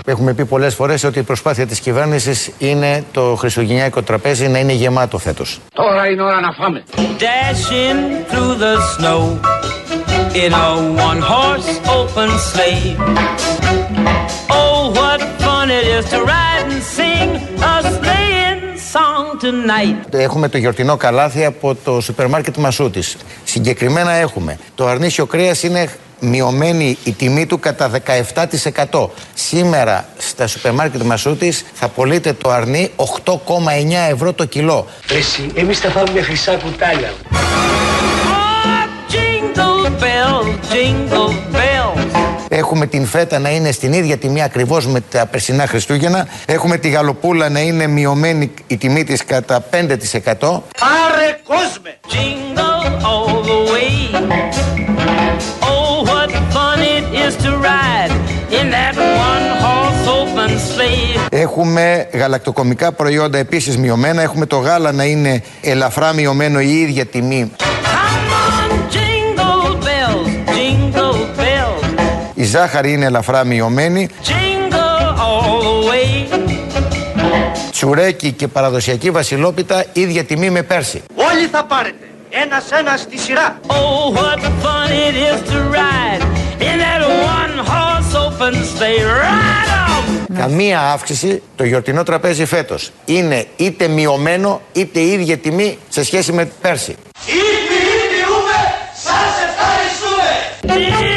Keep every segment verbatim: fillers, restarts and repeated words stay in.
Έχουμε πει πολλές φορές ότι η προσπάθεια της κυβέρνησης είναι το χριστουγεννιάτικο τραπέζι να είναι γεμάτο φέτος. Τώρα είναι ώρα να φάμε. Dashing through the snow in a one-horse open sleigh. Oh, what fun it is to ride and sing a sleighing song tonight. Έχουμε το γιορτινό καλάθι από το σούπερ μάρκετ Μασούτης. Συγκεκριμένα έχουμε το αρνίσιο κρέας, είναι μειωμένη η τιμή του κατά δεκαεπτά τοις εκατό. Σήμερα στα σούπερ μάρκετ Μασούτης θα πωλείται το αρνί οκτώ κόμμα εννιά ευρώ το κιλό. Εσύ, εμείς θα φάμε χρυσά κουτάλια. Έχουμε την φέτα να είναι στην ίδια τιμή ακριβώς με τα περσινά Χριστούγεννα. Έχουμε τη γαλοπούλα να είναι μειωμένη η τιμή της κατά πέντε τοις εκατό. Πάρε κόσμε! Έχουμε γαλακτοκομικά προϊόντα επίσης μειωμένα. Έχουμε το γάλα να είναι ελαφρά μειωμένο η ίδια τιμή. Η ζάχαρη είναι ελαφρά μειωμένη. Τσουρέκι και παραδοσιακή βασιλόπιτα ίδια τιμή με πέρσι. Όλοι θα πάρετε. Ένας-ένας στη σειρά. Oh, what fun it is to ride in that one-horse open sleigh. Ride on! Καμία αύξηση, το γιορτινό τραπέζι φέτος είναι είτε μειωμένο είτε ίδια τιμή σε σχέση με πέρσι. Υπηρετούμε, σας ευχαριστούμε!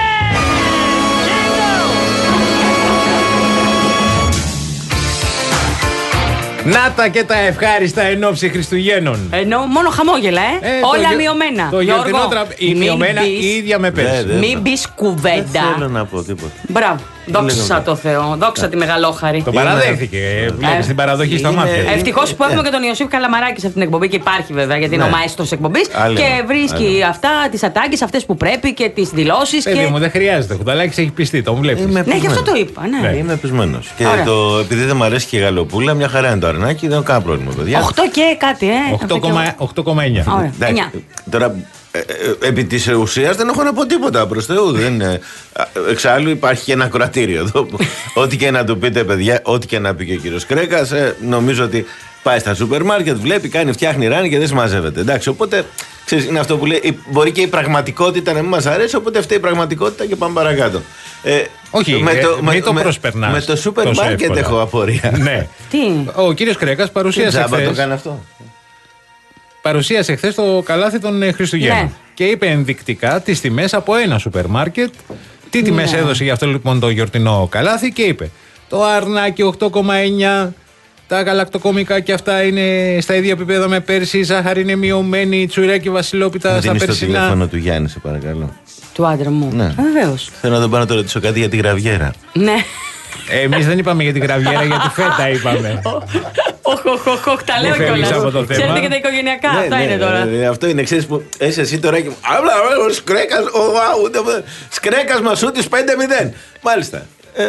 Να τα και τα ευχάριστα εν ώψη Χριστουγέννων. Ενώ μόνο χαμόγελα, ε. ε Όλα το μειωμένα. Το γιορτινό τραπέζι. Η μειωμένα η ίδια με πέρσι. Μην μπει κουβέντα. Δεν θέλω να πω τίποτα. Μπράβο. Δόξα τω Θεώ, δόξα τη Μεγαλόχαρη. Το παραδέχθηκε. Βλέπει την παραδοχή στα μάτια. Ευτυχώς που έχουμε και τον Ιωσήφ Καλαμαράκη σε αυτήν την εκπομπή και υπάρχει βέβαια γιατί είναι ο μαέστρος της εκπομπής και βρίσκει αυτά, τις ατάγκες αυτές που πρέπει και τις δηλώσεις. Παιδί μου, δεν χρειάζεται. Ο Χουδαλάκης έχει πιστεί, τον βλέπει. Ναι, γι' αυτό το είπα. Είμαι πεισμένος. Και επειδή δεν μου αρέσει και η γαλοπούλα, μια χαρά είναι το αρνάκι, δεν έχω κανένα πρόβλημα, παιδιά. οκτώ και κάτι, ε. οκτώ κόμμα εννιά. Τώρα. Ε, επί της ουσίας δεν έχω να πω τίποτα προς Θεού. Δεν, ε, εξάλλου υπάρχει και ένα κρατήριο εδώ. Ό,τι και να του πείτε, παιδιά, ό,τι και να πει και ο κύριος Κρέκας, ε, νομίζω ότι πάει στα σούπερ μάρκετ, βλέπει, κάνει, φτιάχνει ράνι και δεν συμμαζεύεται. Εντάξει, οπότε ξέρεις, είναι αυτό που λέει. Μπορεί και η πραγματικότητα να μην μας αρέσει, οπότε αυτή η πραγματικότητα και πάμε παρακάτω. Ε, Όχι, με το, μην με, το προσπερνάς. Με το σούπερ μάρκετ έχω απορία. Ναι. Τι? Ο κύριος Κρέκας παρουσίασε χθες. το κάνει αυτό. Παρουσίασε χθες το καλάθι των Χριστουγέννων. Ναι. Και είπε ενδεικτικά τις τιμές από ένα σούπερ μάρκετ. Τι τιμές ναι. έδωσε για αυτό λοιπόν το γιορτινό καλάθι και είπε το αρνάκι οκτώ κόμμα εννιά, τα γαλακτοκομικά και αυτά είναι στα ίδια επίπεδα με πέρσι, η ζάχαρη είναι μειωμένη, η τσουρέκι βασιλόπιτα στα περσινά. Δίνεις το τηλέφωνο του Γιάννη, σε παρακαλώ. Του άντρα μου. Ναι. Βεβαίως. Θέλω να τον πάω να το ρωτήσω κάτι για τη γραβιέρα. Ναι. Εμείς δεν είπαμε για τη γραβιέρα, για τη φέτα είπαμε. Όχι, όχι, όχι, τα λέω κιόλας. Ξέρετε και τα οικογενειακά, αυτά είναι τώρα. Αυτό είναι, ξέρεις που είσαι εσύ τώρα και ο Σκρέκας, Σκρέκας Μασούτης πέντε μηδέν. Μάλιστα.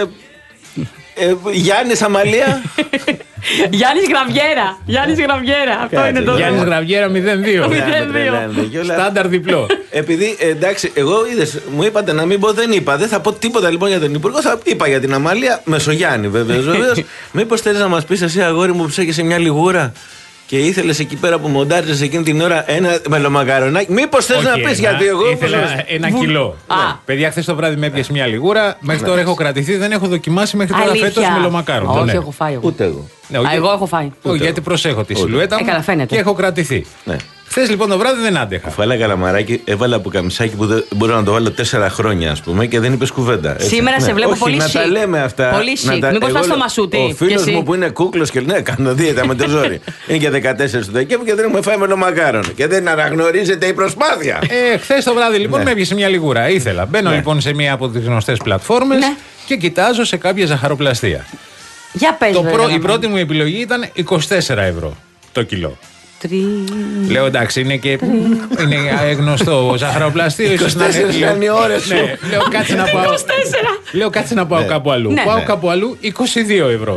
Γιάννης Αμαλία. Γιάννης Γραβιέρα. Γιάννης Γραβιέρα. Αυτό είναι το. Γιάννης Γραβιέρα μηδέν δύο. Στάνταρ διπλό. Επειδή εντάξει, εγώ είδες, μου είπατε να μην πω, δεν είπα. Δεν θα πω τίποτα λοιπόν για τον Υπουργό. Θα είπα για την Αμαλία Μεσογιάννη βέβαια. Μήπως θέλεις να μας πεις εσύ, αγόρι μου, που ψέχεσαι μια λιγούρα και ήθελες εκεί πέρα που μοντάριζες εκείνη την ώρα ένα μελομακαρονάκι. Μήπως θες να πεις, γιατί εγώ. Ήθελα ένα κιλό. Παιδιά, χθες το βράδυ με έπιασε μια λιγούρα. Μέχρι τώρα έχω κρατηθεί, δεν έχω δοκιμάσει μέχρι τώρα φέτος μελομακάρο. Όχι, έχω φάει. Ούτε εγώ. Εγώ έχω φάει. Γιατί προσέχω τη σιλουέτα μου και έχω κρατηθεί. Χθες λοιπόν το βράδυ δεν άντεχα. Φάλα καλαμαράκι, έβαλα από καμισάκι που δεν μπορώ να το βάλω τέσσερα χρόνια, ας πούμε, και δεν είπες κουβέντα. Έτσι. Σήμερα ναι. σε βλέπω όχι, πολύ σικ. Να τα λέμε αυτά. Πολύ σικ. Τα... Μήπως πας στο Μασούτι. Ο φίλος μου που είναι κούκλος και ναι, κάνω δίαιτα με το ζόρι. Είναι και δεκατέσσερις του Δεκέμβρη και δεν έχουμε φάει μελομακάρον. Και δεν αναγνωρίζεται η προσπάθεια. Ε, χθες το βράδυ λοιπόν με έπιασε μια λιγούρα. Ήθελα. Μπαίνω λοιπόν σε μία από τις γνωστές πλατφόρμες και κοιτάζω σε κάποια ζαχαροπλαστεία. Για πες, βέβαια, η πρώτη μου επιλογή ήταν είκοσι τέσσερα ευρώ το κιλό. Τρι... Λέω εντάξει, είναι και είναι γνωστό ζαχαροπλαστείο. είκοσι τέσσερα είναι οι ώρες. Ναι, λέω κάτσε να πάω. Λέω κάτσε να πάω κάπου αλλού. Πάω κάπου αλλού είκοσι δύο ευρώ.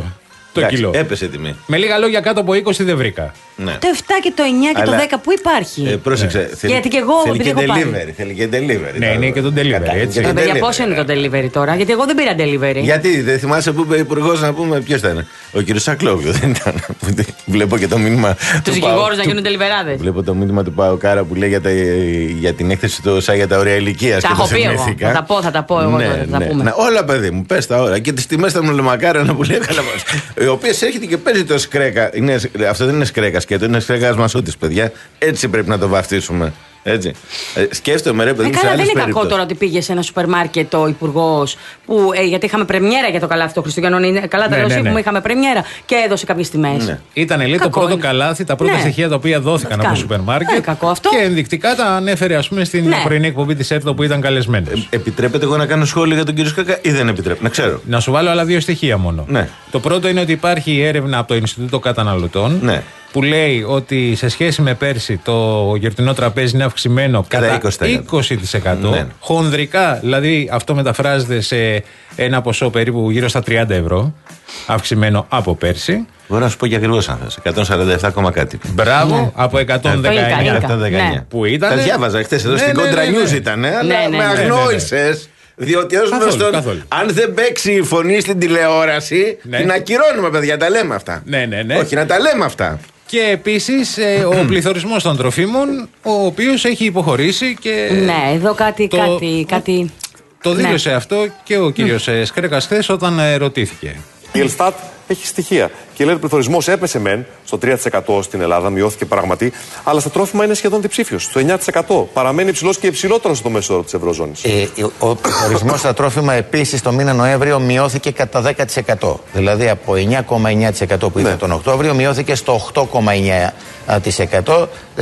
το Εντάξει, κιλό. Έπεσε η τιμή. Με λίγα λόγια, κάτω από είκοσι δεν βρήκα. Ναι. Το επτά και το εννιά και Αλλά, το δέκα που υπάρχει. Ε, πρόσεξε. Ναι. Θέλει, Γιατί και εγώ, θέλει επειδή και έχω πάρει. delivery. Θέλει και delivery. Ναι, είναι και το delivery, έτσι. Ε, παιδιά, πόσο είναι το delivery τώρα, γιατί εγώ δεν πήρα delivery. Γιατί δεν θυμάσαι που είπε ο υπουργός να πούμε ποιο ήταν. Ο κ. Σακλόβιο δεν ήταν. Βλέπω και το μήνυμα. Του δικηγόρου να γίνουν τελιβεράδε. Βλέπω το μήνυμα του Παοκάρα που λέει για, τα, για την έκθεση του ΩΣΑ για τα όρια ηλικία. Τα έχω πει εγώ. Θα τα πω, θα τα πω εγώ ναι, τώρα. Θα ναι, τα πούμε. ναι, όλα, παιδί μου, πε τα ώρα. Και τι τιμέ των μελομακάρων που λέει καλά μα. Οι οποίε έρχεται και παίζει το σκρέκα. Είναι, αυτό δεν είναι σκρέκα σκέτο, είναι σκρέκα μασούτη, παιδιά. Έτσι πρέπει να το βαφτίσουμε. Έτσι. Ε, σκέφτομαι, ρε παιδί μου, ε, σε καλά, άλλες δεν είναι κακό περιπτώσεις. τώρα ότι πήγε σε ένα σούπερ μάρκετ ο υπουργό. Ε, γιατί είχαμε πρεμιέρα για το καλάθι των Χριστουγέννων. Είναι καλά τα Ναι, ναι, ναι, ναι. που είχαμε πρεμιέρα και έδωσε κάποιε τιμέ. Ναι. Ήταν λέει το Κακό πρώτο είναι. καλάθι, τα πρώτα Ναι. στοιχεία τα οποία δόθηκαν Αυτό από το κάνει. σούπερ μάρκετ. Ε, κακό αυτό. Και ενδεικτικά τα ανέφερε, ας πούμε, στην Ναι. πρωινή εκπομπή τη ΕΡΤ που ήταν καλεσμένο. Ε, επιτρέπεται εγώ να κάνω σχόλιο για τον κύριο Σκάκα ή δεν επιτρέπεται? Να ξέρω. Να σου βάλω άλλα δύο στοιχεία μόνο. Ναι. Το πρώτο είναι ότι υπάρχει έρευνα από το Ινστιτούτο Καταναλωτών Ναι. που λέει ότι σε σχέση με πέρσι το γιορτινό τραπέζι είναι αυξημένο Κατά κατά είκοσι τοις εκατό. είκοσι τοις εκατό. Ναι. Χονδρικά, δηλαδή αυτό μεταφράζεται σε ένα ποσό περίπου γύρω στα τριάντα ευρώ. Αυξημένο από πέρσι. Μπορώ να σου πω και ακριβώ αν θες. εκατόν σαράντα επτά ακόμα κάτι. Μπράβο, Ναι. από εκατόν δεκαεννιά. Ήλκα, ήλκα. εκατόν δεκαεννιά. Ναι. Που ήταν. Τα διάβαζα χθε εδώ Ναι, στην ναι, Κόντρα ναι, ναι. News ήταν, αλλά Ναι, ναι, με ναι. αγνόησε. Διότι ω Καθόλου, γνωστόν, καθόλου. αν δεν παίξει η φωνή στην τηλεόραση, Ναι. την ακυρώνουμε, παιδιά. Τα λέμε αυτά. Ναι, ναι, ναι. Όχι, να τα λέμε αυτά. Και επίση ο πληθωρισμό των τροφίμων, ο οποίο έχει υποχωρήσει και. Ναι, εδώ κάτι. Το- κάτι, κάτι... Το Ναι. δήλωσε αυτό και ο κύριος mm. Σκρέκας χθες όταν ε, ρωτήθηκε. Η Ελστάτ έχει στοιχεία και λέει ότι ο πληθωρισμός έπεσε μεν στο τρία τοις εκατό στην Ελλάδα, μειώθηκε πράγματι, αλλά στα τρόφιμα είναι σχεδόν διψήφιος, στο εννιά τοις εκατό. Παραμένει υψηλός και υψηλότερο στο μέσο όρο της Ευρωζώνης. Ε, ο πληθωρισμός στα τρόφιμα επίσης το μήνα Νοέμβριο μειώθηκε κατά δέκα τοις εκατό. Δηλαδή από εννιά κόμμα εννιά τοις εκατό που ήταν Ναι. τον Οκτώβριο μειώθηκε στο οκτώ κόμμα εννιά τοις εκατό. Ε,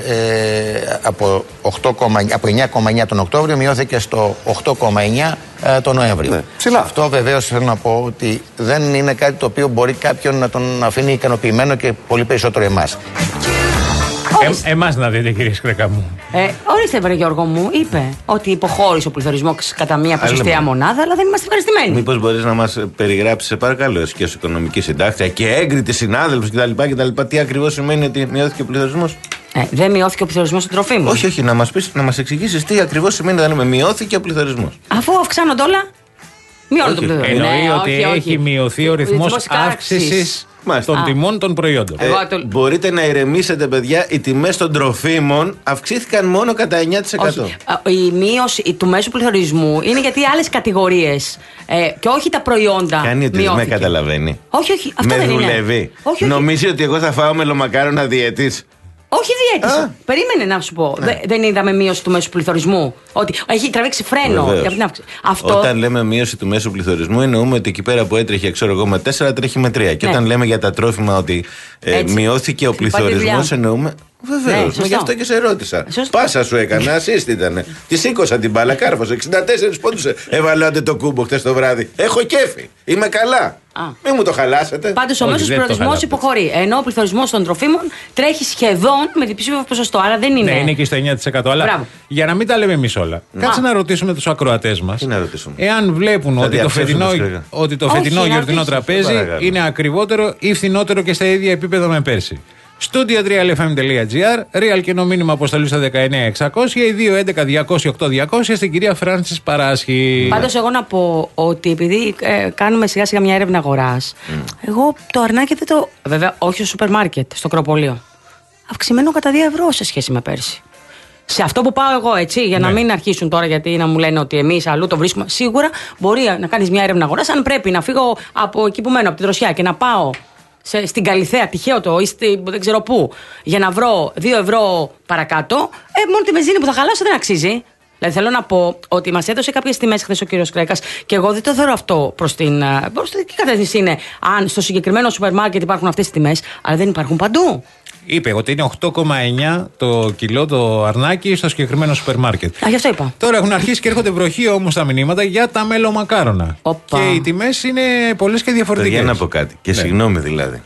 ε, από, οκτώ κόμμα εννιά, από εννιά κόμμα εννιά τον Οκτώβριο μειώθηκε στο οκτώ κόμμα εννιά ε, τον Νοέμβριο. Ναι, ψηλά. Αυτό βεβαίως θέλω να πω ότι δεν είναι κάτι το οποίο μπορεί κάποιον να τον αφήνει ικανοποιημένο και πολύ περισσότερο εμάς. Ορίστε. Ε, εμάς να δείτε, κύριε Σκρέκα μου. Ε, ορίστε, βρε Γιώργο μου, είπε ότι υποχώρησε ο πληθωρισμό κατά μία ποσοστιαία λέμε. μονάδα, αλλά δεν είμαστε ευχαριστημένοι. Μήπως μπορείς να μας περιγράψεις, σε παρακαλώ, εσύ και ως οικονομική συντάκτρια και έγκριτη συνάδελφος κτλ. κτλ. Τι ακριβώς σημαίνει ότι μειώθηκε ο πληθωρισμός? Ε, δεν μειώθηκε ο πληθωρισμό των τροφίμων. Όχι, όχι, να μας πεις, να μας εξηγήσεις τι ακριβώς σημαίνει όταν λέμε μειώθηκε ο πληθωρισμός. Αφού αυξάνονται όλα, μειώνεται Όχι, ο πληθωρισμό. Εννοεί Ναι, ότι όχι, όχι. έχει μειωθεί ο ρυθμός αύξησης Μάλιστα. των Α. τιμών των προϊόντων. Εγώ Ε, το- μπορείτε να ηρεμήσετε, παιδιά, οι τιμές των τροφίμων αυξήθηκαν μόνο κατά εννιά τοις εκατό. Όχι. Α, Η μείωση του μέσου πληθωρισμού είναι γιατί άλλε κατηγορίε ε, και όχι τα προϊόντα. Κάνει ότι δεν με μειώθηκε. καταλαβαίνει. Όχι, όχι. Αυτό με δεν δουλεύει. είναι. Όχι, όχι. Νομίζει ότι εγώ θα φάω μελομακάρονα διετής. Όχι διαίτηση. Α. Περίμενε να σου πω. Δε- δεν είδαμε μείωση του μέσου πληθωρισμού. Ότι έχει τραβήξει φρένο Βεβαίως. για την αύξηση. Αυτό. Όταν λέμε μείωση του μέσου πληθωρισμού, εννοούμε ότι εκεί πέρα που έτρεχε, ξέρω εγώ, με τέσσερα τρέχει με τρία. Και Ναι. όταν λέμε για τα τρόφιμα ότι ε, Έτσι. μειώθηκε ο Πάτε πληθωρισμό, δουλειά. εννοούμε. Βεβαίω. Ναι, σωστό. Γι' αυτό και σε ρώτησα. Σωστό. Πάσα σου έκανα, assist ήταν. Τη σήκωσα την μπάλα, κάρφωσε. εξήντα τέσσερις πόντους έβαλε άντε το κούμπο χτε το βράδυ. Έχω κέφι. Είμαι καλά. Α. Μην μου το χαλάσετε. Πάντω ο Όχι, μέσο δεν το πληθωρισμό χαλάτε. υποχωρεί. Ενώ ο πληθωρισμό των τροφίμων τρέχει σχεδόν με διψήφιο ποσοστό. Άρα δεν είναι. Ναι, είναι και στο εννιά τοις εκατό. Αλλά Μπράβο. για να μην τα λέμε εμεί όλα, κάτσε Α. να ρωτήσουμε του ακροατέ μα. Τι να ρωτήσουμε? Εάν βλέπουν Θα ότι το διαψεύσουν φετινό, το Σκρέκα. ότι το Όχι, φετινό να γιορτινό ρωτήσεις. τραπέζι Παρακαλώ. είναι ακριβότερο ή φθηνότερο και στα ίδια επίπεδα με πέρσι. Studio τρία ελ εφ εμ τελεία τζι άρ, real και νο μήνυμα αποστολή στο δεκαεννιά εξακόσια ή δύο έντεκα διακόσια οκτώ διακόσια στην κυρία Φράνσις Παράσχη. Πάντω, εγώ να πω ότι επειδή ε, κάνουμε σιγά σιγά μια έρευνα αγορά, εγώ το αρνάκι δεν το. Βέβαια, όχι στο σούπερ μάρκετ, στο κροπολείο. Αυξημένο κατά δύο ευρώ σε σχέση με πέρσι. Σε αυτό που πάω εγώ, έτσι, για να Ναι. μην αρχίσουν τώρα γιατί να μου λένε ότι εμεί αλλού το βρίσκουμε. Σίγουρα μπορεί να κάνει μια έρευνα αγορά. Αν πρέπει να φύγω από εκεί που μένω, από τη Δροσιά και να πάω σε, στην Καλιθέα, τυχαίο το, ή στη, δεν ξέρω πού, για να βρω δύο ευρώ παρακάτω, ε, μόνο τη βενζίνη που θα χαλάσω δεν αξίζει. Δηλαδή θέλω να πω ότι μας έδωσε κάποιες τιμές χθες ο κύριος Κρέκας και εγώ δεν το θεωρώ αυτό προς την. Προς την κατεύθυνση είναι αν στο συγκεκριμένο σούπερ μάρκετ υπάρχουν αυτές τις τιμές, αλλά δεν υπάρχουν παντού. Είπε ότι είναι οκτώ κόμμα εννιά το κιλό το αρνάκι στο συγκεκριμένο σούπερ μάρκετ. Α, γι' αυτό είπα. Τώρα έχουν αρχίσει και έρχονται βροχή όμως τα μηνύματα για τα μελομακάρονα. Οπα. Και οι τιμές είναι πολλές και διαφορετικές. Για να πω κάτι. Και Ναι. συγγνώμη δηλαδή.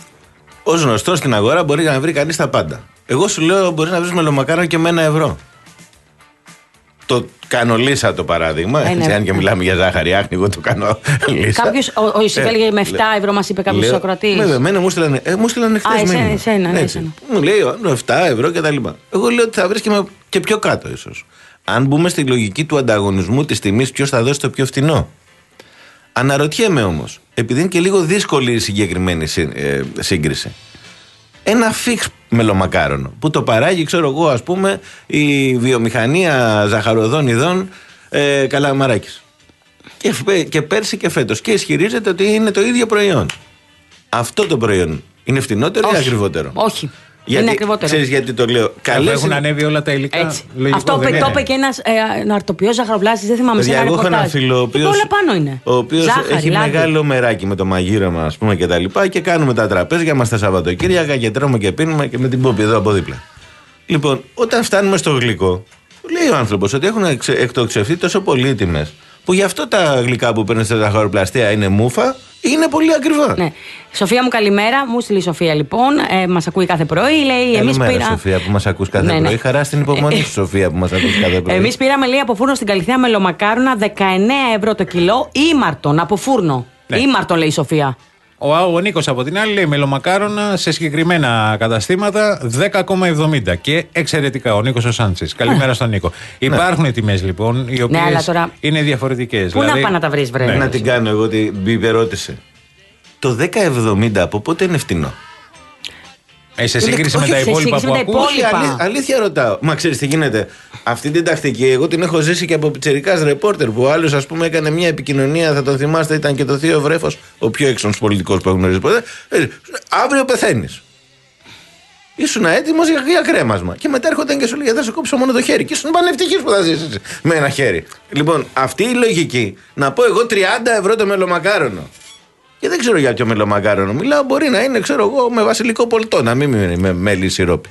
Ως γνωστό στην αγορά μπορεί να βρει κανείς τα πάντα. Εγώ σου λέω μπορεί να βρει μελομακάρονα και με ένα ευρώ. το κάνω λύσα το παράδειγμα. Ε, ναι. Έτσι, αν και μιλάμε για ζάχαρη άχνη, εγώ το κάνω λύσα. Κάποιο, ο Ιωσήφ έλεγε με επτά ευρώ, μας είπε κάποιο ακροατή. Βέβαια, εμένα μου στείλανε, ε, μου στείλανε χθες εσένα, μήνυμα. εσένα, ναι, Έτσι. εσένα. Μου λέει επτά ευρώ και τα λοιπά. Εγώ λέω ότι θα βρίσκουμε και πιο κάτω ίσως. Αν μπούμε στη λογική του ανταγωνισμού της τιμής, ποιος θα δώσει το πιο φθηνό. Αναρωτιέμαι όμως, επειδή είναι και λίγο δύσκολη η συγκεκριμένη σύγκριση. Ένα φιξ μελομακάρονο που το παράγει, ξέρω εγώ, ας πούμε, η βιομηχανία ζαχαροδών ειδών ε, Καλαμαράκης. Και, και πέρσι και φέτος. Και ισχυρίζεται ότι είναι το ίδιο προϊόν. Αυτό το προϊόν είναι φτηνότερο ή ακριβότερο? Όχι. Γιατί, είναι ακριβότερο. Ξέρεις γιατί το λέω? Καλές έχουν είναι... ανέβει όλα τα υλικά. Έτσι. Αυτό το είπε και ένας ε, αρτοποιός ζαχαροπλάστης, δεν θυμάμαι σε ένα ρεπορτάζ. Εγώ έχω ένα φίλο ο οποίος, όλα πάνω είναι. ο οποίος Ζάχαρη, έχει λάδι. μεγάλο μεράκι με το μαγείρεμα, ας πούμε, και τα λοιπά, και κάνουμε τα τραπέζια μας τα Σαββατοκύριακα και τρώμε και πίνουμε και με την πόπη εδώ από δίπλα. Λοιπόν, όταν φτάνουμε στο γλυκό, λέει ο άνθρωπος ότι έχουν εκτοξευθεί τόσο πολύ οι τιμές, που γι' αυτό τα γλυκά που παίρνει στα ζαχαροπλαστεία είναι μούφα, είναι πολύ ακριβά. Ναι. Σοφία μου, καλημέρα. Μου στείλει η Σοφία λοιπόν. Ε, μας ακούει κάθε πρωί. Λέει, εμείς πήρα... πήρα... Σοφία που μας ακούς κάθε ναι, ναι. πρωί. Χαρά στην υπομονή σου, Σοφία, που μας ακούς κάθε πρωί. Εμείς πήραμε, λέει, από φούρνο στην Καλυθέα μελομακάρονα δεκαεννέα ευρώ το κιλό. Ήμαρτον, από φούρνο. Ναι. Ήμαρτον, λέει η Σοφία. Ο, ο Νίκος από την άλλη λέει μελομακάρονα σε συγκεκριμένα καταστήματα δέκα κόμμα εβδομήντα και εξαιρετικά. Ο Νίκος ο Σάντσης. Καλημέρα στον Νίκο. Υπάρχουν ναι. τιμές λοιπόν οι οποίες ναι, τώρα... είναι διαφορετικές. Πού δηλαδή... να πάει να τα βρεις, βρε. Ναι. Να την κάνω εγώ την ερώτηση. Το δέκα εβδομήντα από πότε είναι φτηνό? Ε, σε σύγκριση με τα υπόλοιπα που ακούς. Αλή, αλήθεια ρωτάω. Μα ξέρεις τι γίνεται? Αυτή την τακτική εγώ την έχω ζήσει και από πιτσιρικάς ρεπόρτερ, που ο άλλος, ας πούμε, έκανε μια επικοινωνία, θα τον θυμάστε, ήταν και το Θείο Βρέφος, ο πιο έξυπνος πολιτικός που έχω γνωρίσει ποτέ. Αύριο πεθαίνεις. Ήσουν έτοιμος για, για κρέμασμα. Και μετά έρχονταν και σου λέει: θα σου κόψω μόνο το χέρι. Και ήσουν πανευτυχής που θα ζήσεις με ένα χέρι. Λοιπόν, αυτή η λογική, να πω εγώ τριάντα ευρώ το μελομακάρονο. Και δεν ξέρω για ποιο μελομακάρονο μιλάω. Μπορεί να είναι, ξέρω εγώ, με βασιλικό πολτό, να μην είναι με μέλι σιρόπι.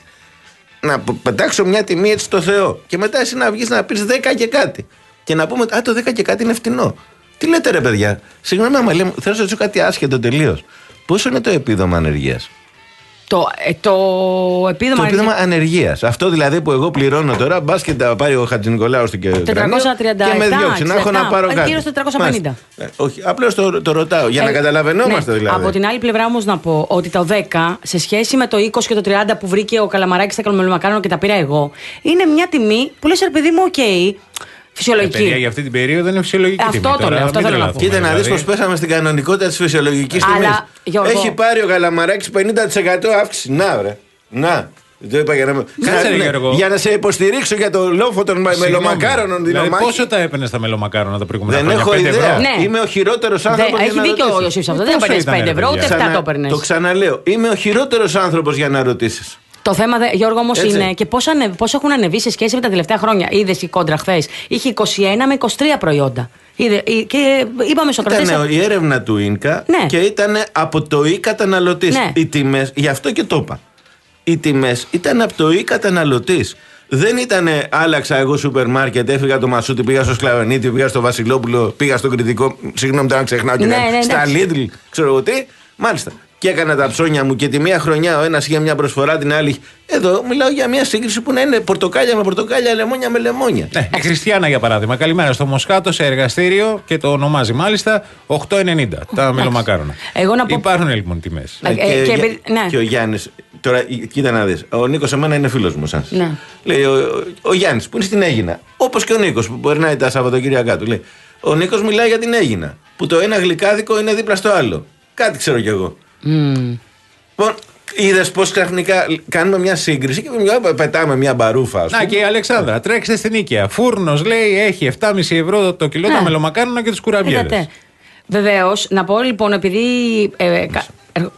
Να πετάξω μια τιμή έτσι στο Θεό. Και μετά εσύ να βγεις να πεις δέκα και κάτι. Και να πούμε: α, το δέκα και κάτι είναι φτηνό. Τι λέτε, ρε παιδιά? Συγγνώμη, άμα λέμε, θέλω να ρωτήσω κάτι άσχετο τελείως. Πόσο είναι το επίδομα ανεργίας? Το, ε, το επίδομα, το επίδομα ανεργίας. Αυτό δηλαδή που εγώ πληρώνω τώρα, μπας και τα πάρει ο Χατζηνικολάου στην Κεραυνό και με διώξει να έχω να πάρω κάτι. Γύρω στα τετρακόσια πενήντα. Ε, όχι, απλώς το, το ρωτάω για ε, να καταλαβαίνόμαστε ναι. δηλαδή. Από την άλλη πλευρά όμως να πω ότι το δέκα σε σχέση με το είκοσι και το τριάντα που βρήκε ο Καλαμαράκης στα καλομελομακάρονα και τα πήρα εγώ, είναι μια τιμή που λες, ρε παιδί μου, οκ. Okay, φυσιολογική. Ε, για αυτή την περίοδο είναι φυσιολογική αυτό τιμή. Το λέω, αυτό θέλω να πω. Κοίτα να δεις πως πέσαμε στην κανονικότητα της φυσιολογικής τιμής. Έχει πάρει ο Καλαμαράκης πενήντα τοις εκατό αύξηση. Να, βρε. Να. Το είπα για να, Κάτσε, να, ναι, για να σε υποστηρίξω για το λόφο των μελομακάρονων. Δηλαδή, πόσο τα έπαιρνε στα μελομακάρονα τα προηγούμενα χρόνια? Δεν χρόνια? έχω ιδέα. Ναι. Είμαι ο χειρότερος άνθρωπος. Έχει δίκιο ο Ιωσήφ αυτό. Δεν έπαιρνε πέντε ευρώ, ούτε επτά το έπαιρνε. Το ξαναλέω. Είμαι ο χειρότερος άνθρωπος για να ρωτήσεις. Το θέμα, Γιώργο, όμως είναι και πώς, ανε, πώς έχουν ανεβεί σε σχέση με τα τελευταία χρόνια. Είδες η κόντρα χθες? Είχε είκοσι ένα με είκοσι τρία προϊόντα. Είδε, και είπαμε στο κρατές. Ήταν η έρευνα του ίνκα ναι. και ήταν από το ή καταναλωτής. Ναι. Οι τιμές, γι' αυτό και το είπα. Οι τιμές ήταν από το ή καταναλωτής. Δεν ήταν άλλαξα εγώ σούπερ μάρκετ, έφυγα το Μασούτη, πήγα στο Σκλαβενίτη, πήγα στο Βασιλόπουλο, πήγα στο Κρητικό. Συγγνώμη, τώρα ξεχνάω και ναι, ναι, ναι, στα Lidl, ξέρω εγώ τι. Μάλιστα. Και έκανα τα ψώνια μου και τη μία χρονιά ο ένας είχε μια προσφορά, την άλλη. Εδώ μιλάω για μια σύγκριση που να είναι πορτοκάλια με πορτοκάλια, λεμόνια με λεμόνια. Ναι, η Χριστιανά για παράδειγμα. Καλημέρα στο Μοσχάτο σε εργαστήριο και το ονομάζει μάλιστα οκτώ ενενήντα τα μελομακάρονα. Πω... Υπάρχουν λοιπόν τιμές. Ε, και, και, και, ναι. και ο Γιάννης, τώρα κοίτα να δεις. Ο Νίκος εμένα είναι φίλος μου, σαν. Ναι. Λέει ο, ο, ο Γιάννης που είναι στην Αίγινα. Όπως και ο Νίκος που περνάει τα Σαββατοκύριακά του. Λέει. Ο Νίκος μιλάει για την Αίγινα. Που το ένα γλυκάδικο είναι δίπλα στο άλλο. Κάτι ξέρω κι εγώ. Mm. Λοιπόν, είδες πως ξαφνικά κάνουμε μια σύγκριση και πετάμε μια μπαρούφα. Να και η Αλεξάνδρα, τρέξτε στην Ίκαια. Φούρνος λέει έχει επτά κόμμα πέντε ευρώ το κιλό τα μελομακάρονα και τους κουραμπιέδες. Βεβαίως, να πω λοιπόν επειδή. Ε, κα...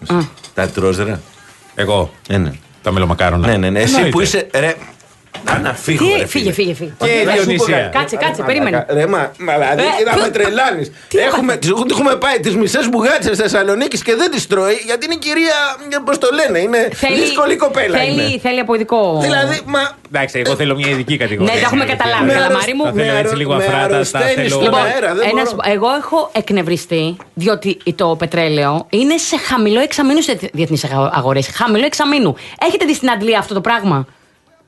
Τα τρόζερα. Εγώ. Ε, ναι. Τα μελομακάρονα. Ναι, ναι, ναι. Εσύ που είσαι. Ρε, να φύγω. Τι, ρε, φύγε, φύγε, φύγε. Και η Διονυσία. Κάτσε, κάτσε, περίμενε. Ρε, μα, δηλαδή, να με τρελάνεις. Έχουμε πάει τις μισές μπουγάτσες της Θεσσαλονίκης και δεν τις τρώει, γιατί είναι η κυρία, πώς το λένε, είναι δύσκολη κοπέλα. Θέλει από ειδικό. Δηλαδή, μα. Εντάξει, εγώ θέλω μια ειδική κατηγορία. Ναι, τα έχουμε καταλάβει, καλαμάρι μου. Θέλω έτσι λίγο αφράταστα. Εγώ έχω εκνευριστεί, διότι το πετρέλαιο είναι σε χαμηλό εξαμήνου σε διεθνείς αγορές. Χαμηλό εξαμήνου. Έχετε δει στην Αντλία αυτό το πράγμα?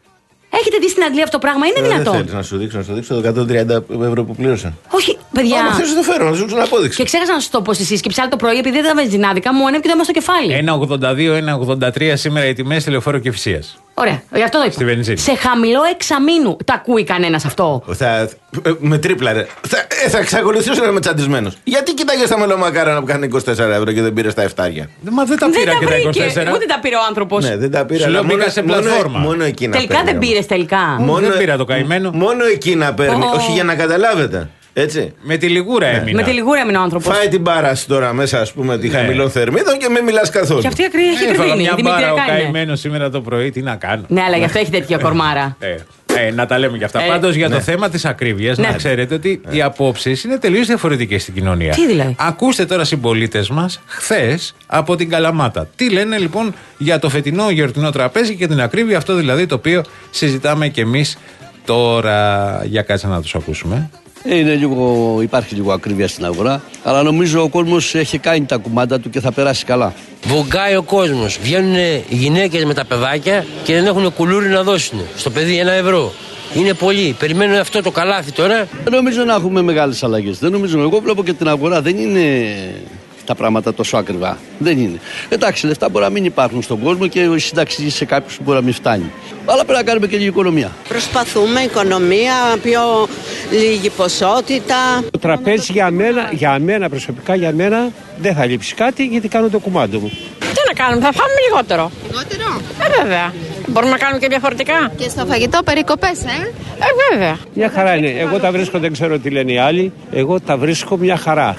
Έχετε δει στην Αγγλία αυτό το πράγμα, είναι Ε, δυνατόν? Δεν θέλεις να σου δείξω, να σου δείξω το εκατόν τριάντα ευρώ που πλήρωσα. Όχι, παιδιά. Άμα θες το φέρω, να σου δείξω την απόδειξη. Και ξέχασα να σου το πω στη σύσκεψη, άλλο το πρωί, επειδή δεν τα βενζινάδικα, μου ανέβηκε το αίμα στο κεφάλι. ένα ογδόντα δύο, ένα ογδόντα τρία σήμερα οι τιμές στη Λεωφόρο Κηφισίας. Ωραία, γι' αυτό το Στη είπα. βενζίνη. Σε χαμηλό εξαμήνου. Τα ακούει κανένα αυτό? Θα, ε, με τρίπλα ρε. Θα, ε, θα εξακολουθήσω να είμαι τσαντισμένος. Γιατί κοιτάγες τα μελομακάρονα που κάνουν είκοσι τέσσερα ευρώ και δεν πήρες τα εφτάρια? Μα δεν τα Δεν πήρα τα και τα είκοσι βρήκε. τέσσερα. Ούτε τα πήρε ο άνθρωπο. Ναι, δεν τα πήρα. Σου λέω, αλλά μπήκα μόνο- σε μόνο- πλατφόρμα. Μόνο εκεί να Τελικά παίρνει δεν όμως. πήρε τελικά. Μόνο- Δεν πήρα το καημένο. Μόνο εκεί να παίρνει. Ω. Όχι για να καταλάβετε. Έτσι. Με τη λιγούρα έμεινα. Με τη λιγούρα έμεινε ο άνθρωπο. Φάει την μπάραση τώρα μέσα, ας πούμε, τη Ναι. χαμηλών θερμίδων και με μιλάς καθόλου. Και αυτή ακρι- έχει Έφαγα κρυβίνει. μια μπάρα ο Δημητριακά είναι. καημένο σήμερα το πρωί, τι να κάνω. Ναι, αλλά γι' αυτό έχει τέτοια κορμάρα. Ε, ε, να τα λέμε κι αυτά. Ε, Πάντως για το ναι. θέμα της ακρίβειας, Ναι. να ξέρετε ότι οι απόψεις είναι τελείως διαφορετικές στην κοινωνία. Τι δηλαδή? Ακούστε τώρα συμπολίτες μας χθες από την Καλαμάτα. Τι λένε λοιπόν για το φετινό γιορτινό τραπέζι και την ακρίβεια, αυτό δηλαδή το οποίο συζητάμε κι εμείς τώρα. Για κάτσε να τους ακούσουμε. Είναι λίγο, υπάρχει λίγο ακρίβεια στην αγορά, αλλά νομίζω ο κόσμος έχει κάνει τα κουμάντα του και θα περάσει καλά. Βογκάει ο κόσμος. Βγαίνουν οι γυναίκες με τα παιδάκια και δεν έχουν κουλούρι να δώσουν. Στο παιδί ένα ευρώ. Είναι πολύ. Περιμένουν αυτό το καλάθι τώρα. Δεν νομίζω να έχουμε μεγάλες αλλαγές. Δεν νομίζω. Εγώ βλέπω και την αγορά δεν είναι τα πράγματα τόσο ακριβά. Δεν είναι. Εντάξει, λεφτά μπορεί να μην υπάρχουν στον κόσμο και η σύνταξη σε κάποιους μπορεί να μην φτάνει. Αλλά πρέπει να κάνουμε και λίγη οικονομία. Προσπαθούμε οικονομία, πιο λίγη ποσότητα. Το τραπέζι για μένα, για μένα προσωπικά, για μένα δεν θα λείψει κάτι γιατί κάνω το κουμάντο μου. Τι να κάνουμε, θα φάμε λιγότερο. Λιγότερο. Ε, βέβαια. Μπορούμε να κάνουμε και διαφορετικά. Και στο φαγητό περικοπές, ε. Ε, βέβαια. Μια χαρά είναι. Εγώ τα βρίσκω, δεν ξέρω τι λένε οι άλλοι. Εγώ τα βρίσκω μια χαρά.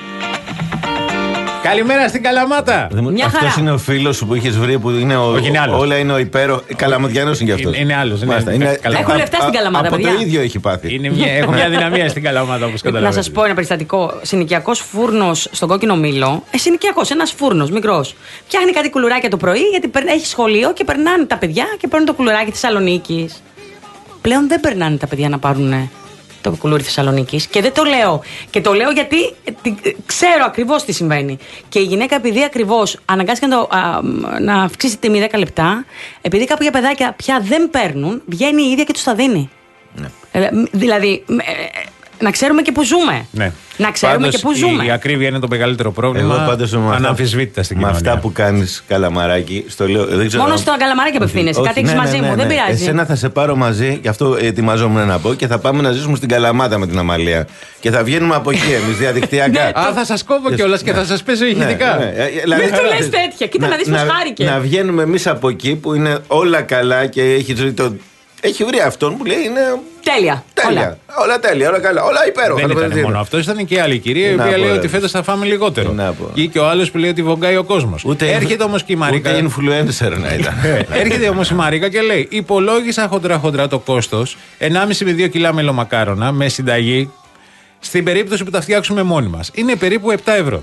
Καλημέρα στην Καλαμάτα! Μια Αυτό χαρά. είναι ο φίλο σου που έχει βρει που είναι ο. Όχι, είναι άλλος. Όλα είναι ο υπέρο. Καλαμαδιανό είναι κι αυτό. Είναι- είναι άλλος, είναι- Έχουν λεφτά στην Καλαμάτα, Από παιδιά. το ίδιο έχει πάθει. Είναι μια, έχω μια δυναμία στην Καλαμάτα, όπως Να καταλαβαίνετε. σα πω ένα περιστατικό. Συνοικιακό φούρνο στον Κόκκινο Μήλο. Ε, συνοικιακό, ένα φούρνο μικρό. Φτιάχνει κάτι κουλουράκια το πρωί γιατί περ- έχει σχολείο και περνάνε τα παιδιά και παίρνουν το κουλουράκι Θεσσαλονίκη. Πλέον δεν περνάνε τα παιδιά να πάρουν το κουλούρι Θεσσαλονίκη. Και δεν το λέω. Και το λέω γιατί ε, τι- ε, ξέρω ακριβώ τι συμβαίνει. Και η γυναίκα, επειδή ακριβώ αναγκάστηκε να, το, α, μ, να αυξήσει τη τιμή δέκα λεπτά, επειδή κάποια παιδάκια πια δεν παίρνουν, βγαίνει η ίδια και του τα δίνει. Ε, μ, δηλαδή, μ, ε, ε, να ξέρουμε και που ζούμε. Ναι. Να ξέρουμε Πάντως, και πού ζούμε. Η ακρίβεια είναι το μεγαλύτερο πρόβλημα. Εγώ πάντως με αυτά- αναμφισβήτητα στην με κοινωνία. αυτά που κάνει καλαμαράκι, στο λέω. Δεν ξέρω Μόνο αν- στο καλαμαράκι απευθύνεσαι. Όχι, Κάτι ναι, έχει ναι, μαζί ναι, μου. ναι. Δεν πειράζει. Εσένα θα σε πάρω μαζί, γι' αυτό ετοιμαζόμουν να πω, και θα πάμε να ζήσουμε στην Καλαμάτα με την Αμαλία. Και θα βγαίνουμε από εκεί εμεί διαδικτυακά. Α, θα σας κόβω κιόλας και θα σας παίζω ηχητικά. Ναι, ναι. Ε, δηλαδή- Μην του λες τέτοια. Κοίτα να δεις πώς χάρηκε. Να βγαίνουμε εμεί από εκεί που είναι όλα καλά και έχει βρει, το... έχει βρει αυτόν που λέει είναι. Τέλεια. Τέλεια. Όλα. Όλα τέλεια, όλα καλά. Όλα υπέροχα. Δεν ήταν μόνο αυτό, ήταν και η άλλη κυρία η Τι να οποία πω, λέει ρε. ότι φέτος θα φάμε λιγότερο. Τι να πω. Ή και ο άλλος που λέει ότι βογκάει ο κόσμος. Έρχεται όμως και η Μαρίκα. Ούτε influencer να ήταν. Έρχεται όμως η Μαρίκα και λέει: υπολόγισα χοντρά-χοντρά το κόστος ενάμιση με δύο κιλά μελομακάρονα με συνταγή στην περίπτωση που τα φτιάξουμε μόνοι μας. Είναι περίπου επτά ευρώ.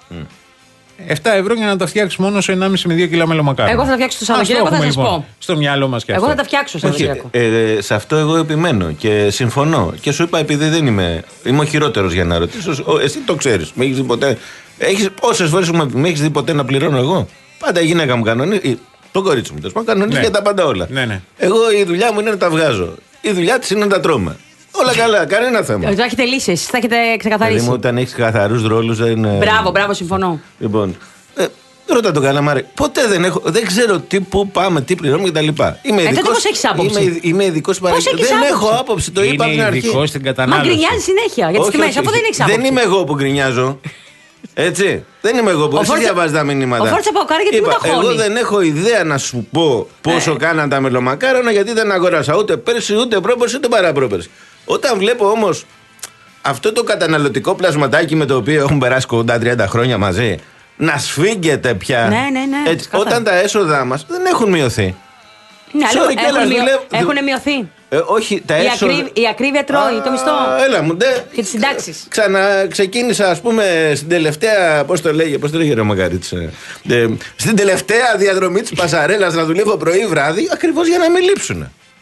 επτά ευρώ για να τα φτιάξει μόνο σε ενάμιση με δύο κιλά μελομακάρονα. Εγώ θα τα φτιάξω στο Ας το Σαββατοκύριακο, θα έχουμε, σας λοιπόν, πω. στο μυαλό μας και αυτό. Εγώ θα τα φτιάξω στο Όχι, Σαββατοκύριακο. ε, σε αυτό εγώ επιμένω και συμφωνώ. Και σου είπα, επειδή δεν είμαι. Είμαι ο χειρότερος για να ρωτήσω. Ο- Εσύ το ξέρεις. Με έχεις δει ποτέ. Έχεις, όσες φορές με, με έχεις δει ποτέ να πληρώνω εγώ. Πάντα η γυναίκα μου κανονίζει. Το κορίτσι μου τέλος πάντων κανονίζει Ναι. για τα πάντα όλα. Ναι, ναι. Εγώ η δουλειά μου είναι να τα βγάζω. Η δουλειά της είναι να τα τρώμε. Όλα καλά, κανένα θέμα. Ε, Το έχετε λύσει, εσείς θα έχετε Δηλαδή ξεκαθαρίσει. μου, όταν έχεις καθαρούς ρόλους δεν. ε, Μπράβο, μπράβο, συμφωνώ. Λοιπόν, ε, ρώτα τον καλαμάρι. Ποτέ δεν έχω, δεν ξέρω τι, πού πάμε, τι πληρώνουμε κτλ. Είμαι τότε ειδικός- πώς έχεις άποψη? Είμαι, είμαι ειδικός Πώς παραγωγός. έχεις Δεν άποψη? έχω άποψη, το είπα από την Είναι αρχή. ειδικό στην Μα κατανάλωση. γκρινιάζει συνέχεια για τις Όχι, τιμές, όχι, αφού όχι. δεν έχεις άποψη. Δεν είμαι εγώ που γκρινιάζω. Έτσι. Δεν είμαι εγώ που. Ο Εσύ Φόρτσα- διαβάζει τα μηνύματα. ο Φόρτσα Παοκάρη γιατί μου Είπα, τα χώνει. εγώ δεν έχω ιδέα να σου πω πόσο κάναν τα μελομακάρονα γιατί δεν αγοράσα ούτε πέρσι, ούτε πρόπερσι, ούτε παραπρόπερσι. Όταν βλέπω όμως αυτό το καταναλωτικό πλασματάκι με το οποίο έχουν περάσει κοντά τριάντα χρόνια μαζί να σφίγγεται πια. Ναι, ναι, ναι, Έτσι, ξεκάθαρα. όταν τα έσοδά μας δεν έχουν μειωθεί. Ναι, αλλά Sorry, κιόλας, έχουν, μειω... δουλεύω- έχουν μειωθεί. Ε, όχι, τα Η, έσοδα. ακρίβ... η ακρίβεια τρώει το μισθό. Α, Έλα μου, ντε. Και τις συντάξεις. Ξαναξεκίνησα, ας πούμε, στην τελευταία. Πώς το λέγε, πώς το λέγε, ρε Μακαρίτης, ε, ε, στην τελευταία διαδρομή της Πασαρέλας να δουλεύω πρωί βράδυ, ακριβώς για να μην λείψουν.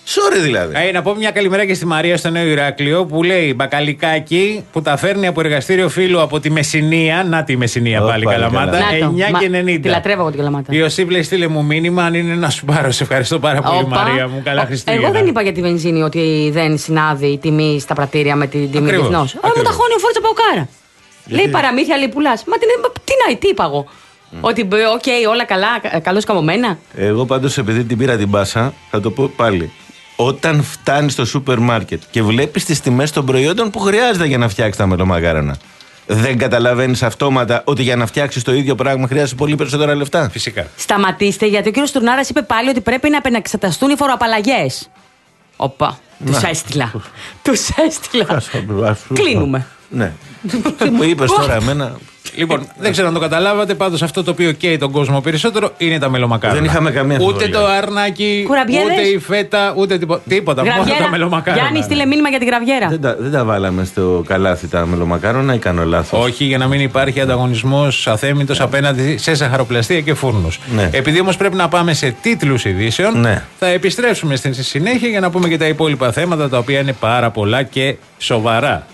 Sorry δηλαδή. Ε, να πω μια καλημέρα και στη Μαρία στο Νέο Ηράκλειο που λέει μπακαλικάκι που τα φέρνει από εργαστήριο φίλου από τη Μεσσηνία. Να τη Μεσσηνία oh, πάλι, Καλαμάτα. εννιά και ενενήντα. Τη λατρεύω από την Καλαμάτα. Η Ιωσήφ λέει στείλε μου μήνυμα αν είναι να σου πάρω. Σε ευχαριστώ πάρα πολύ, Οπα. Μαρία μου. Καλά Χριστούγεννα. Εγώ δεν είπα για τη βενζίνη ότι δεν συνάδει η τιμή στα πρατήρια με την τιμή διεθνώς. Αλλά μου τα χώνει ο φόρτσα Παοκάρα. Λέει παραμύθια, λέει πουλά. Μα τι να, τι είπα εγώ. Ότι οκ, okay, όλα καλά, καλώς καμωμένα. Εγώ πάντως επειδή την πήρα την πάσα, θα το πω πάλι. Όταν φτάνεις στο σούπερ μάρκετ και βλέπεις τις τιμές των προϊόντων που χρειάζεται για να φτιάξεις τα μελομακάρονα, δεν καταλαβαίνεις αυτόματα ότι για να φτιάξεις το ίδιο πράγμα χρειάζεται πολύ περισσότερα λεφτά? Φυσικά. Σταματήστε, γιατί ο κύριος Τουρνάρας είπε πάλι ότι πρέπει να επαναξεταστούν οι φοροαπαλλαγές. Οπα, τους έστειλα. Τους έστειλα. Κλείνουμε. Ναι. Τι μου είπες τώρα εμένα? Λοιπόν, δεν ξέρω αν το καταλάβατε. Πάντως αυτό το οποίο καίει τον κόσμο περισσότερο είναι τα μελομακάρονα. Δεν είχαμε καμία ούτε το αρνάκι, ούτε η φέτα, ούτε τίποτα. Τίποτα. Μόνο τα μελομακάρονα. Γιάννη, στείλε μήνυμα για την γραβιέρα. Δεν τα, δεν τα βάλαμε στο καλάθι τα μελομακάρονα ή κάνω λάθος? Όχι, για να μην υπάρχει ανταγωνισμός αθέμητος απέναντι σε ζαχαροπλαστεία και φούρνους. Ναι. Επειδή όμως πρέπει να πάμε σε τίτλους ειδήσεων, ναι. θα επιστρέψουμε στη συνέχεια για να πούμε και τα υπόλοιπα θέματα τα οποία είναι πάρα πολλά και σοβαρά.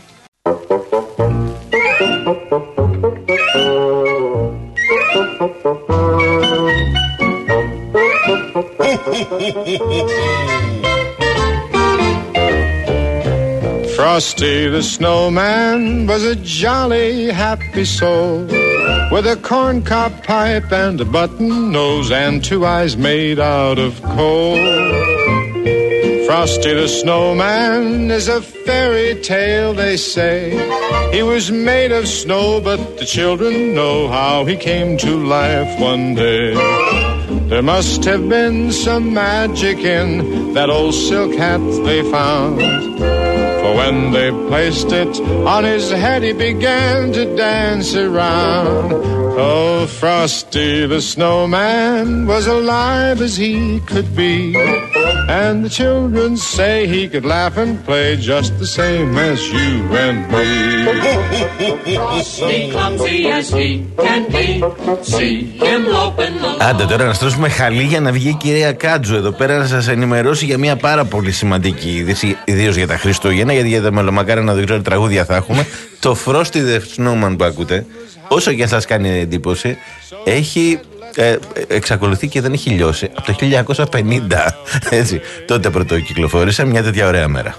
Frosty the snowman was a jolly happy soul with a corncob pipe and a button nose and two eyes made out of coal. Frosty the snowman is a fairy tale, they say. He was made of snow, but the children know how he came to life one day. There must have been some magic in that old silk hat they found. For when they placed it on his head, he began to dance around. Oh, Frosty the snowman was alive as he could be. And the children say he could laugh and play just the same as you and me. Frosty, clumsy as he can be, see him loping along. Άντε τώρα να στρώσουμε χαλί για να βγει η κυρία Κάτζου εδώ πέρα να σας ενημερώσει για μια πάρα πολύ σημαντική είδηση, ιδίως για τα Χριστούγεννα, γιατί για τα μελομακάρονα δεν ξέρω τραγούδια θα έχουμε. Το Frosty the Snowman που ακούτε, όσο και σας κάνει εντύπωση, έχει... Ε, εξακολουθεί και δεν έχει λιώσει από το χίλια εννιακόσια πενήντα. Έτσι, τότε πρωτοκυκλοφόρησε μια τέτοια ωραία μέρα.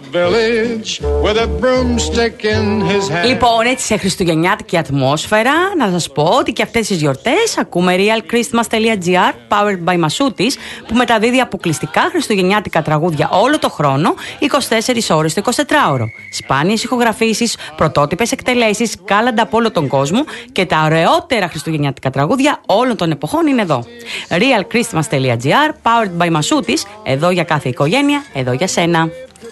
Λοιπόν, έτσι σε χριστουγεννιάτικη ατμόσφαιρα, να σας πω ότι και αυτές τις γιορτές ακούμε realchristmas.gr powered by Masoutis, που μεταδίδει αποκλειστικά χριστουγεννιάτικα τραγούδια όλο το χρόνο, είκοσι τέσσερις ώρες το εικοσιτετράωρο. Σπάνιες ηχογραφήσεις, πρωτότυπες εκτελέσεις, κάλαντα από όλο τον κόσμο και τα ωραιότερα χριστουγεννιάτικα τραγούδια όλων των εποχών είναι εδώ. realchristmas.gr powered by Masoutis, εδώ για κάθε οικογένεια, εδώ για σένα.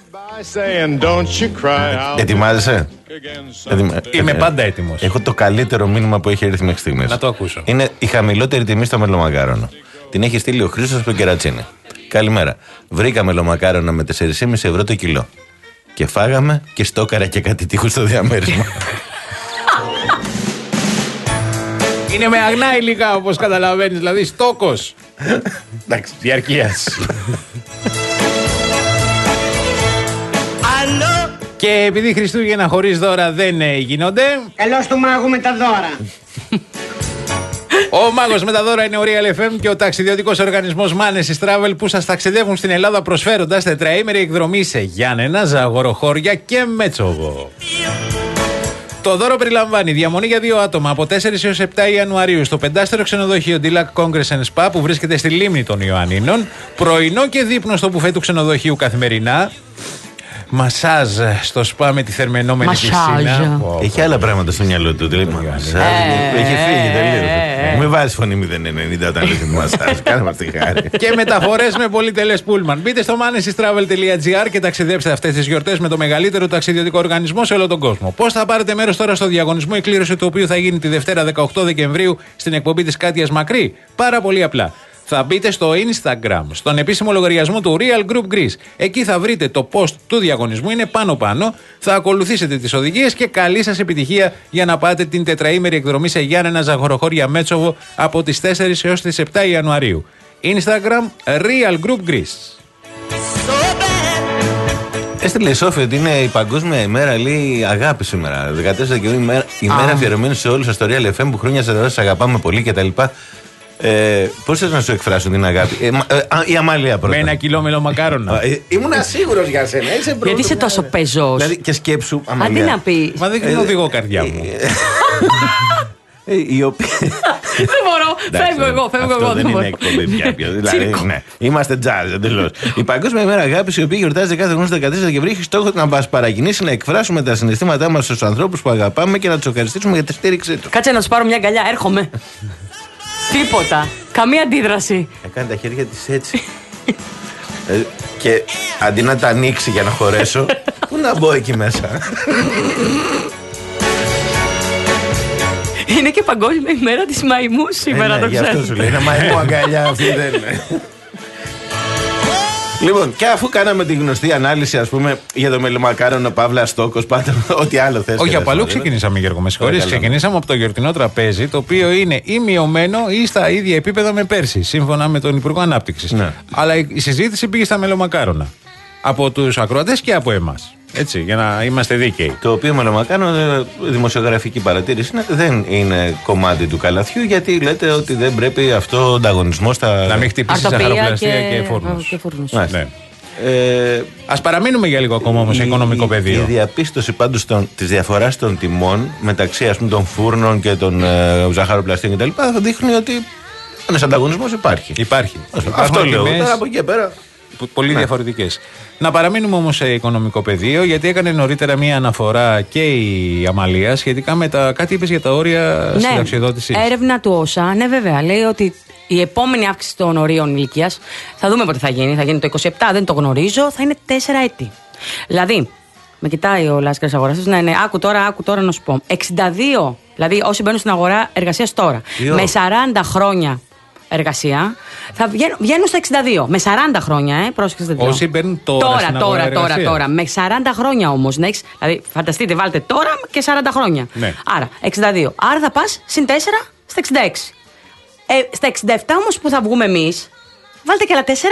Ετοιμάζεσαι? Είμαι πάντα έτοιμος. Έχω το καλύτερο μήνυμα που έχει έρθει μέχρι στιγμής. Να το ακούσω. Είναι η χαμηλότερη τιμή στο μελομακάρονο. Την έχει στείλει ο Χρήστος από το Κερατσίνι. Καλημέρα. Βρήκα μελομακάρονα με τέσσερα κόμμα πέντε ευρώ το κιλό. Και φάγαμε και στόκαρα και κάτι τείχους στο διαμέρισμα. Είναι με αγνά υλικά, όπως καταλαβαίνεις, δηλαδή στόκος. Εντάξει, διαρκείας. Και επειδή Χριστούγεννα χωρίς δώρα δεν γίνονται, καλώς του μάγου με τα δώρα. Ο μάγος με τα δώρα είναι ο Real εφ εμ και ο ταξιδιωτικός οργανισμός Manesis Travel, που σας ταξιδεύουν στην Ελλάδα προσφέροντας τετραήμερη εκδρομή σε Γιάννενα, Ζαγοροχώρια και Μέτσοβο. Το δώρο περιλαμβάνει διαμονή για δύο άτομα από τέσσερις έως επτά Ιανουαρίου στο πεντάστερο ξενοδοχείο Dilac Congress and Spa που βρίσκεται στη λίμνη των Ιωαννίνων, πρωινό και δείπνο στο μπουφέ του ξενοδοχείου καθημερινά, μασάζ στο σπα με τη θερμαινόμενη πισίνα. Έχει άλλα πράγματα στο μυαλό του. Μασάζ. Έχει φύγει τελείως. Μην βάζεις φωνή μηδέν ενενήντα όταν λες μασάζ. Κάνε μας τη χάρη. Και μεταφορές με πολυτελές πούλμαν. Μπείτε στο manesystravel.gr και ταξιδέψτε αυτές τις γιορτές με το μεγαλύτερο ταξιδιωτικό οργανισμό σε όλο τον κόσμο. Πώς θα πάρετε μέρος τώρα στο διαγωνισμό, η κλήρωση του οποίου θα γίνει τη Δευτέρα δεκαοκτώ Δεκεμβρίου στην εκπομπή της Κάτιας Μακρύ? Πάρα πολύ απλά. Θα μπείτε στο Instagram, στον επίσημο λογαριασμό του Real Group Greece. Εκεί θα βρείτε το post του διαγωνισμού, είναι πάνω-πάνω. Θα ακολουθήσετε τις οδηγίες και καλή σας επιτυχία για να πάτε την τετραήμερη εκδρομή σε Γιάννενα, Ζαγοροχώρια, Μέτσοβο από τις τέσσερις έως τις επτά Ιανουαρίου. Instagram Real Group Greece. Έστειλε η Σόφη ότι είναι η Παγκόσμια ημέρα, λέει, αγάπη σήμερα. δεκατέσσερα Δεκεμβρίου, ημέρα, ημέρα αφιερωμένη σε όλους σας στο Real εφ εμ που χρόνια σας αγαπάμε πολύ κτλ. Ε, Πώς θες να σου εκφράσουν την αγάπη? ε, ε, η Αμάλια πρώτα. Με ένα κιλό μελομακάρονα. ε, Ήμουν σίγουρος για σένα. Είσαι πρώτος. Γιατί είσαι τόσο πεζός? Δηλαδή και σκέψου, Αμάλια. Αντί να πει. Μα δεν Ε, οδηγώ καρδιά μου. Ε, η οποία... Δεν μπορώ. Φεύγω εγώ, φεύγω Αυτό εγώ. δεν είναι εκπομπή πια. Δηλαδή, ναι, είμαστε jazz εντελώς. Η Παγκόσμια ημέρα αγάπης, η οποία γιορτάζεται κάθε χρόνο στις δεκατέσσερα Δεκεμβρίου, έχει στόχο να μας παρακινήσει να εκφράσουμε τα συναισθήματά μας στους ανθρώπους που αγαπάμε και να τους ευχαριστήσουμε για τη στήριξή τους. Κάτσε να του πάρω μια αγκαλιά, έρχομαι. Τίποτα. Καμία αντίδραση. Έκανε τα χέρια της έτσι. ε, και αντί να τα ανοίξει για να χωρέσω, πού να μπω εκεί μέσα. Είναι και Παγκόσμια ημέρα της μαϊμού σήμερα, ε, ναι, το γι' αυτό ξέρεις. σου λέει. Ένα μαϊμού αγκαλιά αυτή δεν είναι. Λοιπόν, και αφού κάναμε τη γνωστή ανάλυση, ας πούμε, για το μελομακάρονο, Παύλα, Στόκος, πάντα, ό,τι άλλο θες. Όχι, από αλλού ξεκινήσαμε, Γιώργο, με συγχωρείς. Ξεκινήσαμε από το γιορτινό τραπέζι, το οποίο είναι ή μειωμένο ή στα ίδια επίπεδα με πέρσι, σύμφωνα με τον Υπουργό Ανάπτυξης. Ναι. Αλλά η συζήτηση πήγε στα μελομακάρονα. Από τους ακροατές και από εμάς. Έτσι, για να είμαστε δίκαιοι. Το οποίο μελομακάρονο, δημοσιογραφική παρατήρηση, είναι, δεν είναι κομμάτι του καλαθιού, γιατί λέτε ότι δεν πρέπει αυτό ο ανταγωνισμό στα. Να μην χτυπήσει ζαχαροπλαστεία και, και φούρνους. Και φούρνους. Ναι. Ναι. Ε, Ας παραμείνουμε για λίγο ακόμα όμως σε οικονομικό πεδίο. Η διαπίστωση πάντως της διαφοράς των τιμών μεταξύ, ας πούμε, των φούρνων και των ε, ζαχαροπλαστείων κτλ. Δείχνει ότι ένας ανταγωνισμός υπάρχει. Υπάρχει. Αυτό λέω. Τώρα από εκεί και πέρα. Πολύ ναι. διαφορετικές. Να παραμείνουμε όμως σε οικονομικό πεδίο, γιατί έκανε νωρίτερα μία αναφορά και η Αμαλία σχετικά με τα. Κάτι είπες για τα όρια ναι. συνταξιοδότησης. Έρευνα του ΩΣΑ, ναι, βέβαια, λέει ότι η επόμενη αύξηση των ορίων ηλικίας, θα δούμε πότε θα γίνει, θα γίνει το είκοσι επτά, δεν το γνωρίζω, θα είναι τέσσερα έτη. Δηλαδή, με κοιτάει ο Λάσκαρης αγοραστής, ναι, ναι, άκου τώρα, άκου τώρα να σου πω. εξήντα δύο, δηλαδή όσοι μπαίνουν στην αγορά εργασίας τώρα, Ιω. με σαράντα χρόνια εργασία, θα βγαίνουν, βγαίνουν στα εξήντα δύο. Με σαράντα χρόνια, ε, πρόσεξε. Όσοι μπαίνουν τώρα. Τώρα, στην τώρα, αγορά τώρα, τώρα. Με σαράντα χρόνια όμως. Δηλαδή, φανταστείτε, βάλτε τώρα και σαράντα χρόνια. Ναι. Άρα, εξήντα δύο. Άρα θα πας συν τέσσερα στα εξήντα έξι. Ε, στα εξήντα επτά όμως που θα βγούμε εμείς, βάλτε και άλλα τέσσερα.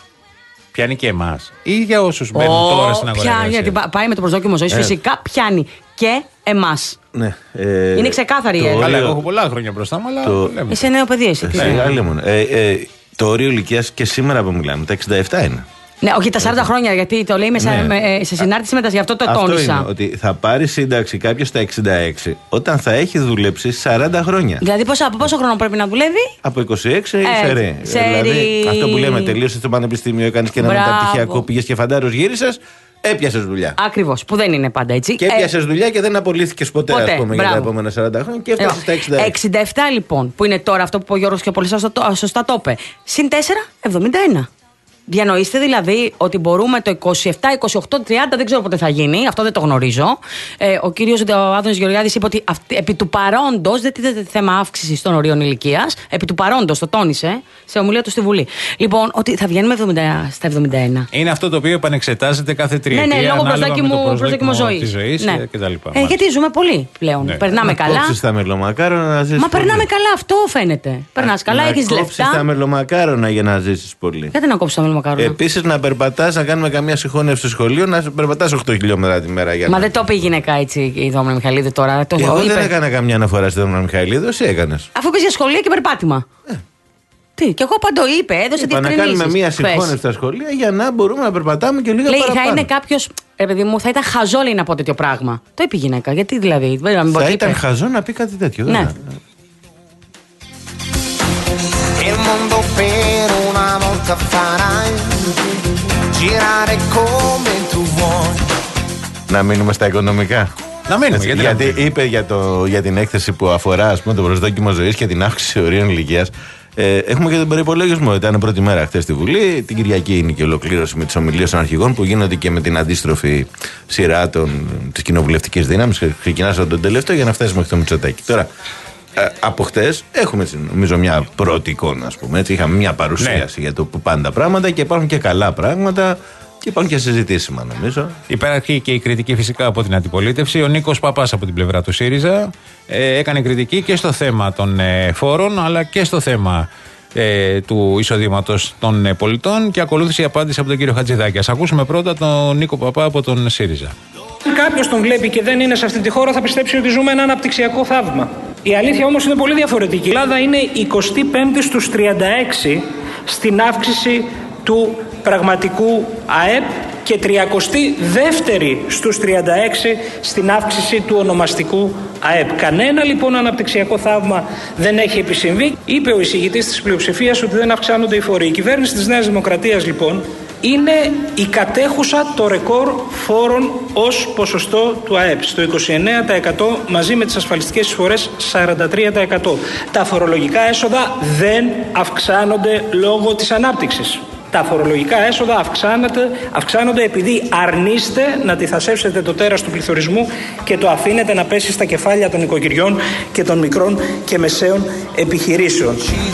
Πιάνει και εμάς. Ή για όσους μπαίνουν oh, τώρα στην αγορά. Πιάνει, γιατί πάει με το προσδόκιμο ζωής. Ε. Φυσικά πιάνει και εμάς. Ναι, ε, είναι ξεκάθαρη η έρευνα. Αλλά εγώ έχω πολλά χρόνια μπροστά μου, αλλά. Το... Είσαι νέο παιδί, εσύ. Ε, ε, ε, το όριο ηλικίας και σήμερα που μιλάμε, τα εξήντα επτά είναι. Ναι, όχι τα σαράντα χρόνια, γιατί το λέει με ναι. με, σε συνάρτηση με τα, γι' αυτό το αυτό τόνισα. Είναι, ότι θα πάρει σύνταξη κάποιο στα εξήντα έξι όταν θα έχει δουλέψει σαράντα χρόνια. Δηλαδή, πόσο, από πόσο χρόνο πρέπει να δουλεύει? Από είκοσι έξι ε, σερί. Δηλαδή, αυτό που λέμε, τελείωσε το πανεπιστήμιο, έκανε και ένα μεταπτυχιακό, πήγε και φαντάρος, γύρισε. Έπιασε δουλειά. Ακριβώς, που δεν είναι πάντα έτσι. Και έπιασε ε, δουλειά και δεν απολύθηκε ποτέ, ποτέ ας πούμε, για τα επόμενα σαράντα χρόνια και έφτασε στα εξήντα έξι. εξήντα επτά λοιπόν, που είναι τώρα αυτό που ο Γιώργος και πολύ σωστά, σωστά το είπε. Συν τέσσερα, εβδομήντα ένα. Διανοείστε δηλαδή ότι μπορούμε το είκοσι επτά, είκοσι οκτώ, τριάντα, δεν ξέρω πότε θα γίνει, αυτό δεν το γνωρίζω. Ε, ο κύριος Άδωνης Γεωργιάδης είπε ότι αυτή, επί του παρόντος δεν τίθεται θέμα αύξησης των ορίων ηλικίας. Επί του παρόντος το τόνισε σε ομιλία του στη Βουλή. Λοιπόν, ότι θα βγαίνουμε εβδομήντα, στα εβδομήντα ένα. Είναι αυτό το οποίο επανεξετάζεται κάθε τριετία. Ναι, ναι, λόγω προσδόκιμου ζωής. Της ζωής ναι. και τα λοιπά. Ε, γιατί ζούμε πολύ πλέον. Ναι. Περνάμε να καλά. Κόψεις τα μελομακάρονα να ζήσεις. Μα πολύ. περνάμε καλά, αυτό φαίνεται. Περνάς καλά, έχεις λεφτά. Να κόψεις τα μελομακάρονα για να ζήσεις πολύ. Γιατί να κόψεις τα μελομακάρονα. Επίσης να περπατάς, να κάνουμε καμία συγχώνευση στο σχολείο, να περπατάς οκτώ χιλιόμετρα τη μέρα. Για Μα να... δεν το είπε η γυναίκα έτσι η Δόμνα Μιχαηλίδου τώρα. Το Εγώ είπε. δεν έκανα καμιά αναφορά στη Δόμνα Μιχαηλίδου, εσύ έκανες. Αφού πήγε για σχολεία και περπάτημα. Ε. Τι, και εγώ πάντο είπε, έδωσε διευκρινήσεις. Να κάνουμε μία συγχώνευση στα σχολεία για να μπορούμε να περπατάμε και λίγο λέει, παραπάνω. θα είναι κάποιο. Ρε παιδί μου, θα ήταν χαζό λέει να πω τέτοιο πράγμα. Το είπε η γυναίκα. Γιατί δηλαδή. Δεν θα θα ήταν είπε. χαζό να πει κάτι τέτοιο. Ναι. Δεν να μείνουμε στα οικονομικά. Να μείνουμε. Έτσι, γιατί γιατί είπε για, το, για την έκθεση που αφορά ας πούμε, το προσδόκιμο ζωής και την αύξηση ορίων ηλικίας. Ε, έχουμε και τον προϋπολογισμό. Ήταν πρώτη μέρα χθες στη Βουλή. Την Κυριακή είναι και η ολοκλήρωση με τις ομιλίες των αρχηγών που γίνονται και με την αντίστροφη σειρά της κοινοβουλευτικής δύναμης. Ξεκινάς από τον τελευταίο για να φτάσει μέχρι το Μητσοτάκη. Τώρα, ε, από χτες έχουμε νομίζω μια πρώτη εικόνα. Ας πούμε, έτσι. Είχαμε μια παρουσίαση ναι. για το που πάνε τα πράγματα και υπάρχουν και καλά πράγματα. Και υπάρχουν και συζητήσιμα, νομίζω. Υπάρχει και η κριτική φυσικά από την αντιπολίτευση. Ο Νίκος Παπάς από την πλευρά του ΣΥΡΙΖΑ ε, έκανε κριτική και στο θέμα των ε, φόρων, αλλά και στο θέμα ε, του εισοδήματος των ε, πολιτών και ακολούθησε η απάντηση από τον κύριο Χατζηδάκη. Ας ακούσουμε πρώτα τον Νίκο Παπά από τον ΣΥΡΙΖΑ. Αν κάποιος τον βλέπει και δεν είναι σε αυτή τη χώρα, θα πιστέψει ότι ζούμε ένα αναπτυξιακό θαύμα. Η αλήθεια όμως είναι πολύ διαφορετική. Η Ελλάδα είναι εικοστή πέμπτη στους τριάντα έξι στην αύξηση του πραγματικού ΑΕΠ και τριακοστή δεύτερη στους τριάντα έξι στην αύξηση του ονομαστικού ΑΕΠ. Κανένα λοιπόν αναπτυξιακό θαύμα δεν έχει επισυμβεί. Είπε ο εισηγητής της πλειοψηφίας ότι δεν αυξάνονται οι φόροι. Η κυβέρνηση της Νέας Δημοκρατίας λοιπόν είναι η κατέχουσα το ρεκόρ φόρων ως ποσοστό του ΑΕΠ. Στο είκοσι εννέα τοις εκατό μαζί με τις ασφαλιστικές εισφορές σαράντα τρία τοις εκατό. Τα φορολογικά έσοδα δεν αυξάνονται λόγω της ανάπτυξης. Τα φορολογικά έσοδα αυξάνονται, αυξάνονται επειδή αρνείστε να αντιθασέψετε το τέρας του πληθωρισμού και το αφήνετε να πέσει στα κεφάλια των οικοκυριών και των μικρών και μεσαίων επιχειρήσεων.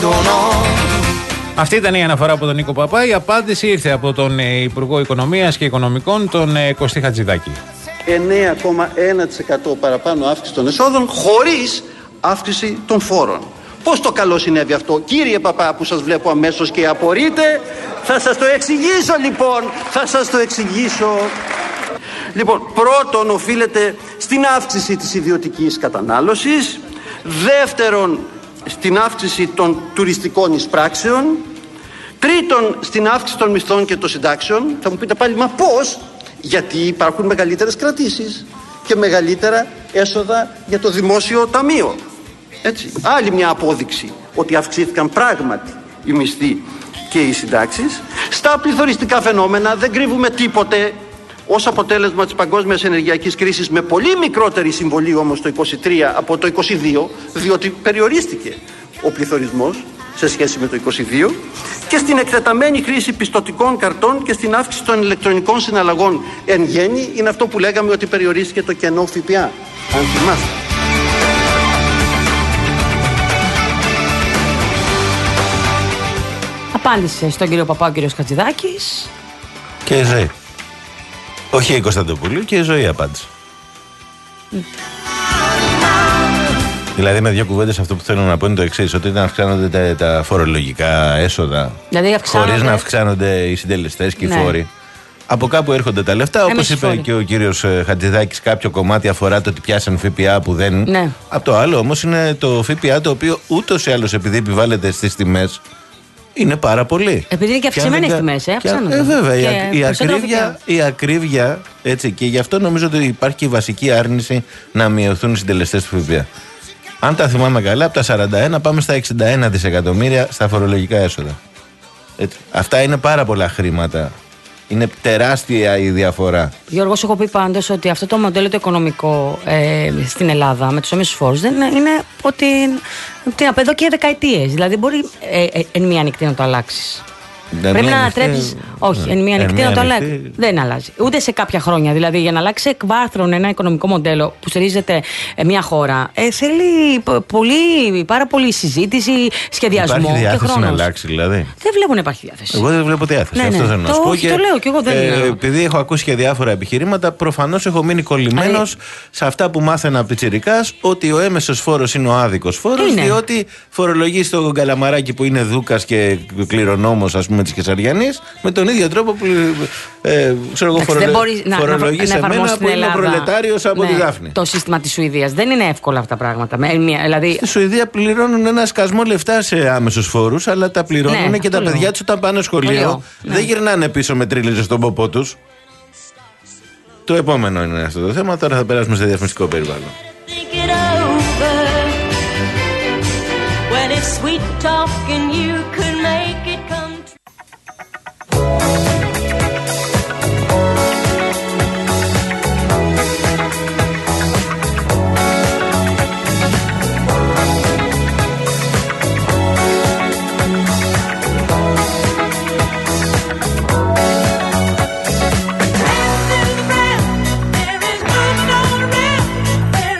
Αυτή ήταν η αναφορά από τον Νίκο Παπά. Η απάντηση ήρθε από τον Υπουργό Οικονομίας και Οικονομικών, τον Κωστή Χατζηδάκη. εννέα κόμμα ένα τοις εκατό παραπάνω αύξηση των εσόδων χωρίς αύξηση των φόρων. Πώς το καλό συνέβη αυτό? Κύριε Παπά, που σας βλέπω αμέσως και απορείτε, θα σας το εξηγήσω λοιπόν, θα σας το εξηγήσω. Λοιπόν, πρώτον οφείλεται στην αύξηση της ιδιωτικής κατανάλωσης, δεύτερον στην αύξηση των τουριστικών εισπράξεων, τρίτον στην αύξηση των μισθών και των συντάξεων. Θα μου πείτε πάλι, μα πώς? Γιατί υπάρχουν μεγαλύτερες κρατήσεις και μεγαλύτερα έσοδα για το δημόσιο ταμείο. Έτσι. Άλλη μια απόδειξη ότι αυξήθηκαν πράγματι οι μισθοί και οι συντάξεις. Στα πληθωριστικά φαινόμενα δεν κρύβουμε τίποτε, ως αποτέλεσμα της παγκόσμιας ενεργειακής κρίσης, με πολύ μικρότερη συμβολή όμως το είκοσι τρία από το είκοσι δύο, διότι περιορίστηκε ο πληθωρισμός σε σχέση με το είκοσι δύο, και στην εκτεταμένη χρήση πιστωτικών καρτών και στην αύξηση των ηλεκτρονικών συναλλαγών εν γέννη. Είναι αυτό που λέγαμε ότι περιορίστηκε το κενό ΦΠΑ, αν θυμάστε. Απάντησε στον κύριο Παπά ο κύριος Χατζηδάκης. Και η ζωή. Όχι η Κωνσταντοπούλου, και η ζωή απάντησε. Mm. Δηλαδή, με δύο κουβέντες, αυτό που θέλω να πω είναι το εξής: ότι όταν αυξάνονται τα, τα φορολογικά έσοδα, δηλαδή αυξάνονται... χωρίς να αυξάνονται οι συντελεστές και οι ναι. φόροι, από κάπου έρχονται τα λεφτά. Όπως είπε φόροι. Και ο κύριος Χατζηδάκης, κάποιο κομμάτι αφορά το ότι πιάσαν ΦΠΑ που δεν. Ναι. Από το άλλο όμως είναι το ΦΠΑ, το οποίο ούτως ή άλλως, επειδή επιβάλλεται στις τιμές, είναι πάρα πολύ. Επειδή είναι και αυξημένες τιμές, ε, αυξάνονται. Ε, βέβαια. Και η, ακρίβεια, η ακρίβεια, έτσι, και γι' αυτό νομίζω ότι υπάρχει και η βασική άρνηση να μειωθούν οι συντελεστές του ΦΠΑ. Αν τα θυμάμαι καλά, από τα σαράντα ένα πάμε στα εξήντα ένα δισεκατομμύρια στα φορολογικά έσοδα. Έτσι. Αυτά είναι πάρα πολλά χρήματα. Είναι τεράστια η διαφορά. Γιώργο, έχω πει πάντως ότι αυτό το μοντέλο το οικονομικό ε, στην Ελλάδα με τους έμεσους φόρους δεν είναι ότι, ότι από εδώ και δεκαετίες. Δηλαδή μπορεί ε, ε, εν μία νυχτή να το αλλάξεις. Δεν Πρέπει να ανατρέψεις. Όχι, εν μία νυχτή να το αλλάξει. Δεν αλλάζει. Ούτε σε κάποια χρόνια. Δηλαδή, για να αλλάξει εκ βάθρων ένα οικονομικό μοντέλο που στηρίζεται μια χώρα, ε, θέλει πολύ, πάρα πολύ συζήτηση, σχεδιασμό. Υπάρχει διάθεση και χρόνος. Να αλλάξει, δηλαδή. Δεν βλέπω να υπάρχει διάθεση. Εγώ δεν βλέπω διάθεση. Ναι, αυτό ναι. θέλω να το, σου πω. Όχι, Και, το λέω και εγώ δεν ε, είναι. Επειδή έχω ακούσει και διάφορα επιχειρήματα, προφανώς έχω μείνει κολλημένος σε αυτά που μάθαινα από πιτσιρικάς, ότι ο έμεσος φόρος είναι ο άδικος φόρος, διότι φορολογεί τον Καλαμαράκι που είναι δούκας και κληρονόμος, ας πούμε, της Κεσαριανής, με τον ίδιο τρόπο που ε, ξέρω εγώ, φορολο... φορολογεί σε μένα που είναι ο προλετάριος από ναι, τη Δάφνη. Το σύστημα της Σουηδίας δεν είναι εύκολα αυτά τα πράγματα. Με, μια, δηλαδή... Στη Σουηδία πληρώνουν ένα σκασμό λεφτά σε άμεσους φόρους, αλλά τα πληρώνουν ναι, και τα παιδιά τους όταν πάνε σχολείο ναι. δεν γυρνάνε πίσω με τρίλιζες στον ποπό τους. Το επόμενο είναι αυτό το θέμα. Τώρα θα περάσουμε σε διαφημιστικό περιβάλλον.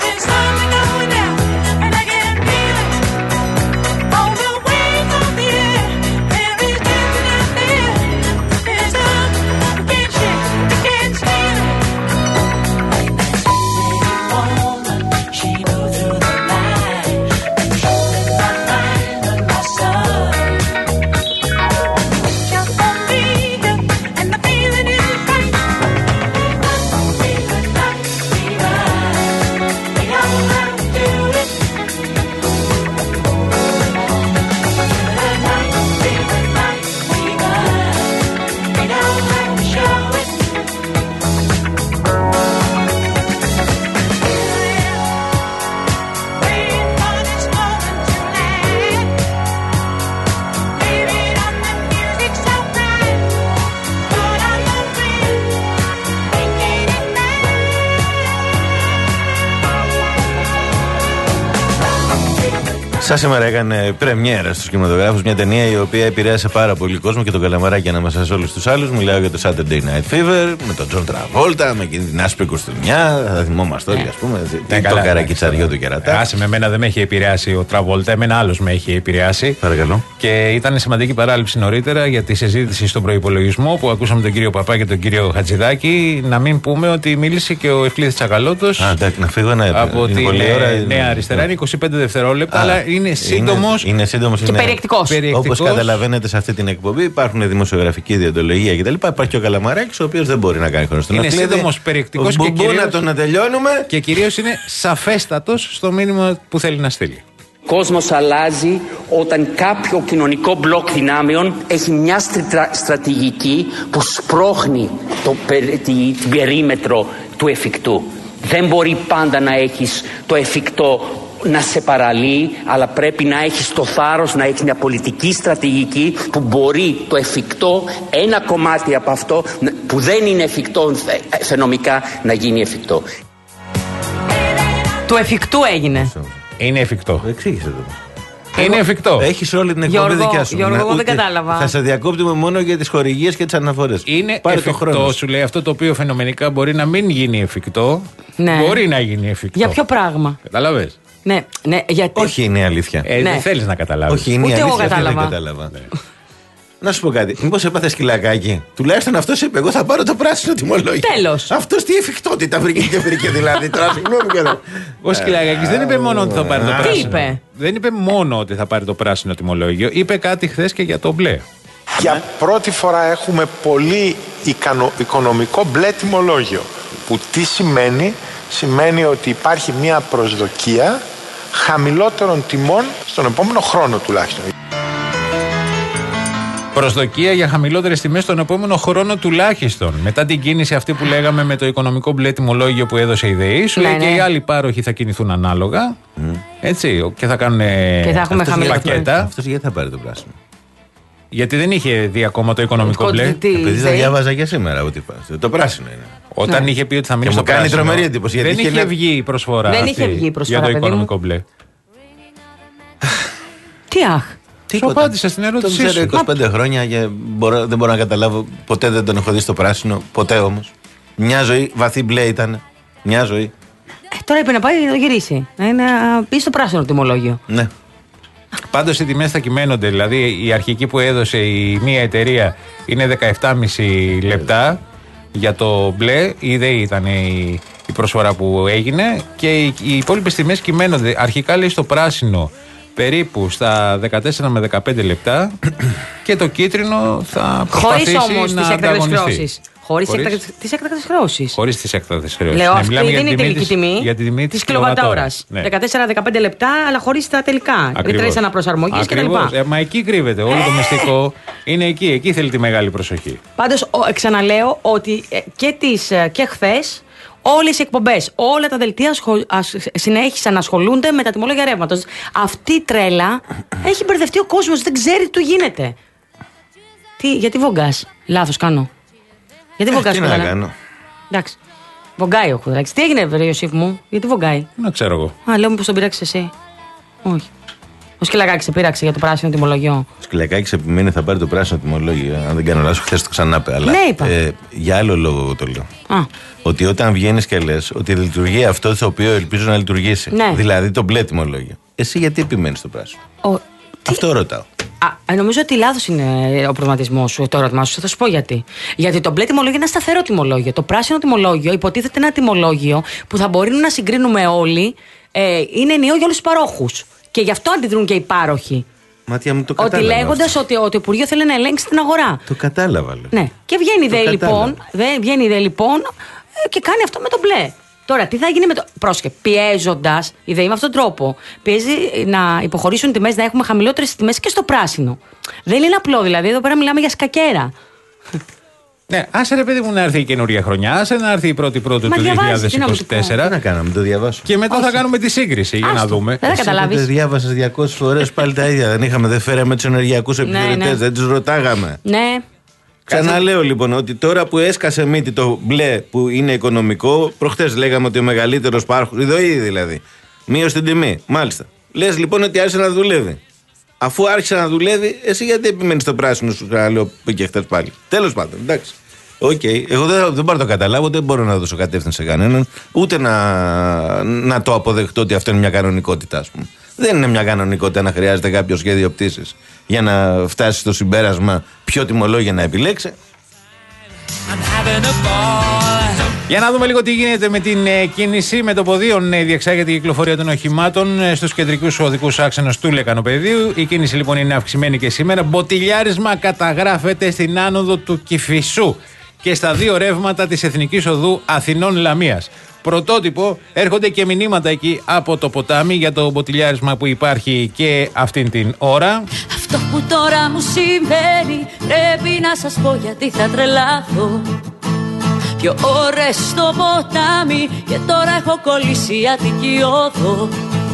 Oh, Σαν σήμερα έκανε πρεμιέρα στους κινηματογράφους μια ταινία η οποία επηρέασε πάρα πολύ κόσμο και τον Καλαμαράκη ανάμεσα σε όλους τους άλλους. Μιλάω για το Saturday Night Fever με τον Τζον Τραβόλτα, με εκείνη την άσπρη κοστούμια. Θα θυμόμαστε όλοι, ας πούμε. Ναι, το καρακιτσαριό του κερατά. Άσε με, εμένα δεν με έχει επηρεάσει ο Τραβόλτα, εμένα άλλος με έχει επηρεάσει. Παρακαλώ. Και ήταν σημαντική παράληψη νωρίτερα για τη συζήτηση στον προϋπολογισμό που ακούσαμε τον κύριο Παπά και τον κύριο Χατζηδάκη. Να μην πούμε ότι μίλησε και ο Ευκλήδης Τσακαλώτος. Α, εντάξει, να φύγω ένα από την Νέα Αριστερά. Είναι είκοσι πέντε δευτερόλεπτα, αλλά είναι σύντομο. Είναι σύντομος και περιεκτικός. Όπως καταλαβαίνετε σε αυτή την εκπομπή υπάρχουν δημοσιογραφική διοντολογία κτλ. Υπάρχει και ο Καλαμαράκης, ο οποίος δεν μπορεί να κάνει χρόνο στον Είναι σύντομος, περιεκτικός και κυρίως, να τον να τελειώνουμε. Και κυρίως είναι σαφέστατος στο μήνυμα που θέλει να στείλει. Ο κόσμος αλλάζει όταν κάποιο κοινωνικό μπλοκ δυνάμεων έχει μια στρατηγική που σπρώχνει το, την, την περίμετρο του εφικτού. Δεν μπορεί πάντα να έχεις το εφικτό να σε παραλύει, αλλά πρέπει να έχεις το θάρρος, να έχεις μια πολιτική στρατηγική που μπορεί το εφικτό, ένα κομμάτι από αυτό που δεν είναι εφικτό φαινομικά, να γίνει εφικτό. Το εφικτού έγινε. Είναι εφικτό. Εξήγησε το. Είναι εφικτό. Έχεις όλη την εκπομπή δικιά σου. Γιώργο, εγώ δεν κατάλαβα. Θα σε διακόπτουμε μόνο για τις χορηγίες και τις αναφορές. Είναι Πάρε εφικτό, σου λέει, αυτό το οποίο φαινομενικά μπορεί να μην γίνει εφικτό. Ναι. Μπορεί να γίνει εφικτό. Για ποιο πράγμα? Καταλαβες. Ναι, ναι, γιατί... Όχι, είναι η αλήθεια. Ε, ναι. Δεν θέλεις να καταλάβεις. Όχι, είναι η Ούτε αλήθεια. εγώ κατάλαβα. Δεν κατάλαβα. Ναι. Να σου πω κάτι. Μήπως έπαθε σκυλακάκι. Τουλάχιστον αυτός είπε: εγώ θα πάρω το πράσινο τιμολόγιο. Τέλος. Αυτός τι εφικτότητα βρήκε και βρήκε δηλαδή. Τώρα συγγνώμη και εδώ. Ο Σκυλακάκης δεν είπε μόνο ότι θα πάρει το πράσινο. Τι είπε? Δεν είπε μόνο ότι θα πάρει το πράσινο τιμολόγιο. Είπε κάτι χθες και για το μπλε. Για πρώτη φορά έχουμε πολύ ικανο, οικονομικό μπλε τιμολόγιο. Που τι σημαίνει? Σημαίνει ότι υπάρχει μια προσδοκία χαμηλότερων τιμών στον επόμενο χρόνο τουλάχιστον. Προσδοκία για χαμηλότερες τιμές τον επόμενο χρόνο τουλάχιστον. Μετά την κίνηση αυτή που λέγαμε με το οικονομικό μπλε τιμολόγιο που έδωσε η ΔΕΗ, σου ναι, λέει ναι. και οι άλλοι πάροχοι θα κινηθούν ανάλογα. Mm. Έτσι, και θα κάνουν και θα έχουμε πακέτα. Αυτός γιατί θα πάρει το πράσινο? Γιατί δεν είχε δει ακόμα το οικονομικό μπλε. Επειδή το διάβαζα και σήμερα ότι το πράσινο είναι. Όταν ναι. είχε πει ότι θα μείνει και στο μου κάνει πράσινο. τρομερή εντύπωση. Δεν είχε είχε βγει η προσφορά. Δεν αυτή είχε βγει η προσφορά για το οικονομικό μπλε. Τι αχ. Σου απάντησα στην ερώτησή σου. Τον ξέρω είκοσι πέντε χρόνια και μπορώ, δεν μπορώ να καταλάβω. Ποτέ δεν τον έχω δει στο πράσινο. Ποτέ όμως. Μια ζωή, βαθύ μπλε ήταν. Μια ζωή. Ε, τώρα είπε να πάει να το γυρίσει. Να είναι, πει στο πράσινο τιμολόγιο. Ναι. Πάντως οι τιμές θα κυμαίνονται. Δηλαδή η αρχική που έδωσε η μία εταιρεία είναι δεκαεπτά κόμμα πέντε λεπτά για το μπλε. Η ΔΕΗ ήταν η, η προσφορά που έγινε και οι, οι υπόλοιπες τιμές κυμαίνονται. Αρχικά λέει στο πράσινο περίπου στα δεκατέσσερα με δεκαπέντε λεπτά και το κίτρινο θα προσπαθήσει Χωρίς όμως να τις έκτακτες ανταγωνιστεί. χρεώσεις. Χωρίς τις έκτακτες χρεώσεις. Χωρίς τις έκτακτες χρεώσεις. Λέω Ναι, αυτή μιλάμε δεν είναι η τελική της, τιμή για τη τιμή της κιλοβατόρας. Ναι. δεκατέσσερα με δεκαπέντε λεπτά αλλά χωρίς τα τελικά. Ρήτρες αναπροσαρμογής κτλ. Ε, μα εκεί κρύβεται. Όλο το μυστικό είναι εκεί. Εκεί θέλει τη μεγάλη προσοχή. Πάντως ο, ξαναλέω ότι ε, και, τις, ε, και χθες όλες οι εκπομπές, όλα τα δελτία ασχολ, ασ, συνέχισαν να ασχολούνται με τα τιμολόγια ρεύματος. Αυτή η τρέλα έχει μπερδευτεί ο κόσμος, δεν ξέρει τι γίνεται. Τι, γιατί βογκάς? Λάθος κάνω. Γιατί ε, βογκάς? Τι να κάνω. Εντάξει. Βογκάει ο Κουδράκης. Τι έγινε, βρε Ιωσήφ μου, γιατί βογκάει? Να ξέρω εγώ. Α, λέω μήπως τον πειράξεις εσύ. Όχι. Ο Σκυλακάκης σε πείραξε για το πράσινο τιμολόγιο. Ο Σκυλακάκης επιμένει θα πάρει το πράσινο τιμολόγιο. Αν δεν κάνω λάθος, χθες το ξανά είπε. Αλλά ναι, είπα. Ε, για άλλο λόγο το λέω. Α. Ότι όταν βγαίνεις και λες ότι λειτουργεί αυτό το οποίο ελπίζω να λειτουργήσει. Ναι. Δηλαδή το μπλε τιμολόγιο. Εσύ γιατί επιμένεις το πράσινο? Ο... Αυτό ρωτάω. Α, νομίζω ότι λάθος είναι ο προβληματισμός σου, το ερώτημά σου. Θα σου πω γιατί. Γιατί το μπλε τιμολόγιο είναι ένα σταθερό τιμολόγιο. Το πράσινο τιμολόγιο υποτίθεται ένα τιμολόγιο που θα μπορεί να συγκρίνουμε όλοι. Ε, είναι ενιαίο για όλους τους παρόχους. Και γι' αυτό αντιδρούν και οι πάροχοι. Ματιά μου, το κατάλαβα. Ότι λέγοντας ότι, ότι το Υπουργείο θέλει να ελέγξει την αγορά. Το κατάλαβα, λέω. Ναι. Και βγαίνει η ΔΕΗ λοιπόν, δε, βγαίνει η ΔΕΗ λοιπόν ε, και κάνει αυτό με το μπλε. Τώρα, τι θα γίνει με το. Πρόσεχε, πιέζοντας η ΔΕΗ με αυτόν τον τρόπο, πιέζει να υποχωρήσουν τιμές, να έχουμε χαμηλότερες τιμές και στο πράσινο. Δεν είναι απλό δηλαδή, εδώ πέρα μιλάμε για σκακέρα. Ναι, άσε ρε παιδί μου να έρθει η καινούργια χρονιά, άσε να έρθει η πρώτη πρώτη του δύο χιλιάδες είκοσι τέσσερα. Τι να κάναμε, το διαβάσω. Και μετά Όχι. θα κάνουμε τη σύγκριση για να δούμε. Δεν θα καταλάβεις. Δεν διάβασες διακόσιες φορές πάλι τα ίδια. Δεν είχαμε, δεν φέραμε τους ενεργειακούς επιχειρητές, ναι, ναι. δεν τους ρωτάγαμε. Ναι. Ξαναλέω λοιπόν ότι τώρα που έσκασε μύτη το μπλε που είναι οικονομικό, προχτές λέγαμε ότι ο μεγαλύτερος πάροχος, η ΔΟΗ δηλαδή, μείωσε την τιμή. Μάλιστα. Λες λοιπόν ότι άρχισε να δουλεύει. Αφού άρχισε να δουλεύει, εσύ γιατί επιμένεις στο πράσινο σου, λέω και χθες πάλι. Τέλος πάντων, εντάξει. Οκ, okay. Εγώ δεν, δεν μπορώ να το καταλάβω, δεν μπορώ να δώσω κατεύθυνση σε κανέναν, ούτε να, να το αποδεχτώ ότι αυτό είναι μια κανονικότητα, ας πούμε. Δεν είναι μια κανονικότητα να χρειάζεται κάποιο σχέδιο πτήσης για να φτάσει στο συμπέρασμα ποιο τιμολόγιο να επιλέξει. Για να δούμε λίγο τι γίνεται με την ε, κίνηση. Με το ποδίον ε, διεξάγεται η κυκλοφορία των οχημάτων ε, στους κεντρικούς οδικούς άξονες του Λεκανοπεδίου. Η κίνηση λοιπόν είναι αυξημένη και σήμερα. Μποτιλιάρισμα καταγράφεται στην άνοδο του Κηφισού και στα δύο ρεύματα της Εθνικής Οδού Αθηνών Λαμίας. Πρωτότυπο, έρχονται και μηνύματα εκεί από το ποτάμι για το μποτιλιάρισμα που υπάρχει και αυτήν την ώρα. Αυτό που τώρα μου συμβαίνει πρέπει να σας πω γιατί θα τρελάθω. Πιο ώρες στο ποτάμι και τώρα έχω κολλήσει Αττική όδο.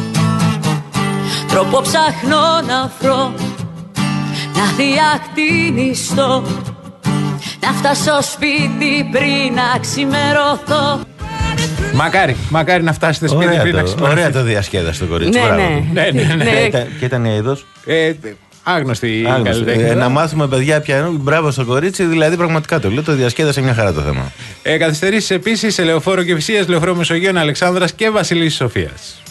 Τρόπο ψάχνω να βρω, να διακτηνιστώ, να φτάσω σπίτι πριν να ξημερωθώ. Μακάρι, μακάρι να φτάσετε σπίτι ωραία πριν το, να ξημερωθεί. Ωραία το διασκέδασε το κορίτσι. Ναι, ναι. Ναι, ναι, ναι. Ναι. Και ήταν η είδος. Ε, άγνωστη Άγνωστο. καλλιτέχνη. Ε, να μάθουμε, παιδιά, πια. Μπράβο στο κορίτσι, δηλαδή πραγματικά το λέω. Το διασκέδασε μια χαρά το θέμα. Ε, καθυστερήσεις επίσης σε Λεωφόρο Κηφισίας, Λεωφόρο Μεσογείων Αλεξάνδρας και Βασιλής Σοφίας.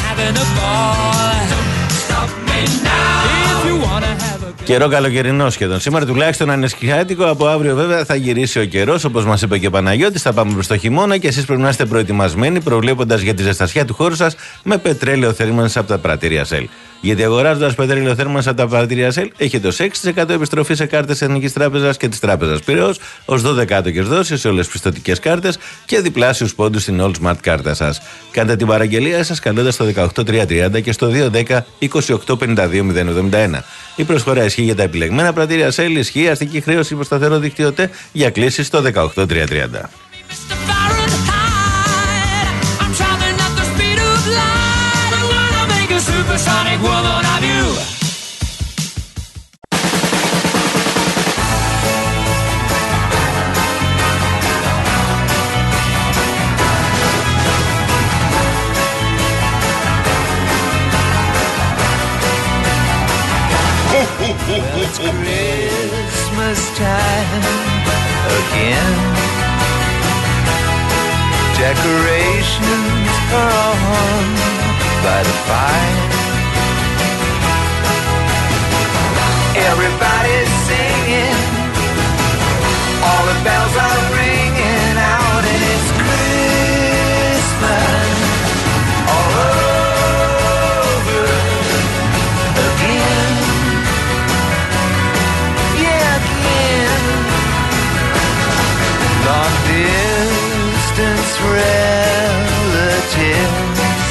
Καιρό καλοκαιρινό σχεδόν. Σήμερα τουλάχιστον ανεσχιάτικο. Από αύριο βέβαια θα γυρίσει ο καιρός. Όπως μας είπε και ο Παναγιώτης, θα πάμε προς το χειμώνα και εσείς πρέπει να είστε προετοιμασμένοι, προβλέποντας για τη ζεστασιά του χώρου σας με πετρέλαιο θέρμανσης από τα πρατήρια Shell. Γιατί αγοράζοντας πετρέλαιο θέρμανσης από τα πρατήρια Shell, έχετε ως έξι τοις εκατό επιστροφή σε κάρτες Εθνικής Τράπεζας και της Τράπεζας Πειραιώς, ως δώδεκα τοις εκατό κερδώσεις σε όλες τις πιστωτικές κάρτες και διπλάσιους πόντους στην All Smart κάρτα σας. Κάντε την παραγγελία σας καλώντας στο δεκαοκτώ τριακόσια τριάντα και στο δύο δέκα είκοσι οκτώ πενήντα δύο μηδέν εβδομήντα ένα. Η προσφορά ισχύει για τα επιλεγμένα πρατήρια Shell, ισχύει αστική χρέωση υπό σταθερό δίκτυο ΤΕ για κλήσεις στο δεκαοκτώ τριακόσια τριάντα. It's Christmas time again. Decorations are on by the fire. Everybody's singing, all the bells are ringing out, and it's Christmas all over again. Long distance relatives,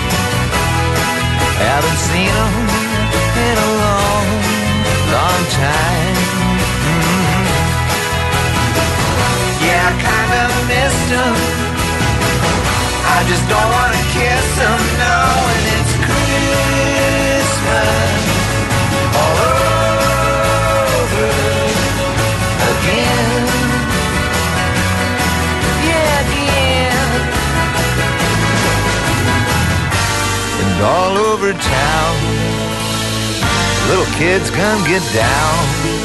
haven't seen them in a long, long time. Mm-hmm. Yeah, I kinda missed them, I just don't wanna kiss them, no, and it's Christmas all over again. All over town, little kids come get down,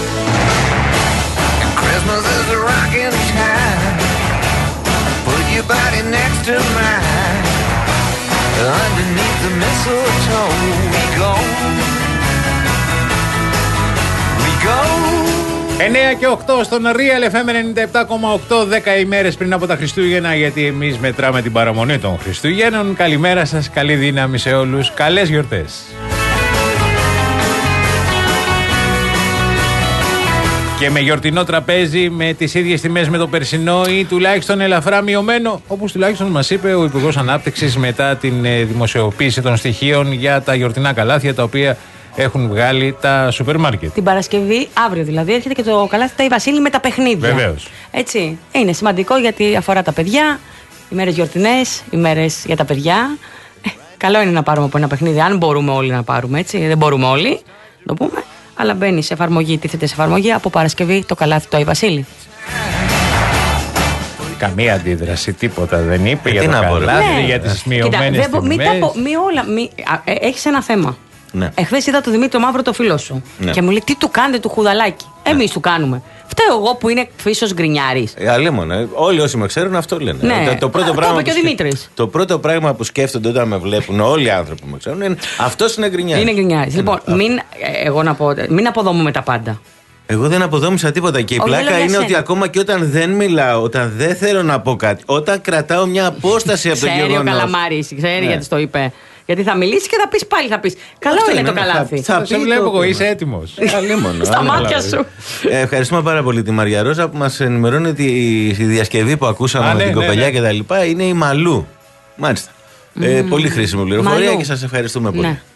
and Christmas is a rockin' time. Put your body next to mine, underneath the mistletoe we go, we go. εννέα και οκτώ στον Real εφ εμ ενενήντα επτά κόμμα οκτώ, δέκα ημέρες πριν από τα Χριστούγεννα, γιατί εμείς μετράμε την παραμονή των Χριστουγέννων. Καλημέρα σας, καλή δύναμη σε όλους, καλές γιορτές. Και με γιορτινό τραπέζι, με τις ίδιες τιμές με το περσινό ή τουλάχιστον ελαφρά μειωμένο, όπως τουλάχιστον μας είπε ο Υπουργός Ανάπτυξης μετά την δημοσιοποίηση των στοιχείων για τα γιορτινά καλάθια τα οποία έχουν βγάλει τα σούπερ μάρκετ. Την Παρασκευή, αύριο δηλαδή, έρχεται και το καλάθι Τάι Βασίλη με τα παιχνίδια. Βεβαίως. Έτσι. Είναι σημαντικό γιατί αφορά τα παιδιά, ημέρες γιορτινές, ημέρες για τα παιδιά. Ε, καλό είναι να πάρουμε από ένα παιχνίδι, αν μπορούμε όλοι να πάρουμε, έτσι. Δεν μπορούμε όλοι, το πούμε. Αλλά μπαίνει σε εφαρμογή, τίθεται σε εφαρμογή από Παρασκευή το καλάθι Τάι Βασίλη. Καμία αντίδραση, τίποτα δεν είπε Ε, για τι το να πω, ρε. καλάθι, Ναι. για τις Κοίτα, μειωμένες δεν μπο- μην τα τιμές. πω- μη όλα. Μη, α, ε, έχεις ένα θέμα. Ναι. Εχθές είδα το Δημήτρη Μαύρο, το φίλο σου. Ναι. Και μου λέει: τι του κάνετε του χουδαλάκι. Εμείς του κάνουμε. Φταίω εγώ που είναι φύσος γκρινιάρης. Ε, αλίμονα. Ε, όλοι όσοι με ξέρουν αυτό λένε. Ναι. Το, το, πρώτο Α, το πράγμα είπε και ο που σκε- Δημήτρης. το πρώτο πράγμα που σκέφτονται όταν με βλέπουν όλοι οι άνθρωποι που με ξέρουν είναι αυτός είναι γκρινιάρης. Είναι γκρινιάρης. Λοιπόν, μην, ε, εγώ να πω, μην αποδομούμε τα πάντα. Εγώ δεν αποδόμησα τίποτα και η Όχι, πλάκα λέω για είναι σένα. ότι ακόμα και όταν δεν μιλάω, όταν δεν θέλω να πω κάτι, όταν κρατάω μια απόσταση από το Ξέρει ο γεγονός. Καλαμάρης, ξέρει Ναι. γιατί το είπε. Γιατί θα μιλήσει και θα πει πάλι, θα πει. Καλό Αυτό είναι είναι, το ναι, καλάθι. θα- Θα σε πει βλέπω το εγώ, θέμα. είσαι έτοιμος. Αλίμονο, Στα αλίμονο. μάτια σου. Ε, ευχαριστούμε πάρα πολύ τη Μαρία Ρόζα που μας ενημερώνει ότι η διασκευή που ακούσαμε Α, με ναι, την ναι, κοπελιά ναι. και τα λοιπά είναι η Μαλού. Μάλιστα. Ε, πολύ χρήσιμη πληροφορία Μαλού. και σας ευχαριστούμε πολύ. Ναι.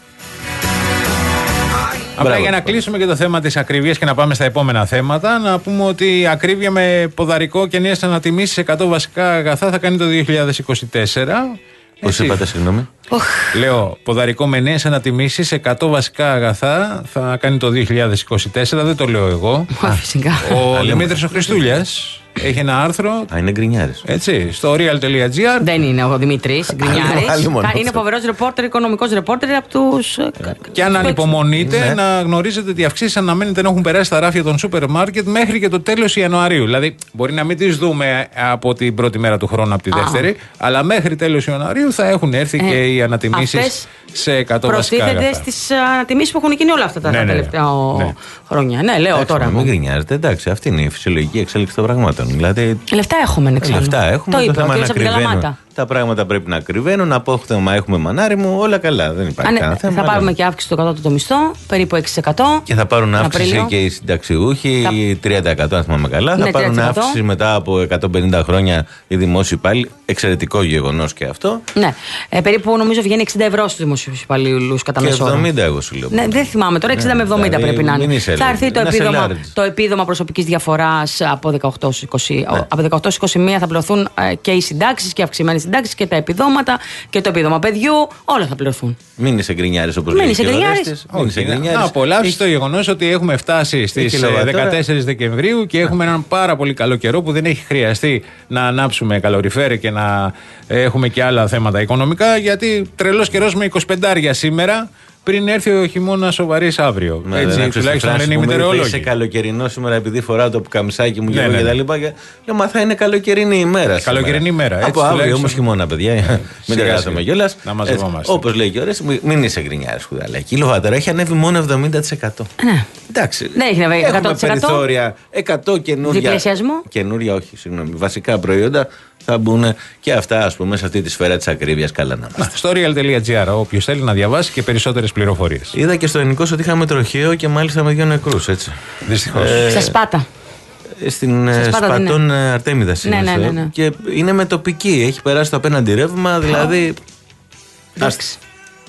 Απλά Μπράβο. για να κλείσουμε και το θέμα της ακρίβειας και να πάμε στα επόμενα θέματα, να πούμε ότι η ακρίβεια με ποδαρικό και νέες ανατιμήσεις εκατό βασικά αγαθά θα κάνει το δύο χιλιάδες είκοσι τέσσερα. Πώς Έτσι. είπατε, συγγνώμη. Λέω, ποδαρικό με νέες ανατιμήσεις εκατό βασικά αγαθά θα κάνει το δύο χιλιάδες είκοσι τέσσερα, δεν το λέω εγώ. Φυσικά. Ο λέμε. Δημήτρης ο Χριστούλιας έχει ένα άρθρο, Α, είναι γκρινιάρης. έτσι, στο real.gr. Δεν είναι ο Δημήτρη Γκρινιάρης. Άλλη μόνο Είναι αυτό. φοβερός ρεπόρτερ, οικονομικός ρεπόρτερ από τους... Και αν ανυπομονείτε, Ναι. να γνωρίζετε ότι οι αυξήσεις αναμένεται να έχουν περάσει στα ράφια των σούπερ μάρκετ μέχρι και το τέλος Ιανουαρίου. Δηλαδή, μπορεί να μην τις δούμε από την πρώτη μέρα του χρόνου, από τη Α. δεύτερη, αλλά μέχρι τέλος Ιανουαρίου θα έχουν έρθει Ε, και οι ανατιμήσεις αυτές σε εκατό βασικά προστίθεται αγαθά. στις ανατιμήσεις που έχουν γίνει όλα αυτά τα Ναι, ναι, ναι. τελευταία Ναι. χρόνια. Ναι, λέω Εντάξει, τώρα. να εγώ. μην γκρινιάζετε, εντάξει, αυτή είναι η φυσιολογική εξέλιξη των πραγμάτων. Δηλαδή, Λεφτά έχουμε, εξάλλου. λεφτά έχουμε. Το είπε ο θέμα κ. είναι από την να κρυβαίνουν. Καλαμάτα. Τα πράγματα πρέπει να κρυβαίνουν. Απόχθεμα έχουμε μανάρι μου, όλα καλά. Δεν υπάρχει Αν- κανένα θέμα. θα αλλά- πάρουμε και αύξηση στο κατώτατο μισθό, περίπου έξι τοις εκατό. Και θα πάρουν τον αύξηση Απρίλιο. και οι συνταξιούχοι, Θα- οι τρία τοις εκατό αν θυμάμαι καλά. Ναι, θα πάρουν τρία τοις εκατό. αύξηση μετά από εκατόν πενήντα χρόνια οι δημόσιοι υπάλληλοι. Εξαιρετικό γεγονός και αυτό. Ναι, ε, περίπου νομίζω βγαίνει εξήντα ευρώ στους δημοσίους υπαλλήλους κατά Και μέσο όρο. εβδομήντα εγώ σου λέω. Ναι, δεν θυμάμαι τώρα, εξήντα Ναι, με εβδομήντα δηλαδή, πρέπει να μην είναι. είσαι Θα έρθει το να σε επίδομα, large. το επίδομα προσωπικής διαφοράς από δεκαοκτώ στους είκοσι. Από δεκαοκτώ στους είκοσι μία θα πληρωθούν ε, και οι συντάξεις και οι αυξημένες συντάξεις και τα επιδόματα και το επίδομα παιδιού. Όλα θα πληρωθούν. Μην είσαι γκρινιάρης όπως Μην λέει είσαι και ο γκρινιάρης. Ρέστης. Μην είσαι Όχι, να- γκρινιάρης. να απολαύσει το γεγονό ότι έχουμε φτάσει στις ε, κιλοβατόρα. δεκατέσσερις Δεκεμβρίου και έχουμε έναν πάρα πολύ καλό καιρό που δεν έχει χρειαστεί να ανάψουμε καλοριφέρ και να ε, έχουμε και άλλα θέματα οικονομικά. Γιατί τρελός καιρός με είκοσι πέντε σήμερα πριν έρθει ο χειμώνα σοβαρή αύριο. Ναι, Έτσι, δεν άκουσες τη τουλάχιστον φράση λένε οι που μου είπε, μετεωρολόγοι. Είσαι καλοκαιρινό σήμερα επειδή φοράω το καμισάκι μου Ναι, και ναι, τα ναι. λοιπά. Και λέω, μα θα είναι καλοκαιρινή ημέρα. Καλοκαιρινή σήμερα. ημέρα, έτσι, Από αύριο τουλάχιστον. όμω χειμώνα, παιδιά. Μην Σιγά, τρελάθουμε σιγά. κιόλα. Να μαζευόμαστε. Όπω λέει και ο Ρέστης, μην- μην είσαι γκρινιάρη χουδάλα. Η κιλοβατόρα έχει ανέβει μόνο εβδομήντα τοις εκατό. Ναι. Εντάξει. Δεν έχει ανέβει εκατό Έχουμε τοις εκατό. περιθώρια εκατό καινούρια. Διπλασιασμό. Καινούρια, όχι, συγγνώμη. Βασικά προϊόντα θα μπουν και αυτά, α πούμε, σε αυτή τη σφαίρα τη ακρίβεια. Καλά να είμαστε. Στο real.gr, όποιο θέλει να διαβάσει και περισσότερες πληροφορίες. Είδα και στο ελληνικό ότι είχαμε τροχαίο και μάλιστα με δύο νεκρούς, έτσι. Δυστυχώς. Σε Σπάτα. Ε, Στην Σε ε, Σπάτα δεν Σπατών ε, Αρτέμιδας Ναι, είναι ναι, αυτό. ναι, ναι. Και είναι με τοπική. Έχει περάσει το απέναντι ρεύμα, δηλαδή. Εντάξει.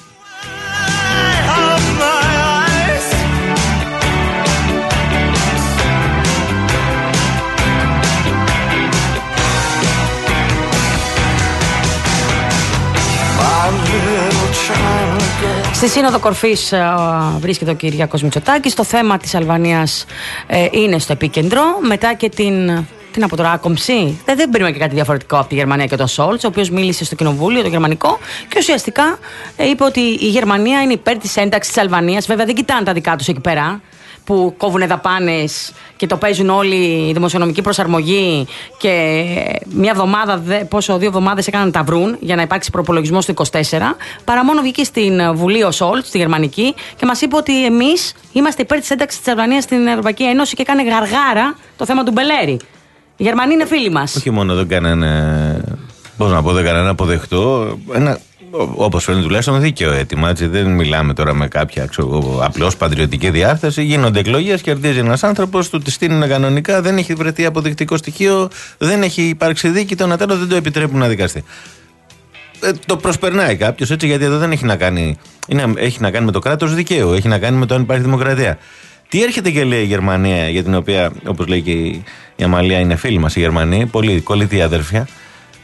Στη Σύνοδο Κορφής ε, βρίσκεται ο Κυριάκος Μητσοτάκης. Το θέμα της Αλβανίας ε, είναι στο επίκεντρο. Μετά και την, την από τώρα, άκομψη. Δεν, δεν περίμενα και κάτι διαφορετικό από τη Γερμανία και τον Σόλτς, ο οποίος μίλησε στο κοινοβούλιο, το γερμανικό, και ουσιαστικά ε, είπε ότι η Γερμανία είναι υπέρ της ένταξης της Αλβανίας. Βέβαια δεν κοιτάνε τα δικά τους εκεί πέρα, που κόβουν δαπάνες και το παίζουν όλοι η δημοσιονομική προσαρμογή και μια εβδομάδα, δε- πόσο δύο εβδομάδες έκαναν τα βρουν για να υπάρξει προπολογισμός του είκοσι τέσσερα, παρά μόνο βγήκε στην Βουλή ο Σόλτ, στη γερμανική, και μας είπε ότι εμείς είμαστε υπέρ της ένταξης της Αλβανίας στην Ευρωπαϊκή Ένωση και έκανε γαργάρα το θέμα του Μπελέρη. Οι Γερμανοί είναι φίλοι μας. Όχι μόνο δεν κάνανε. Πώς να πω, δεν κάνανε αποδεκτό. Ένα, όπως φαίνεται τουλάχιστον, δίκαιο αίτημα. Έτσι. Δεν μιλάμε τώρα με κάποια απλώς πατριωτική διάθεση. Γίνονται εκλογές, κερδίζει ένας άνθρωπος, του τη στείλουν κανονικά, δεν έχει βρεθεί αποδεικτικό στοιχείο, δεν έχει υπάρξει δίκη, το ένα τέλο δεν το επιτρέπουν να δικαστεί. Ε, το προσπερνάει κάποιο έτσι, γιατί εδώ δεν έχει να κάνει. Είναι, έχει να κάνει με το κράτος δικαίου, έχει να κάνει με το αν υπάρχει δημοκρατία. Τι έρχεται και λέει η Γερμανία, για την οποία, όπως λέει και η, η Αμαλία, είναι φίλη μας η Γερμανία, πολύ κολλητή αδέρφια.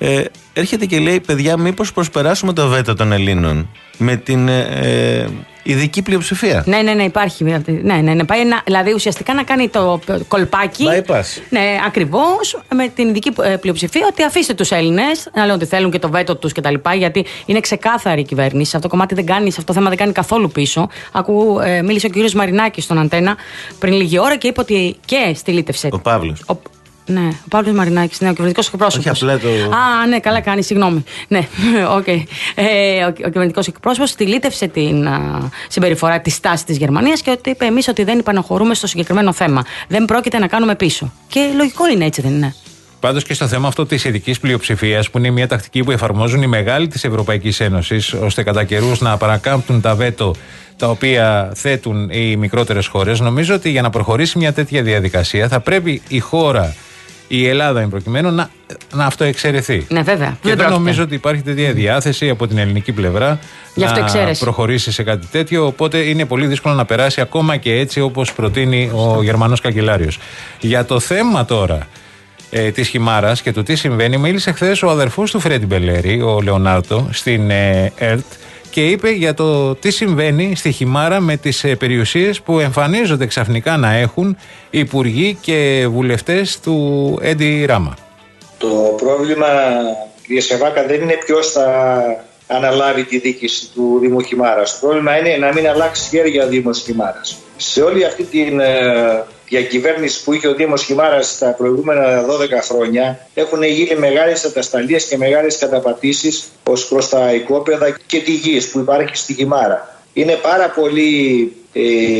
Ε, έρχεται και λέει, παιδιά, μήπως προσπεράσουμε το βέτο των Ελλήνων με την ε, ειδική πλειοψηφία. Ναι, ναι, ναι, υπάρχει. Ναι, ναι, ναι, πάει ένα, δηλαδή ουσιαστικά να κάνει το κολπάκι. Bypass. Ναι, ακριβώς με την ειδική πλειοψηφία ότι αφήστε τους Έλληνες να λένε ότι θέλουν και το βέτο τους κτλ. Γιατί είναι ξεκάθαρη η κυβέρνηση. Σε αυτό το κομμάτι δεν κάνει, σε αυτό το θέμα δεν κάνει καθόλου πίσω. Ακού, ε, μίλησε ο κύριος Μαρινάκης στον Αντένα πριν λίγη ώρα και είπε ότι και στυλίτευσε. Ο Παύλος. Ο, ναι, ο Παύλος Μαρινάκης, ναι, ο κυβερνητικός εκπρόσωπος. Όχι απλά το... Α, ναι, καλά κάνει, συγγνώμη. Ναι, okay. ε, ο, ο κυβερνητικός εκπρόσωπος στυλίτευσε την α, συμπεριφορά της στάσης της Γερμανίας και ότι είπε εμείς ότι δεν υπαναχωρούμε στο συγκεκριμένο θέμα. Δεν πρόκειται να κάνουμε πίσω. Και λογικό είναι, έτσι δεν είναι? Πάντως και στο θέμα αυτό της ειδικής πλειοψηφίας, που είναι μια τακτική που εφαρμόζουν οι μεγάλοι της Ευρωπαϊκής Ένωσης, ώστε κατά καιρούς να παρακάμπτουν τα βέτο τα οποία θέτουν οι μικρότερες χώρες, νομίζω ότι για να προχωρήσει μια τέτοια διαδικασία θα πρέπει η χώρα, η Ελλάδα εν προκειμένου, να, να αυτοεξαιρεθεί. Ναι, βέβαια. Και δεν νομίζω ότι υπάρχει τέτοια διάθεση από την ελληνική πλευρά να προχωρήσει σε κάτι τέτοιο. Οπότε είναι πολύ δύσκολο να περάσει ακόμα και έτσι όπως προτείνει ο Γερμανός καγκελάριος. Για το θέμα τώρα ε, της χιμάρας και το τι συμβαίνει, μίλησε χθες ο αδερφός του Φρέντι Μπελέρη, ο Λεωνάρτο, στην ε, ΕΡΤ, και είπε για το τι συμβαίνει στη Χιμάρα με τις ε, περιουσίες που εμφανίζονται ξαφνικά να έχουν υπουργοί και βουλευτές του Έντι Ράμα. Το πρόβλημα, κύριε Σεβάκα, δεν είναι ποιος θα αναλάβει τη διοίκηση του Δήμου Χιμάρας. Το πρόβλημα είναι να μην αλλάξει χέρια ο Δήμος Χιμάρας. Σε όλη αυτή τη ε, διακυβέρνηση που είχε ο Δήμος Χιμάρας τα προηγούμενα δώδεκα χρόνια, έχουν γίνει μεγάλες ατασταλίες και μεγάλες καταπατήσεις ως προς τα οικόπεδα και τη γης που υπάρχει στη Χιμάρα. Είναι πάρα πολλοί ε,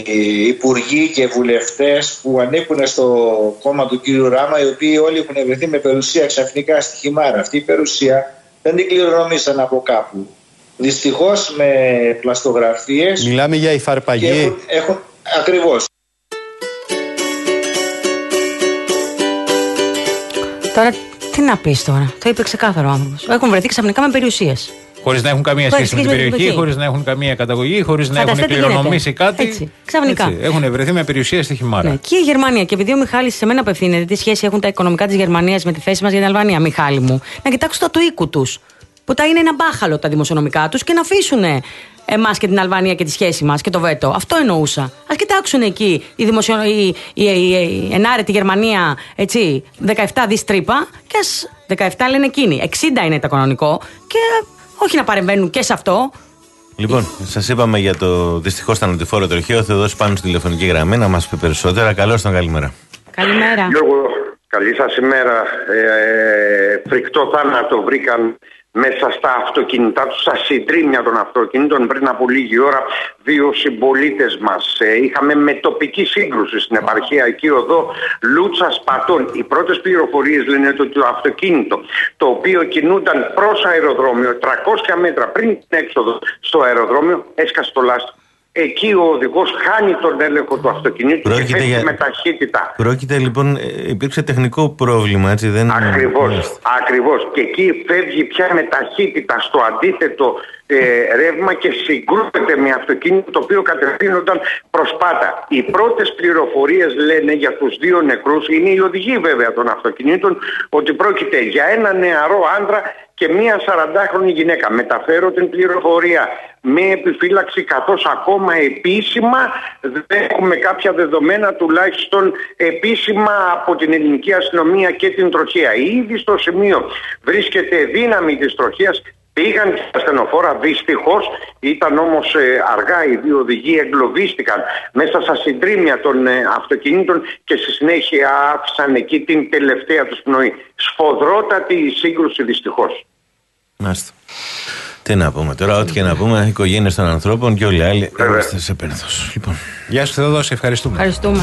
υπουργοί και βουλευτές που ανήκουν στο κόμμα του κύριου Ράμα, οι οποίοι όλοι έχουν βρεθεί με περιουσία ξαφνικά στη Χιμάρα. Αυτή η περιουσία δεν την κληρονομήσαν από κάπου. Δυστυχώς με πλαστογραφίες. Μιλάμε για υφαρπαγή. Έχουν, έχουν, ακριβώς. Τώρα, τι να πεις τώρα, το είπε ξεκάθαρο ο άνθρωπος. Έχουν βρεθεί ξαφνικά με περιουσίες. Χωρίς να έχουν καμία σχέση με την περιοχή, χωρίς να έχουν καμία καταγωγή, χωρίς να έχουν κληρονομήσει κάτι. Έτσι, ξαφνικά. Έτσι, έχουν βρεθεί με περιουσία στη Χιμάρα. Ναι. Και η Γερμανία, και επειδή ο Μιχάλης σε μένα απευθύνεται, τι σχέση έχουν τα οικονομικά της Γερμανίας με τη θέση μας για την Αλβανία, Μιχάλη μου, να κοιτάξουν το του οίκου τους. Που τα είναι ένα μπάχαλο τα δημοσιονομικά τους και να αφήσουν εμάς και την Αλβανία και τη σχέση μας και το βέτο. Αυτό εννοούσα. Ας κοιτάξουν εκεί η, δημοσιο... η, η, η, η ενάρετη Γερμανία, έτσι, δεκαεπτά δις τρύπα, και ας δεκαεπτά λένε εκείνοι. εξήντα είναι το κανονικό, και όχι να παρεμβαίνουν και σε αυτό. Λοιπόν, σας είπαμε για το δυστυχώς θανατηφόρο τροχαίο. Ο Θεοδός πάνω στη τηλεφωνική γραμμή να μας πει περισσότερα. Καλώς τον, καλημέρα. Καλημέρα. Γιώργο, καλή σας ημέρα. Ε, ε, φρικτό θάνατο βρήκαν μέσα στα αυτοκίνητά τους, στα συντρίμμια των αυτοκίνητων πριν από λίγη ώρα δύο συμπολίτες μας. Ε, είχαμε μετοπική σύγκρουση στην επαρχία εκεί οδό Λούτσας Πατών. Οι πρώτες πληροφορίες λένε ότι το αυτοκίνητο, το οποίο κινούνταν προς αεροδρόμιο τριακόσια μέτρα πριν την έξοδο στο αεροδρόμιο, έσκασε το λάστιχο. Εκεί ο οδηγός χάνει τον έλεγχο του αυτοκινήτου και φεύγει για... με ταχύτητα. Πρόκειται λοιπόν, υπήρξε τεχνικό πρόβλημα, έτσι δεν είναι? Ακριβώς, ακριβώς. Και εκεί φεύγει πια με ταχύτητα στο αντίθετο ε, ρεύμα και συγκρούεται με αυτοκίνητο το οποίο κατευθύνονταν προς Πάτα. Οι πρώτες πληροφορίες λένε για τους δύο νεκρούς, είναι οι οδηγοί βέβαια των αυτοκινήτων, ότι πρόκειται για ένα νεαρό άντρα και μία σαραντάχρονη γυναίκα. Μεταφέρω την πληροφορία με επιφύλαξη, καθώς ακόμα επίσημα δεν έχουμε κάποια δεδομένα, τουλάχιστον επίσημα από την ελληνική αστυνομία και την τροχέα. Ήδη στο σημείο βρίσκεται δύναμη της τροχέας, πήγαν και τα ασθενοφόρα, δυστυχώς ήταν όμως ε, αργά, οι δύο οδηγοί εγκλωβίστηκαν μέσα στα συντρίμμια των ε, αυτοκινήτων και στη συνέχεια άφησαν εκεί την τελευταία τους πνοή. Σφοδρότατη η σύγκρουση δυστυχώς. Μάλιστα. Τι να πούμε τώρα, ό,τι και να πούμε, οικογένειες των ανθρώπων και όλοι οι άλλοι είμαστε σε πένθος. Λοιπόν. Γεια σου Θεοδόση, ευχαριστούμε. Ευχαριστούμε.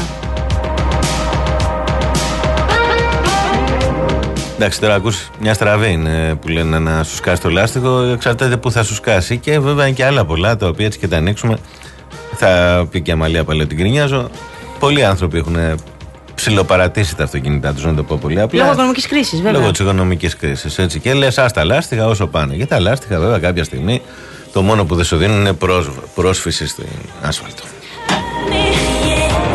Εντάξει, τώρα ακούς μια στραβή είναι που λένε να σου σκάσει το λάστιχο, εξαρτάται που θα σου σκάσει. Και βέβαια είναι και άλλα πολλά τα οποία έτσι και τα ανοίξουμε. Θα πει και η Αμαλία Παλαιό, την κρινιάζω. Πολλοί άνθρωποι έχουν ψιλοπαρατήσει τα αυτοκίνητά τους, να το πω πολύ απλά. Λόγω οικονομικής κρίσης, βέβαια. Λόγω της οικονομικής κρίσης. Έτσι. Και λες, ας τα λάστιχα όσο πάνε. Και τα λάστιχα, βέβαια, κάποια στιγμή το μόνο που δεν σου δίνουν είναι πρόσφυση στην άσφαλτο.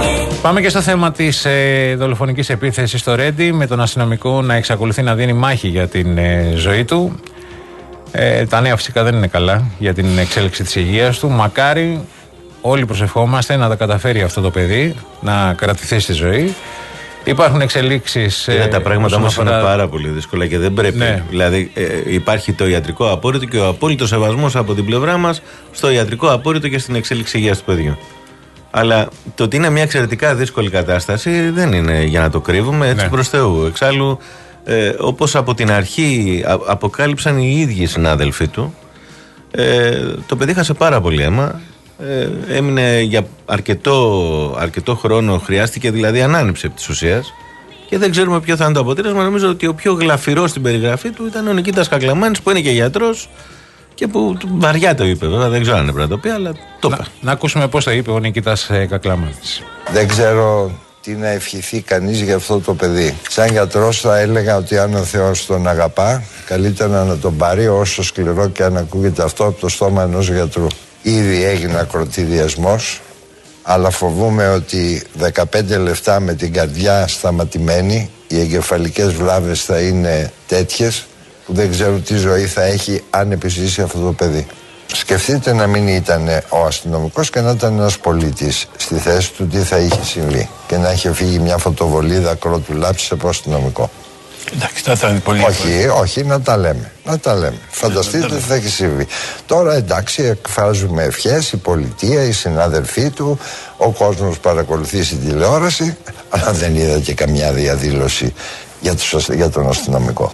Πάμε και στο θέμα της ε, δολοφονικής επίθεσης στο Ρέντι, με τον αστυνομικό να εξακολουθεί να δίνει μάχη για την ε, ζωή του. Ε, τα νέα φυσικά δεν είναι καλά για την εξέλιξη της υγείας του. Μακάρι όλοι προσευχόμαστε να τα καταφέρει αυτό το παιδί, να κρατηθεί στη ζωή. Υπάρχουν εξελίξεις. Ε, τα πράγματα όμως αφορά... είναι πάρα πολύ δύσκολα και δεν πρέπει. Ναι. Δηλαδή ε, υπάρχει το ιατρικό απόρριτο και ο απόλυτος σεβασμός από την πλευρά μας στο ιατρικό απόρριτο και στην εξέλιξη υγείας του παιδιού. Αλλά το ότι είναι μια εξαιρετικά δύσκολη κατάσταση δεν είναι για να το κρύβουμε, έτσι, ναι, προς Θεού. Εξάλλου, ε, όπως από την αρχή α, αποκάλυψαν οι ίδιοι συνάδελφοί του, ε, το παιδί χάσε πάρα πολύ αίμα. Ε, έμεινε για αρκετό, αρκετό χρόνο, χρειάστηκε δηλαδή ανάνυψη επί της ουσίας και δεν ξέρουμε ποιο θα είναι το αποτέλεσμα. Νομίζω ότι ο πιο γλαφυρός στην περιγραφή του ήταν ο Νικήτας Κακλαμάνης, που είναι και γιατρός και που βαριά το είπε, βέβαια, δεν ξέρω αν είναι πρέπει να το πει, αλλά το είπε. Να, να ακούσουμε πώς το είπε ο Νικήτας ε, Κακλαμάνης. Δεν ξέρω τι να ευχηθεί κανείς για αυτό το παιδί. Σαν γιατρός θα έλεγα ότι αν ο Θεός τον αγαπά, καλύτερα να τον πάρει, όσο σκληρό και αν ακούγεται αυτό, από το στόμα ενός γιατρού. Ήδη έγινε ακροτηριασμός, αλλά φοβούμαι ότι δεκαπέντε λεπτά με την καρδιά σταματημένη, οι εγκεφαλικές βλάβες θα είναι τέτοιες που δεν ξέρω τι ζωή θα έχει αν επιζήσει αυτό το παιδί. Σκεφτείτε να μην ήταν ο αστυνομικός και να ήταν ένας πολίτης στη θέση του, τι θα είχε συμβεί και να είχε φύγει μια φωτοβολίδα κρότου λάψης από αστυνομικό. Εντάξει, θα ήταν πολύ. Όχι, όχι, να τα λέμε. Να τα λέμε. Φανταστείτε τι θα έχει συμβεί. Τώρα εντάξει, εκφράζουμε ευχές, η πολιτεία, οι συνάδελφοί του, ο κόσμος παρακολουθεί στην τηλεόραση, αλλά δεν είδα και καμιά διαδήλωση για, τους, για τον αστυνομικό.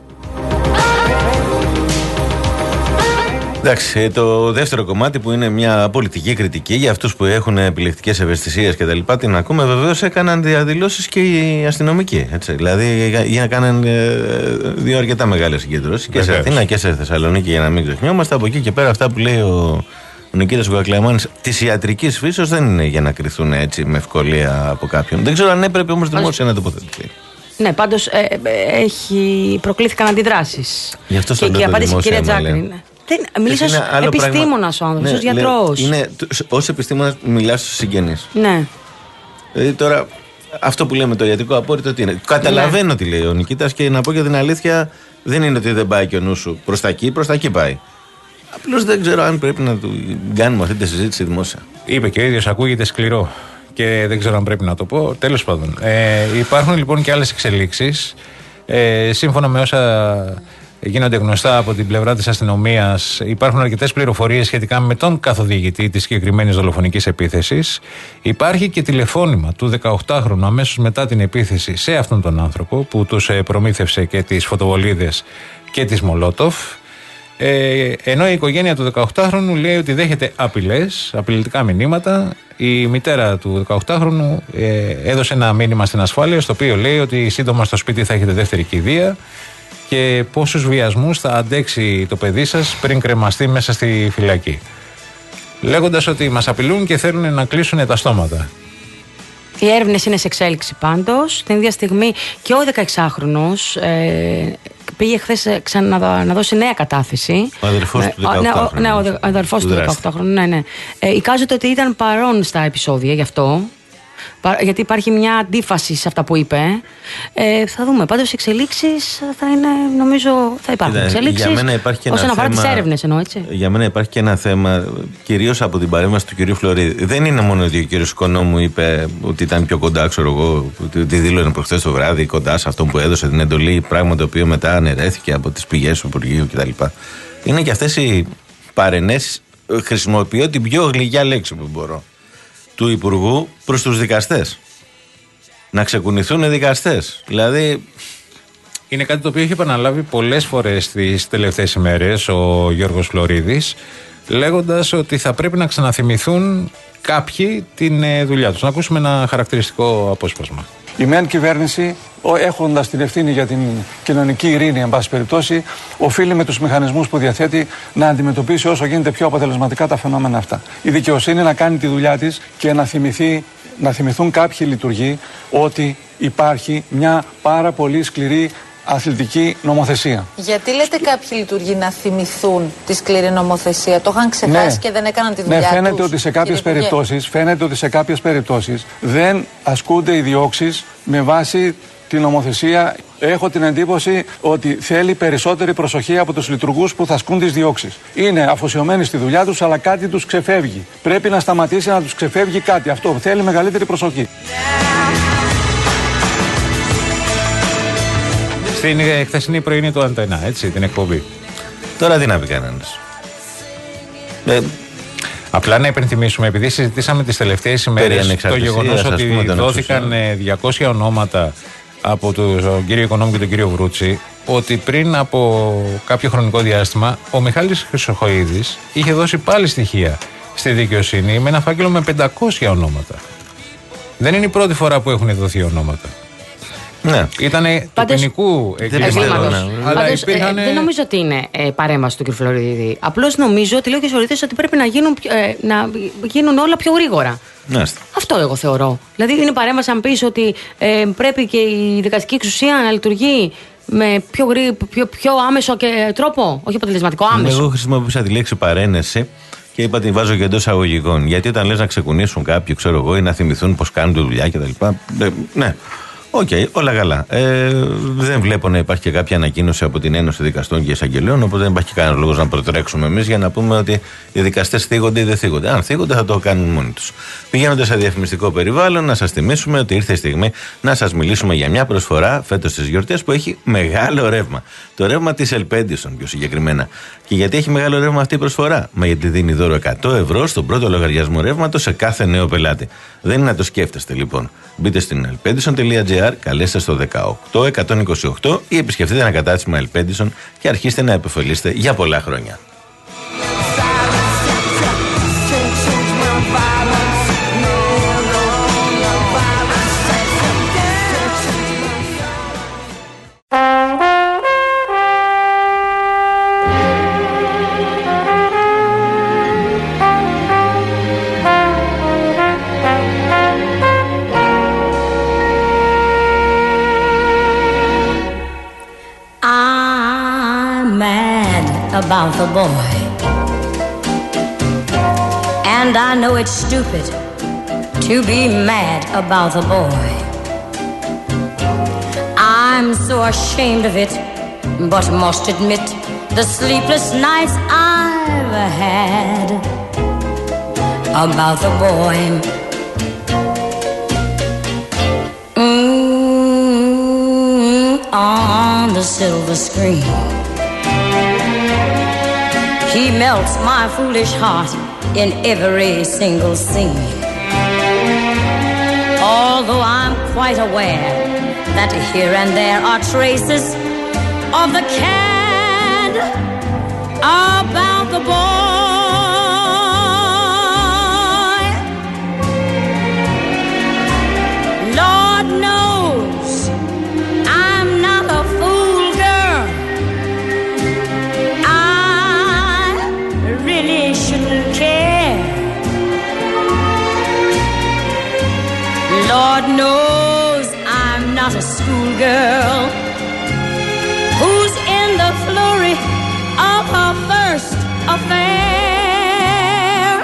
Εντάξει, το δεύτερο κομμάτι που είναι μια πολιτική κριτική για αυτούς που έχουν επιλεκτικές ευαισθησίες και τα λοιπά, την ακούμε, βεβαίως έκαναν διαδηλώσεις και οι αστυνομικοί. Έτσι. Δηλαδή, για να κάνουν δύο αρκετά μεγάλες συγκεντρώσεις και σε Αθήνα και σε Θεσσαλονίκη, για να μην ξεχνιόμαστε. Από εκεί και πέρα, αυτά που λέει ο, ο Νικήτας Κακλαμάνης της ιατρικής φύσεως δεν είναι για να κρυθούν έτσι με ευκολία από κάποιον. Δεν ξέρω αν έπρεπε όμως δημόσια να τοποθετηθεί. Ναι, πάντως ε, ε, έχει, προκλήθηκαν αντιδράσεις. Γι' αυτό και, και η απάντηση κυρία Τζάκρη. Μιλήσω ως επιστήμονας ο άνθρωπος, ναι, ως γιατρός. Είναι, ως επιστήμονας μιλάς στους συγγενείς. Ναι. Δηλαδή τώρα, αυτό που λέμε το ιατρικό απόρριτο τι είναι. Καταλαβαίνω ναι. τι λέει ο Νικήτας και να πω και την αλήθεια, δεν είναι ότι δεν πάει και ο νους σου προς τα εκεί, προς τα εκεί πάει. Απλώς δεν ξέρω αν πρέπει να του κάνουμε αυτή τη συζήτηση δημόσια. Είπε και ο ίδιος, ακούγεται σκληρό και δεν ξέρω αν πρέπει να το πω. Τέλος πάντων. Ε, υπάρχουν λοιπόν και άλλες εξελίξεις. Ε, σύμφωνα με όσα γίνονται γνωστά από την πλευρά της αστυνομίας, υπάρχουν αρκετές πληροφορίες σχετικά με τον καθοδηγητή της συγκεκριμένης δολοφονικής επίθεσης. Υπάρχει και τηλεφώνημα του δεκαοκτάχρονου αμέσως μετά την επίθεση σε αυτόν τον άνθρωπο που τους προμήθευσε και τις φωτοβολίδες και τις Μολότοφ. Ε, ενώ η οικογένεια του δεκαοκτάχρονου λέει ότι δέχεται απειλές, απειλητικά μηνύματα. Η μητέρα του δεκαοκτάχρονου ε, έδωσε ένα μήνυμα στην ασφάλεια, στο οποίο λέει ότι σύντομα στο σπίτι θα έχετε δεύτερη κηδεία και πόσους βιασμούς θα αντέξει το παιδί σας πριν κρεμαστεί μέσα στη φυλακή. Λέγοντας ότι μας απειλούν και θέλουν να κλείσουν τα στόματα. Οι έρευνες είναι σε εξέλιξη πάντως. Την ίδια στιγμή και ο δεκαεξάχρονος ε, πήγε χθες ξανά να δώσει νέα κατάθεση. Ο αδερφός του δεκαοκτάχρονου. Ναι, ο αδερφός του δεκαοκτάχρονου. Ναι, ναι. Ε, εικάζεται ότι ήταν παρόν στα επεισόδια γι' αυτό. Γιατί υπάρχει μια αντίφαση σε αυτά που είπε. Ε, θα δούμε. Πάντως οι εξελίξεις θα είναι, νομίζω, θα υπάρχουν εξελίξεις. Όσον αφορά τις έρευνες εννοώ, έτσι. Για μένα υπάρχει και ένα θέμα, κυρίως από την παρέμβαση του κυρίου Φλωρίδη. Δεν είναι μόνο ότι ο κύριος Οικονόμου είπε ότι ήταν πιο κοντά, ξέρω εγώ, ότι δήλωνε προχθές το βράδυ κοντά σε αυτόν που έδωσε την εντολή, πράγμα το οποίο μετά αναιρέθηκε από τις πηγές του Υπουργείου κτλ. Είναι και αυτές οι παρενέσεις. Χρησιμοποιώ την πιο γλυκιά λέξη που μπορώ. Του Υπουργού προς τους δικαστές. Να ξεκουνηθούν οι δικαστές. Δηλαδή. Είναι κάτι το οποίο έχει επαναλάβει πολλές φορές τις τελευταίες ημέρες ο Γιώργος Φλωρίδης, λέγοντας ότι θα πρέπει να ξαναθυμηθούν κάποιοι την δουλειά τους. Να ακούσουμε ένα χαρακτηριστικό απόσπασμα. Η ΜΕΝ κυβέρνηση, έχοντας την ευθύνη για την κοινωνική ειρήνη, εν πάση περιπτώσει, οφείλει με τους μηχανισμούς που διαθέτει να αντιμετωπίσει όσο γίνεται πιο αποτελεσματικά τα φαινόμενα αυτά. Η δικαιοσύνη να κάνει τη δουλειά της και να, θυμηθεί, να θυμηθούν κάποιοι λειτουργοί ότι υπάρχει μια πάρα πολύ σκληρή αθλητική νομοθεσία. Γιατί λέτε κάποιοι λειτουργοί να θυμηθούν τη σκληρή νομοθεσία, το είχαν ξεχάσει Ναι. και δεν έκαναν τη δουλειά Ναι, φαίνεται τους, ότι σε κάποιες περιπτώσεις, φαίνεται ότι σε κάποιες περιπτώσεις δεν ασκούνται οι διώξεις με βάση την νομοθεσία. Έχω την εντύπωση ότι θέλει περισσότερη προσοχή από τους λειτουργούς που θα ασκούν τις διώξεις. Είναι αφοσιωμένοι στη δουλειά τους, αλλά κάτι τους ξεφεύγει. Πρέπει να σταματήσει να τους ξεφεύγει κάτι. Αυτό θέλει μεγαλύτερη προσοχή. Στην χθεσινή πρωινή του Αντένα, έτσι, την εκπομπή. Τώρα τι να πει κανένας. Ε, Απλά να υπενθυμίσουμε, επειδή συζητήσαμε τις τελευταίες ημέρες το γεγονός ότι δόθηκαν διακόσια ονόματα από τον κύριο Οικονόμου και τον κύριο Βρούτσι, ότι πριν από κάποιο χρονικό διάστημα ο Μιχάλης Χρυσοχοΐδης είχε δώσει πάλι στοιχεία στη δικαιοσύνη με ένα φάκελο με πεντακόσια ονόματα. Δεν είναι η πρώτη φορά που έχουν δοθεί ονόματα. Ναι. Ήτανε του ποινικού εγκλήματος. Πάντως, υπήρχαν... ε, δεν νομίζω ότι είναι ε, παρέμβαση του κ. Φλωρίδη. Απλώς νομίζω ότι λέει ο κ. Φλωρίδης ότι πρέπει να γίνουν, ε, να γίνουν όλα πιο γρήγορα. Ναι. Αυτό εγώ θεωρώ. Δηλαδή είναι παρέμβαση αν πεις ότι ε, πρέπει και η δικαστική εξουσία να λειτουργεί με πιο, γρή, πιο, πιο άμεσο και τρόπο, όχι αποτελεσματικό, άμεσο. Εγώ χρησιμοποίησα τη λέξη παρένεση και είπα την βάζω και εντός αγωγικών. Γιατί όταν λες να ξεκουνήσουν κάποιοι, ξέρω εγώ, ή να θυμηθούν πώς κάνουν τη δουλειά κτλ. Ε, ναι. Οκ, okay, όλα καλά. Ε, δεν βλέπω να υπάρχει και κάποια ανακοίνωση από την Ένωση Δικαστών και Εισαγγελέων, οπότε δεν υπάρχει κανένα λόγο να προτρέξουμε εμείς για να πούμε ότι οι δικαστές θίγονται ή δεν θίγονται. Αν θίγονται, θα το κάνουν μόνοι τους. Πηγαίνοντας σε διαφημιστικό περιβάλλον, να σας θυμίσουμε ότι ήρθε η στιγμή να σας μιλήσουμε για μια προσφορά φέτος στις γιορτές που έχει μεγάλο ρεύμα. Το ρεύμα της Ελπέντισον πιο συγκεκριμένα. Και γιατί έχει μεγάλο ρεύμα αυτή η προσφορά? Μα γιατί δίνει δώρο εκατό ευρώ στον πρώτο λογαριασμό ρεύματος σε κάθε νέο πελάτη. Δεν είναι να το σκέφτεστε λοιπόν. Μπείτε στην ελπέντισον τελεία τζι άρ, καλέστε στο δεκαοκτώ εκατόν είκοσι οκτώ ή επισκεφτείτε ένα κατάστημα Ελπέντισον και αρχίστε να επωφελείστε για πολλά χρόνια. About the boy, and I know it's stupid to be mad about the boy. I'm so ashamed of it, but must admit the sleepless nights I've had about the boy. Mm, on the silver screen, he melts my foolish heart in every single scene. Although I'm quite aware that here and there are traces of the cad about the boy. Lord knows I'm not a fool girl. Shouldn't care. Lord knows I'm not a schoolgirl who's in the flurry of her first affair.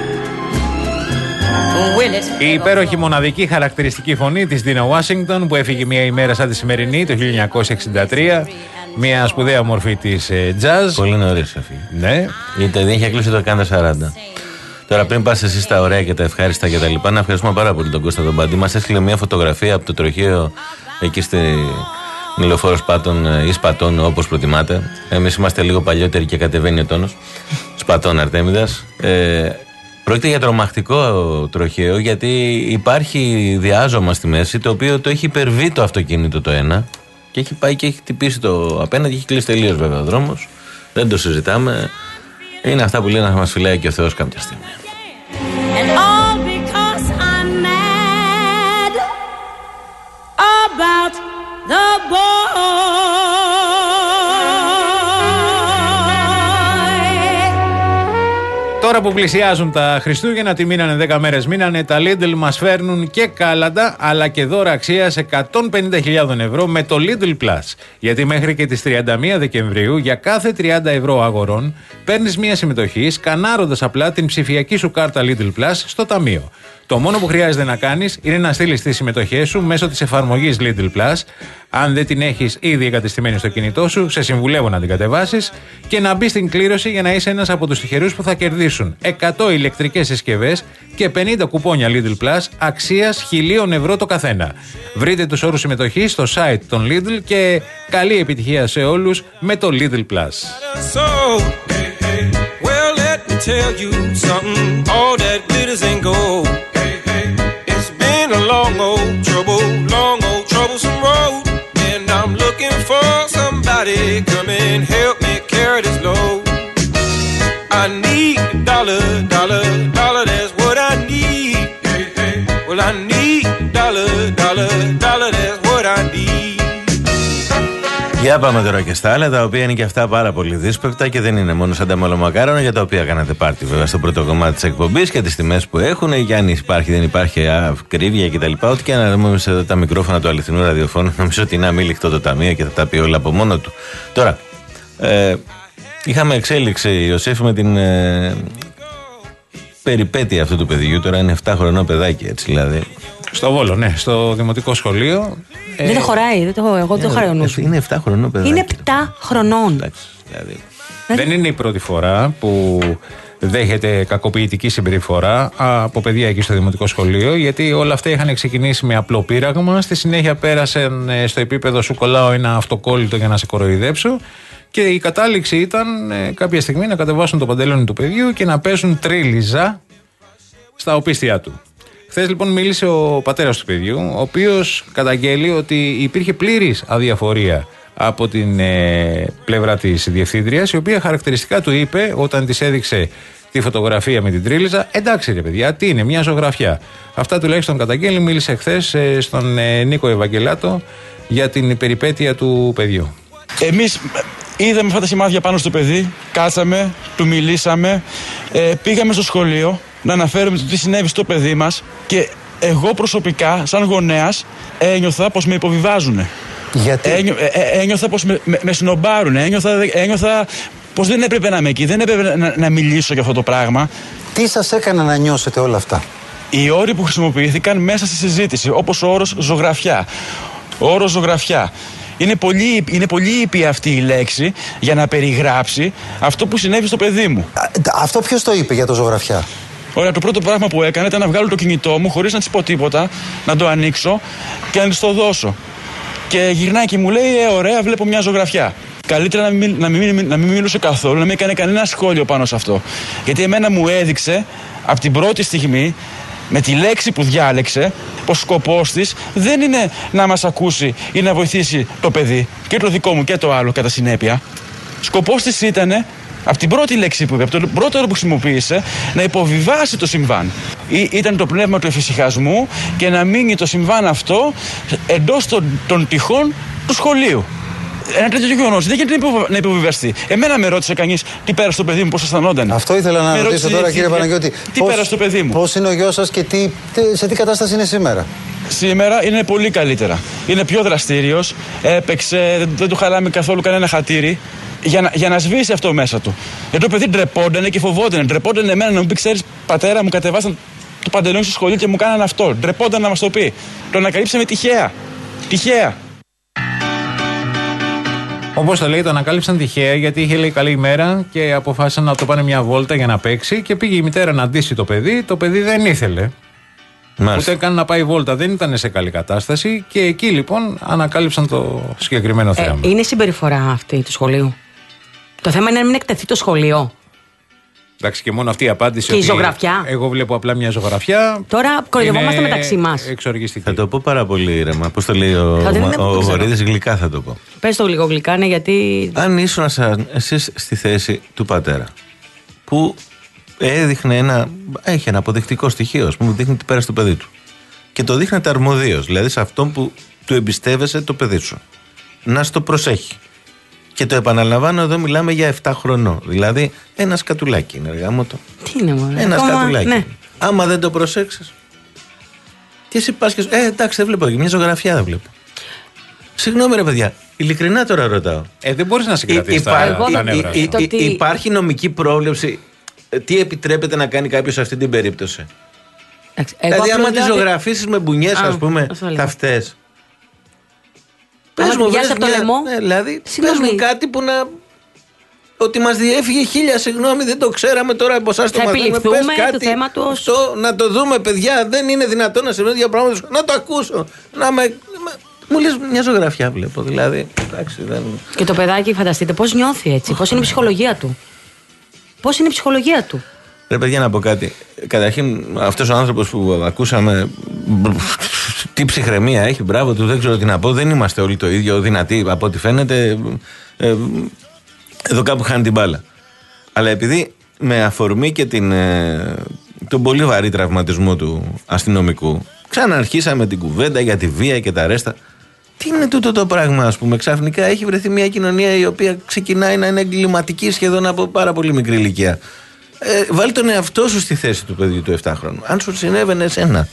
Will it... Η υπέροχη μοναδική χαρακτηριστική φωνή της Ντίνα Ουάσιγκτον που έφυγε μια ημέρα σαν τη σημερινή το χίλια εννιακόσια εξήντα τρία. Μια σπουδαία μορφή της jazz. Πολύ νωρίς έφυγε. Ναι. Γιατί δεν είχε κλείσει το εκατόν σαράντα. Τώρα πριν πας εσύ στα ωραία και τα ευχάριστα και τα λοιπά, να ευχαριστούμε πάρα πολύ τον Κώστα τον Πάντη. Μας έστειλε μια φωτογραφία από το τροχείο εκεί στη Λεωφόρο Σπάτων ή Σπατών, όπως προτιμάτε. Εμείς είμαστε λίγο παλιότεροι και κατεβαίνει ο τόνος. Σπατών Αρτέμιδας. Ε, πρόκειται για τρομακτικό τροχαίο, γιατί υπάρχει διάζωμα στη μέση, το οποίο το έχει υπερβεί το αυτοκίνητο το ένα. Και έχει πάει και έχει χτυπήσει το απέναντι και έχει κλείσει τελείως βέβαια ο δρόμος. Δεν το συζητάμε. Είναι αυτά που λέει να μας φυλάει και ο Θεός κάποια στιγμή. And all because I'm mad about the boy. Τώρα που πλησιάζουν τα Χριστούγεννα, τι μείνανε, δέκα μέρες μείνανε, τα Lidl μας φέρνουν και κάλαντα αλλά και δώρα αξίας εκατόν πενήντα χιλιάδες ευρώ με το Lidl Plus. Γιατί μέχρι και τις τριάντα μία Δεκεμβρίου για κάθε τριάντα ευρώ αγορών παίρνεις μία συμμετοχή σκανάροντας απλά την ψηφιακή σου κάρτα Lidl Plus στο ταμείο. Το μόνο που χρειάζεται να κάνεις είναι να στείλεις τις συμμετοχές σου μέσω της εφαρμογής Lidl Plus. Αν δεν την έχεις ήδη εγκατεστημένη στο κινητό σου, σε συμβουλεύω να την κατεβάσεις και να μπεις στην κλήρωση για να είσαι ένας από τους τυχερούς που θα κερδίσουν εκατό ηλεκτρικές συσκευές και πενήντα κουπόνια Lidl Plus αξίας χίλια ευρώ το καθένα. Βρείτε τους όρους συμμετοχής στο site των Lidl και καλή επιτυχία σε όλους με το Lidl Plus. Tell you something, all that glitters ain't gold. Hey, hey, it's been a long old trouble, long old troublesome road, and I'm looking for somebody come and help me carry this load. I need a dollar, dollar, dollar, that's what I need. Hey, hey, well I need a dollar, dollar, dollar, that's what I need. Για πάμε τώρα και στα άλλα, τα οποία είναι και αυτά πάρα πολύ δύσπευτα και δεν είναι μόνο σαν τα μολομακάρονα, για τα οποία κάνατε πάρτι βέβαια στο πρώτο κομμάτι της εκπομπής και τις τιμές που έχουν, για αν υπάρχει δεν υπάρχει ακρίβεια κτλ. Ό,τι και να δούμε εδώ τα μικρόφωνα του αληθινού ραδιοφώνου, νομίζω ότι είναι αμήλικτο το ταμείο και θα τα πει όλα από μόνο του. Τώρα, ε, είχαμε εξέλιξη, Ιωσήφ, με την ε, περιπέτεια αυτού του παιδιού. Τώρα είναι επτά χρονών παιδάκι, έτσι δηλαδή. Στο Βόλο, ναι, στο δημοτικό σχολείο. Δεν το χωράει, δεν το, εγώ δεν το χωράει ο νους. Είναι επτά χρονών παιδάκι. Είναι επτά χρονών. Εντάξει, δηλαδή. Δεν είναι η πρώτη φορά που δέχεται κακοποιητική συμπεριφορά από παιδιά εκεί στο δημοτικό σχολείο, γιατί όλα αυτά είχαν ξεκινήσει με απλό πείραγμα. Στη συνέχεια πέρασαν στο επίπεδο σου κολλάω ένα αυτοκόλλητο για να σε κοροϊδέψω. Και η κατάληξη ήταν κάποια στιγμή να κατεβάσουν το παντελόνι του παιδιού και να πέσουν τρίλιζα στα οπίστια του. Χθες λοιπόν μίλησε ο πατέρας του παιδιού, ο οποίος καταγγέλει ότι υπήρχε πλήρης αδιαφορία από την ε, πλευρά της διευθύντριας, η οποία χαρακτηριστικά του είπε όταν της έδειξε τη φωτογραφία με την τρίλιζα, εντάξει ρε παιδιά, τι είναι, μια ζωγραφιά. Αυτά τουλάχιστον καταγγέλει, μίλησε χθες ε, στον ε, Νίκο Ευαγγελάτο για την περιπέτεια του παιδιού. Εμείς είδαμε αυτά τα σημάδια πάνω στο παιδί, κάτσαμε, του μιλήσαμε, ε, πήγαμε στο σχολείο να αναφέρουμε το τι συνέβη στο παιδί μας και εγώ προσωπικά, σαν γονέας, ένιωθα πως με υποβιβάζουνε. Γιατί? Ένιω, ε, ε, ένιωθα πως με, με, με σνομπάρουνε, ένιωθα, ένιωθα πως δεν έπρεπε να είμαι εκεί, δεν έπρεπε να, να μιλήσω για αυτό το πράγμα. Τι σας έκανε να νιώσετε όλα αυτά? Οι όροι που χρησιμοποιήθηκαν μέσα στη συζήτηση, όπως ο όρος ζωγραφιά. Ο όρος ζωγραφιά. Είναι πολύ, είναι πολύ ήπια αυτή η λέξη για να περιγράψει αυτό που συνέβη στο παιδί μου. Α, αυτό ποιος το είπε για το ζωγραφιά? Ωραία, το πρώτο πράγμα που έκανα ήταν να βγάλω το κινητό μου χωρίς να της πω τίποτα, να το ανοίξω και να της το δώσω. Και γυρνάει και μου λέει: Ε, ωραία, βλέπω μια ζωγραφιά. Καλύτερα να μην, να, μην, να μην μιλούσε καθόλου, να μην έκανε κανένα σχόλιο πάνω σε αυτό. Γιατί εμένα μου έδειξε από την πρώτη στιγμή, με τη λέξη που διάλεξε, πως σκοπός της δεν είναι να μας ακούσει ή να βοηθήσει το παιδί, και το δικό μου και το άλλο κατά συνέπεια. Σκοπός της ήταν, από την πρώτη λέξη που είπε, από το πρώτο όρο που χρησιμοποίησε, να υποβιβάσει το συμβάν. Ή, ήταν το πνεύμα του εφησυχασμού και να μείνει το συμβάν αυτό εντός των, των τυχών του σχολείου. Ένα τέτοιο γεγονός δεν γίνεται να υποβιβαστεί. Εμένα με ρώτησε κανείς τι πέρασε το παιδί μου, πώς αισθανόταν. Αυτό ήθελα να με ρωτήσω ρώτησε, τώρα, κύριε Παναγιώτη. Τι πώς, πέρασε το παιδί μου. Πώς είναι ο γιος σας και τι, σε τι κατάσταση είναι σήμερα? Σήμερα είναι πολύ καλύτερα. Είναι πιο δραστήριος. Έπαιξε, δεν, δεν του χαλάμε καθόλου κανένα χατήρι. Για να, για να σβήσει αυτό μέσα του. Γιατί το παιδί ντρεπόντανε και φοβότανε. Ντρεπόντανε εμένα να μου πει: Ξέρεις, πατέρα μου κατεβάσαν το παντελόνι στο σχολείο και μου κάνανε αυτό. Ντρεπόταν να μας το πει. Το ανακαλύψαμε τυχαία. Τυχαία. Όπως το λέει, το ανακάλυψαν τυχαία γιατί είχε λέει καλή ημέρα και αποφάσισαν να το πάνε μια βόλτα για να παίξει και πήγε η μητέρα να ντύσει το παιδί. Το παιδί δεν ήθελε. Μάλιστα. Ούτε καν να πάει βόλτα, δεν ήταν σε καλή κατάσταση και εκεί λοιπόν ανακάλυψαν το συγκεκριμένο ε, θέμα. Είναι συμπεριφορά αυτή του σχολείου. Το θέμα είναι να μην εκτεθεί το σχολείο. Εντάξει, και μόνο αυτή η απάντηση. Και η ζωγραφιά. Εγώ βλέπω απλά μια ζωγραφιά. Τώρα κοροϊδευόμαστε μεταξύ μας. Εξοργιστική. Θα το πω πάρα πολύ ήρεμα. Πώς το λέει ο, ο, ο Βορύδης, γλυκά θα το πω. Πες το λίγο γλυκά, ναι, γιατί. Αν ήσουν εσείς στη θέση του πατέρα, που έδειχνε ένα. Έχει ένα αποδεικτικό στοιχείο, ας πούμε, που δείχνει τι πέρασε το παιδί του. Και το δείχνετε αρμοδίως, δηλαδή σε αυτόν που του εμπιστεύεσαι το παιδί σου. Να στο προσέχει. Και το επαναλαμβάνω, εδώ μιλάμε για επτά χρονών. Δηλαδή, ένα σκατουλάκι είναι, αργά μου το. Τι είναι, μωρέ. Ένα Ακόμα, σκατουλάκι. ναι. Άμα δεν το προσέξεις. Και εσύ πας και σου. Ε, εντάξει, δεν βλέπω. Μια ζωγραφιά δεν βλέπω. Συγγνώμη, ρε παιδιά. Ειλικρινά τώρα ρωτάω. Ε, δεν μπορείς να συγκρατήσεις τα, τα νεύρα σου. Υ, υπάρχει νομική πρόβλεψη. Τι επιτρέπεται να κάνει κάποιος σε αυτή την περίπτωση. Δηλαδή, άμα τη ζωγραφίσεις με μπουνιές, ας πούμε, θα φταίς. Πες μου, βρες μια... ναι, δηλαδή, πες μου κάτι που να... Ότι μας διέφυγε χίλια συγγνώμη, δεν το ξέραμε τώρα από εσάς το μαθαίνουμε. Πες κάτι, του θέματος. Αυτό, να το δούμε, παιδιά, δεν είναι δυνατόν να συμβαίνει για πράγματα. Να το ακούσω. Να με... Μου λες μια ζωγραφιά βλέπω, δηλαδή. Εντάξει, δεν... Και το παιδάκι, φανταστείτε, πώς νιώθει έτσι, πώς είναι η ψυχολογία του. Πώς είναι η ψυχολογία του. Ρε παιδιά, να πω κάτι. Καταρχήν, αυτός ο άνθρωπος που ακούσαμε, τι ψυχραιμία έχει, μπράβο του, δεν ξέρω τι να πω. Δεν είμαστε όλοι το ίδιο δυνατοί από ό,τι φαίνεται. Ε, εδώ κάπου χάνει την μπάλα. Αλλά επειδή με αφορμή και την, ε, τον πολύ βαρύ τραυματισμό του αστυνομικού, ξαναρχίσαμε την κουβέντα για τη βία και τα ρέστα. Τι είναι τούτο το πράγμα, ας πούμε, ξαφνικά έχει βρεθεί μια κοινωνία η οποία ξεκινάει να είναι εγκληματική σχεδόν από πάρα πολύ μικρή ηλικία. Ε, βάλει τον εαυτό σου στη θέση του παιδιού του επτά χρόνου. Αν σου συνέβαινε εσένα,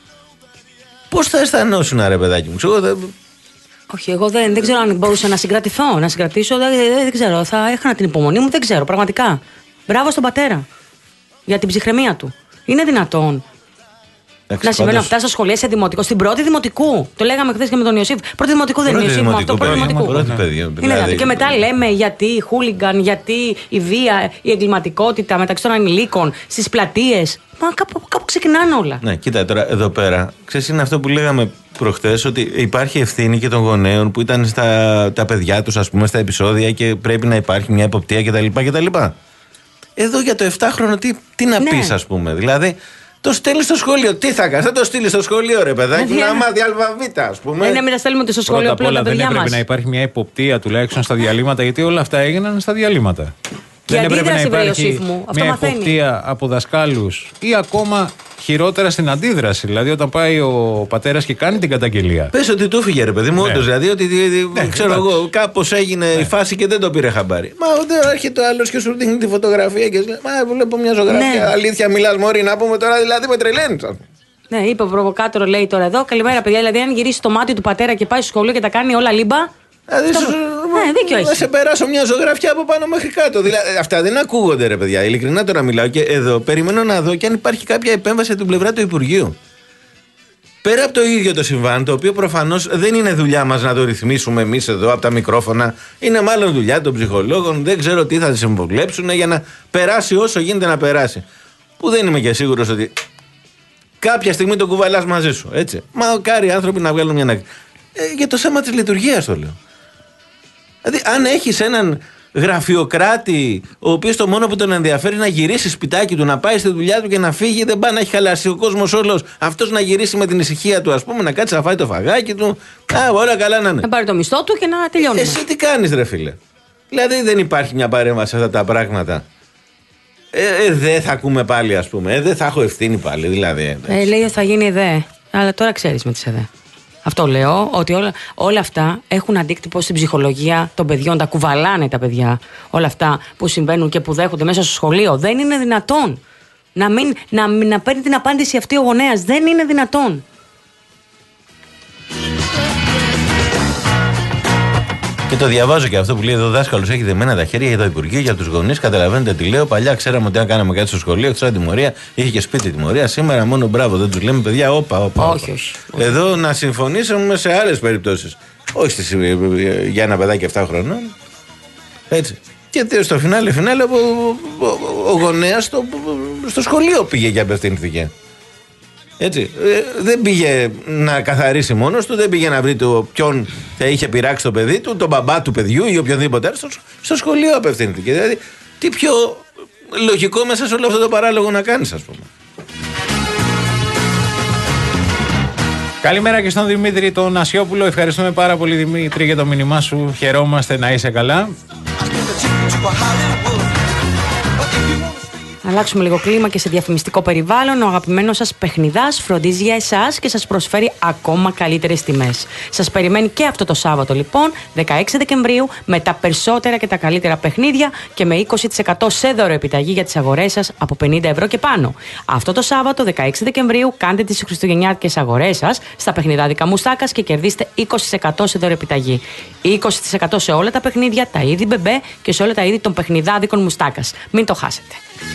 πώς θα αισθανόσουν, ρε παιδάκι μου? Εγώ δεν... Όχι, εγώ δεν, δεν ξέρω αν μπορούσα να συγκρατηθώ. Να συγκρατήσω, δεν, δεν, δεν ξέρω. Θα έχανα την υπομονή μου, δεν ξέρω, πραγματικά. Μπράβο στον πατέρα για την ψυχραιμία του. Είναι δυνατόν να συμβαίνουν αυτά στα σχολεία, σε δημοτικό, στην πρώτη δημοτικού. Το λέγαμε χθες και με τον Ιωσήφ. Πρώτη δημοτικού δεν είναι Ιωσήφ, αυτό πρώτη δημοτικού. Είναι και μετά λέμε γιατί η χούλιγκαν, γιατί η βία, η εγκληματικότητα μεταξύ των ανηλίκων, στις πλατείες. Μα κάπου, κάπου ξεκινάνε όλα. Ναι, κοίτα τώρα εδώ πέρα. Ξέρεις, είναι αυτό που λέγαμε προχτές, ότι υπάρχει ευθύνη και των γονέων που ήταν στα τα παιδιά τους, ας πούμε, στα επεισόδια και πρέπει να υπάρχει μια εποπτεία κτλ. κτλ. Εδώ για το επτάχρονο τι, τι να ναι. πεις, ας πούμε. Δηλαδή. Το στέλνει στο σχολείο. Τι θα κάνει, θα το στείλει στο σχολείο, ρε παιδάκι, να μάθει αλφαβήτα, ας πούμε. Ναι, μην τα στέλνουμε το στο σχολείο πλέον τα παιδιά μας. Δεν έπρεπε να υπάρχει μια υποπτία τουλάχιστον στα διαλύματα, γιατί όλα αυτά έγιναν στα διαλύματα. Και δεν έπρεπε να υπάρχει μια υποπτία από δασκάλους ή ακόμα χειρότερα στην αντίδραση. Δηλαδή, όταν πάει ο πατέρας και κάνει την καταγγελία. Πες ότι του έφυγε, ρε παιδί μου, όντως. Δηλαδή, ότι ναι, ξέρω εντάξει. εγώ, κάπως έγινε ναι. η φάση και δεν το πήρε χαμπάρι. Μα όταν έρχεται ο άλλος και σου δείχνει τη φωτογραφία και λέει, μα βλέπω μια ζωγραφία. Ναι. Αλήθεια, μιλάς, μωρή, να πούμε τώρα, δηλαδή με τρελαίνεις. Ναι, είπε ο προβοκάτορο, λέει τώρα εδώ. Καλημέρα, παιδιά. Δηλαδή, αν γυρίσει το μάτι του πατέρα και πάει στο σχολείο και τα κάνει όλα λίμπα. Δηλαδή, σου... ναι, δίκιο έχει. Να σε περάσω μια ζωγραφιά από πάνω μέχρι κάτω. Δηλαδή, αυτά δεν ακούγονται, ρε παιδιά. Ειλικρινά τώρα μιλάω και εδώ περιμένω να δω και αν υπάρχει κάποια επέμβαση από την πλευρά του Υπουργείου. Πέρα από το ίδιο το συμβάν, το οποίο προφανώς δεν είναι δουλειά μας να το ρυθμίσουμε εμείς εδώ από τα μικρόφωνα. Είναι μάλλον δουλειά των ψυχολόγων. Δεν ξέρω τι θα συμβολέψουν για να περάσει όσο γίνεται να περάσει. Που δεν είμαι και σίγουρος ότι κάποια στιγμή το κουβαλάς μαζί σου. Έτσι. Μακάρι οι άνθρωποι να βγάλουν μια ανάγκη. Ε, για το θέμα της λειτουργίας το λέω. Δηλαδή, αν έχεις έναν γραφειοκράτη, ο οποίος το μόνο που τον ενδιαφέρει να γυρίσει σπιτάκι του, να πάει στη δουλειά του και να φύγει, δεν πάει να έχει χαλάσει ο κόσμος όλος. Αυτός να γυρίσει με την ησυχία του, ας πούμε, να κάτσει να φάει το φαγάκι του. Α, όλα καλά να είναι. Να πάρει το μισθό του και να τελειώνει. Εσύ τι κάνεις, ρε φίλε? Δηλαδή, δεν υπάρχει μια παρέμβαση σε αυτά τα πράγματα. Ε, ε, δεν θα ακούμε πάλι, ας πούμε. Ε, δεν θα έχω ευθύνη πάλι, δηλαδή. Ε, λέει ότι θα γίνει ΕΔΕ. Αλλά τώρα ξέρεις με τις ΕΔΕ. Αυτό λέω, ότι όλα, όλα αυτά έχουν αντίκτυπο στην ψυχολογία των παιδιών. Τα κουβαλάνε τα παιδιά. Όλα αυτά που συμβαίνουν και που δέχονται μέσα στο σχολείο. Δεν είναι δυνατόν να, μην, να, να παίρνει την απάντηση αυτή ο γονέας. Δεν είναι δυνατόν. Και το διαβάζω και αυτό που λέει εδώ: ο δάσκαλος έχει δεμένα τα χέρια για το Υπουργείο, για τους γονείς. Καταλαβαίνετε τι λέω. Παλιά ξέραμε ότι αν κάναμε κάτι στο σχολείο, εξtra τιμωρία, είχε και σπίτι τιμωρία. Σήμερα μόνο μπράβο, δεν τους λέμε παιδιά, όπα, όπα. Όχι, όχι, όχι. Εδώ να συμφωνήσουμε σε άλλες περιπτώσεις. Όχι στις, για ένα παιδάκι επτά χρονών. Έτσι. Και στο φινάλε, φινάλε, ο, ο, ο, ο γονέας στο, στο σχολείο πήγε και απευθύνθηκε. Έτσι. Ε, δεν πήγε να καθαρίσει μόνος του, δεν πήγε να βρει το ποιον θα είχε πειράξει το παιδί του, τον μπαμπά του παιδιού ή οποιονδήποτε άλλο. Στο, στο σχολείο απευθύνθηκε. Δηλαδή, τι πιο λογικό μέσα σε όλο αυτό το παράλογο να κάνεις, ας πούμε. Καλημέρα και στον Δημήτρη τον Ασιόπουλο. Ευχαριστούμε πάρα πολύ, Δημήτρη, για το μήνυμά σου. Χαιρόμαστε, να είσαι καλά. αλλάξουμε λίγο κλίμα και σε διαφημιστικό περιβάλλον. Ο αγαπημένος σας παιχνιδάς φροντίζει για εσάς και σας προσφέρει ακόμα καλύτερες τιμές. Σας περιμένει και αυτό το Σάββατο λοιπόν, δεκαέξι Δεκεμβρίου, με τα περισσότερα και τα καλύτερα παιχνίδια και με είκοσι τοις εκατό σε δωροεπιταγή για τις αγορές σας από πενήντα ευρώ και πάνω. Αυτό το Σάββατο, δεκαέξι Δεκεμβρίου, κάντε τις χριστουγεννιάτικες αγορές σας στα παιχνιδάδικα Μουστάκας και κερδίστε είκοσι τοις εκατό σε δωροεπιταγή. είκοσι τοις εκατό σε όλα τα παιχνίδια, τα είδη μπεμπέ και σε όλα τα είδη των παιχνιδάδικων Μουστάκας. Μην το χάσετε.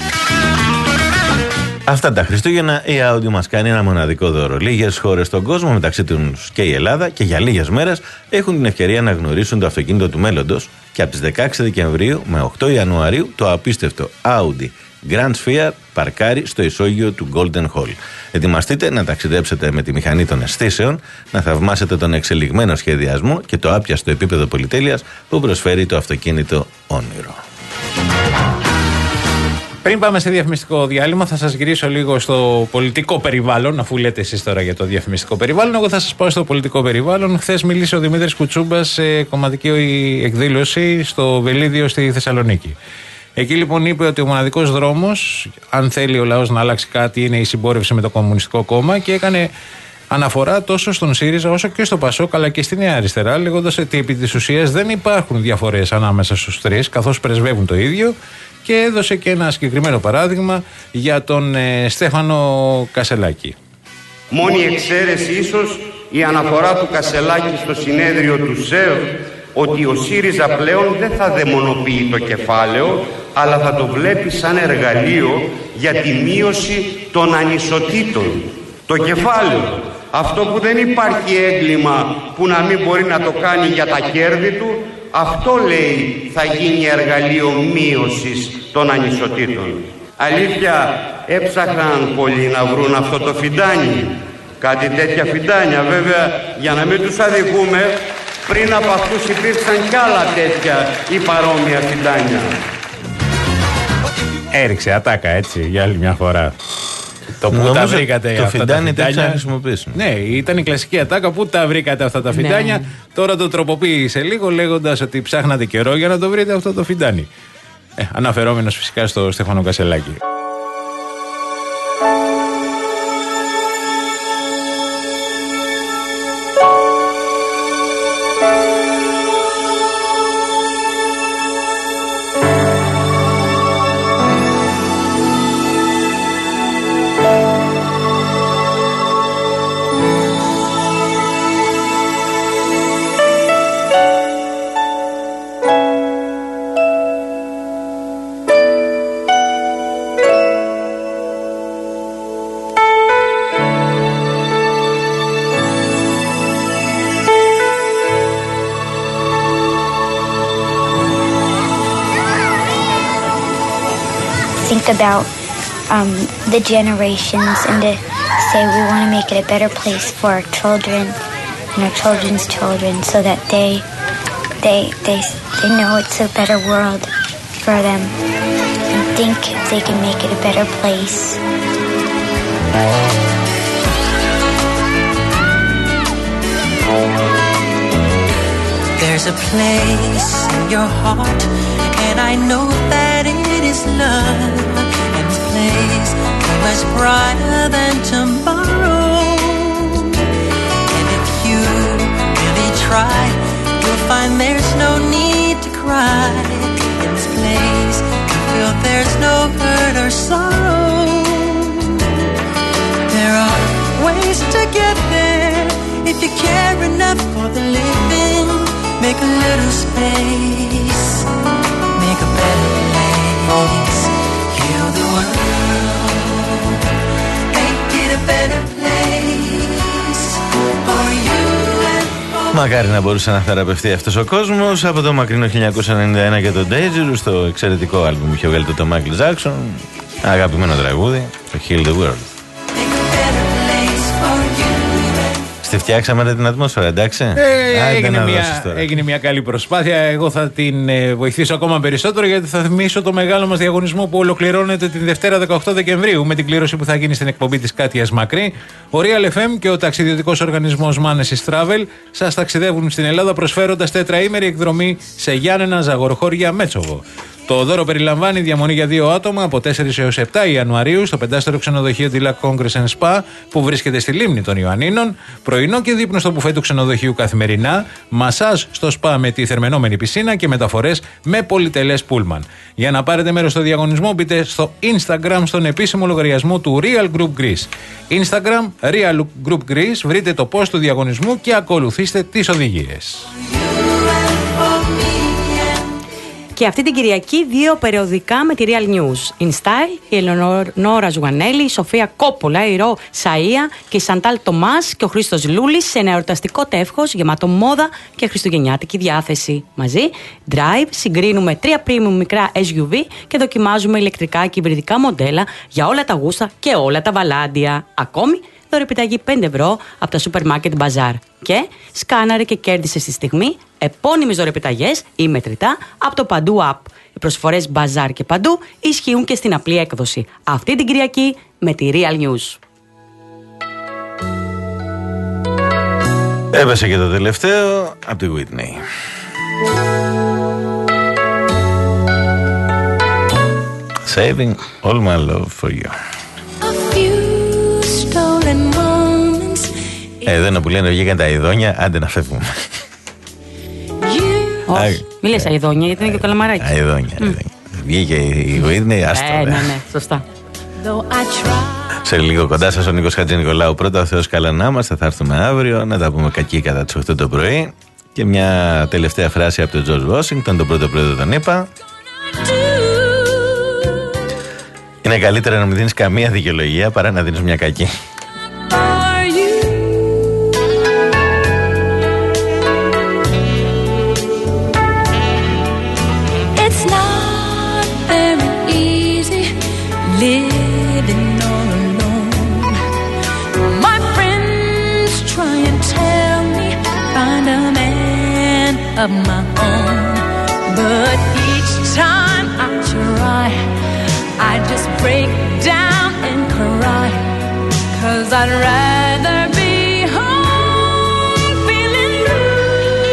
Αυτά τα Χριστούγεννα η Audi μας κάνει ένα μοναδικό δώρο. Λίγες χώρες στον κόσμο, μεταξύ τους και η Ελλάδα, και για λίγες μέρες έχουν την ευκαιρία να γνωρίσουν το αυτοκίνητο του μέλλοντος και από τις δεκαέξι Δεκεμβρίου με οκτώ Ιανουαρίου το απίστευτο Audi Grand Sphere παρκάρει στο ισόγειο του Golden Hall. Ετοιμαστείτε να ταξιδέψετε με τη μηχανή των αισθήσεων, να θαυμάσετε τον εξελιγμένο σχεδιασμό και το άπιαστο επίπεδο πολυτέλειας που προσφέρει το αυτοκίνητο όνειρο. Πριν πάμε σε διαφημιστικό διάλειμμα, θα σας γυρίσω λίγο στο πολιτικό περιβάλλον, αφού λέτε εσείς τώρα για το διαφημιστικό περιβάλλον. Εγώ θα σας πάω στο πολιτικό περιβάλλον. Χθες μίλησε ο Δημήτρης Κουτσούμπας σε κομματική εκδήλωση στο Βελίδιο στη Θεσσαλονίκη. Εκεί λοιπόν είπε ότι ο μοναδικός δρόμος, αν θέλει ο λαός να αλλάξει κάτι, είναι η συμπόρευση με το Κομμουνιστικό Κόμμα και έκανε αναφορά τόσο στον ΣΥΡΙΖΑ όσο και στο ΠΑΣΟΚ αλλά και στη Νέα Αριστερά, λέγοντας ότι επί της ουσίας δεν υπάρχουν διαφορές ανάμεσα στους τρεις, καθώς πρεσβεύουν το ίδιο. Και έδωσε και ένα συγκεκριμένο παράδειγμα για τον ε, Στέφανο Κασελάκη. Μόνη εξαίρεση ίσως η αναφορά του Κασελάκη στο συνέδριο του ΣΕΒ ότι ο ΣΥΡΙΖΑ πλέον δεν θα δαιμονοποιεί το κεφάλαιο αλλά θα το βλέπει σαν εργαλείο για τη μείωση των ανισοτήτων. Το κεφάλαιο, αυτό που δεν υπάρχει έγκλημα που να μην μπορεί να το κάνει για τα κέρδη του, αυτό λέει θα γίνει εργαλείο μείωσης των ανισοτήτων. Αλήθεια, έψαχναν πολλοί να βρουν αυτό το φιντάνι. Κάτι τέτοια φιντάνια βέβαια, για να μην τους αδικούμε, πριν από αυτούς υπήρξαν κι άλλα τέτοια ή παρόμοια φιντάνια. Έριξε ατάκα έτσι για άλλη μια φορά. Το που τα βρήκατε το αυτά φιντάνι τα φιντάνια. χρησιμοποιήσουμε. Ναι, ήταν η κλασική ατάκα. Πού τα βρήκατε αυτά τα φιντάνια. Ναι. Τώρα το τροποποίησε λίγο λέγοντας ότι ψάχνατε καιρό για να το βρείτε αυτό το φιντάνι. Ε, αναφερόμενος φυσικά στο Στέφανο Κασελάκη. Think about um, the generations and to say we want to make it a better place for our children and our children's children so that they they they they know it's a better world for them and think they can make it a better place. There's a place in your heart and I know that it is love, and this place is much brighter than tomorrow. And if you really try, you'll find there's no need to cry. In this place, you feel there's no hurt or sorrow. There are ways to get there if you care enough for the living. Make a little space, make a better place. Heal the world, make it a better place for you and for me. Μακάρι να μπορούσε να θεραπευτεί αυτός ο κόσμος. Από το μακρινό χίλια εννιακόσια ενενήντα ένα και τον Dangerous, στο εξαιρετικό άλμπουμ που είχε βγάλει το Michael Jackson. Αγαπημένο τραγούδι, το Heal the World. Στη φτιάξαμε την ατμόσφαιρα, εντάξει. Ε, Α, έγινε, μια, έγινε μια καλή προσπάθεια. Εγώ θα την ε, βοηθήσω ακόμα περισσότερο γιατί θα θυμίσω το μεγάλο μας διαγωνισμό που ολοκληρώνεται την Δευτέρα δεκαοκτώ Δεκεμβρίου με την κλήρωση που θα γίνει στην εκπομπή της Κάτιας Μακρύ. Ο Real εφ εμ και ο ταξιδιωτικός οργανισμός Manesis Travel σας ταξιδεύουν στην Ελλάδα προσφέροντας τετραήμερη εκδρομή σε Γιάννενα, Ζαγορχώρια, Μέτσοβο. Το δώρο περιλαμβάνει διαμονή για δύο άτομα από τέσσερις έως επτά Ιανουαρίου στο πεντάστερο ξενοδοχείο Dila Congress and Spa που βρίσκεται στη λίμνη των Ιωαννίνων, πρωινό και δείπνο στο μπουφέ του ξενοδοχείου καθημερινά, μασάζ στο σπα με τη θερμαινόμενη πισίνα και μεταφορές με πολυτελές πούλμαν. Για να πάρετε μέρος στο διαγωνισμό, μπείτε στο Instagram στον επίσημο λογαριασμό του Real Group Greece. Instagram Real Group Greece, βρείτε το post του διαγωνισμού και ακολουθήστε τις οδηγίες. Και αυτή την Κυριακή δύο περιοδικά με τη Real News. In Style, η Ελεονόρα Ζουγανέλη, η Σοφία Κόπολα, η Ρο Σαΐα και η Σαντάλ Τομάς και ο Χρήστος Λούλης σε ένα εορταστικό τεύχος γεμάτο μόδα και χριστουγεννιάτικη διάθεση. Μαζί, Drive, συγκρίνουμε τρία premium μικρά ες γιου βι και δοκιμάζουμε ηλεκτρικά και υβριδικά μοντέλα για όλα τα γούστα και όλα τα βαλάντια. Ακόμη, δωρεπιταγή πέντε ευρώ από τα Super Market Bazaar. Και σκάναρε και κέρδισε στη στιγμή επώνυμες δωρεπιταγές ή μετρητά από το Παντού App. Οι προσφορές Bazaar και Παντού ισχύουν και στην απλή έκδοση. Αυτή την Κυριακή με τη Real News. Έπεσε και το τελευταίο από τη Whitney. Saving all my love for you. Ε, εδώ είναι που λένε βγήκαν τα ειδόνια, άντε να φεύγουμε. Όχι, μη λες αειδόνια, γιατί είναι και ο Καλαμαράκης. Αειδόνια, mm. Βγήκε η Whitney, άστο. Ε, ναι, ναι, σωστά. Σε λίγο κοντά σας ο Νίκος Χατζηνικολάου. Πρώτα ο Θεός καλά να είμαστε, θα έρθουμε αύριο να τα πούμε κακή κατά τις οκτώ το πρωί. Και μια τελευταία φράση από τον George Washington, τον πρώτο πρόεδρο τον είπα. Είναι καλύτερα να μην δίνεις καμία δικαιολογία παρά να δίνεις μια κακή. Living all alone. My friends try and tell me find a man of my own, but each time I try, I just break down and cry, 'cause I'd rather be home feeling blue.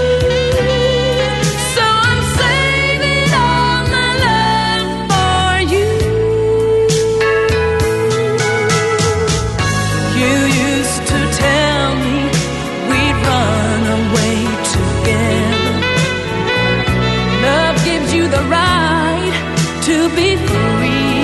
So I'm saving all my love for you. You used to tell me we'd run away together. Love gives you the right to be free.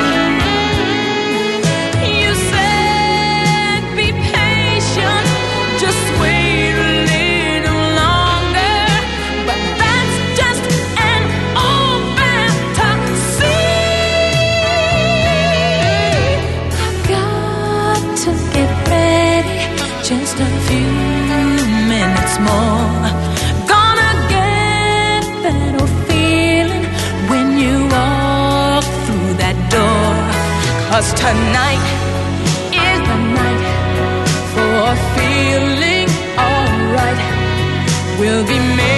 You said be patient, just wait a little longer, but that's just an old fantasy. I've got to get ready, just a few minutes more. Gonna get that feeling when you walk through that door. 'Cause tonight is the night for feeling alright. We'll be made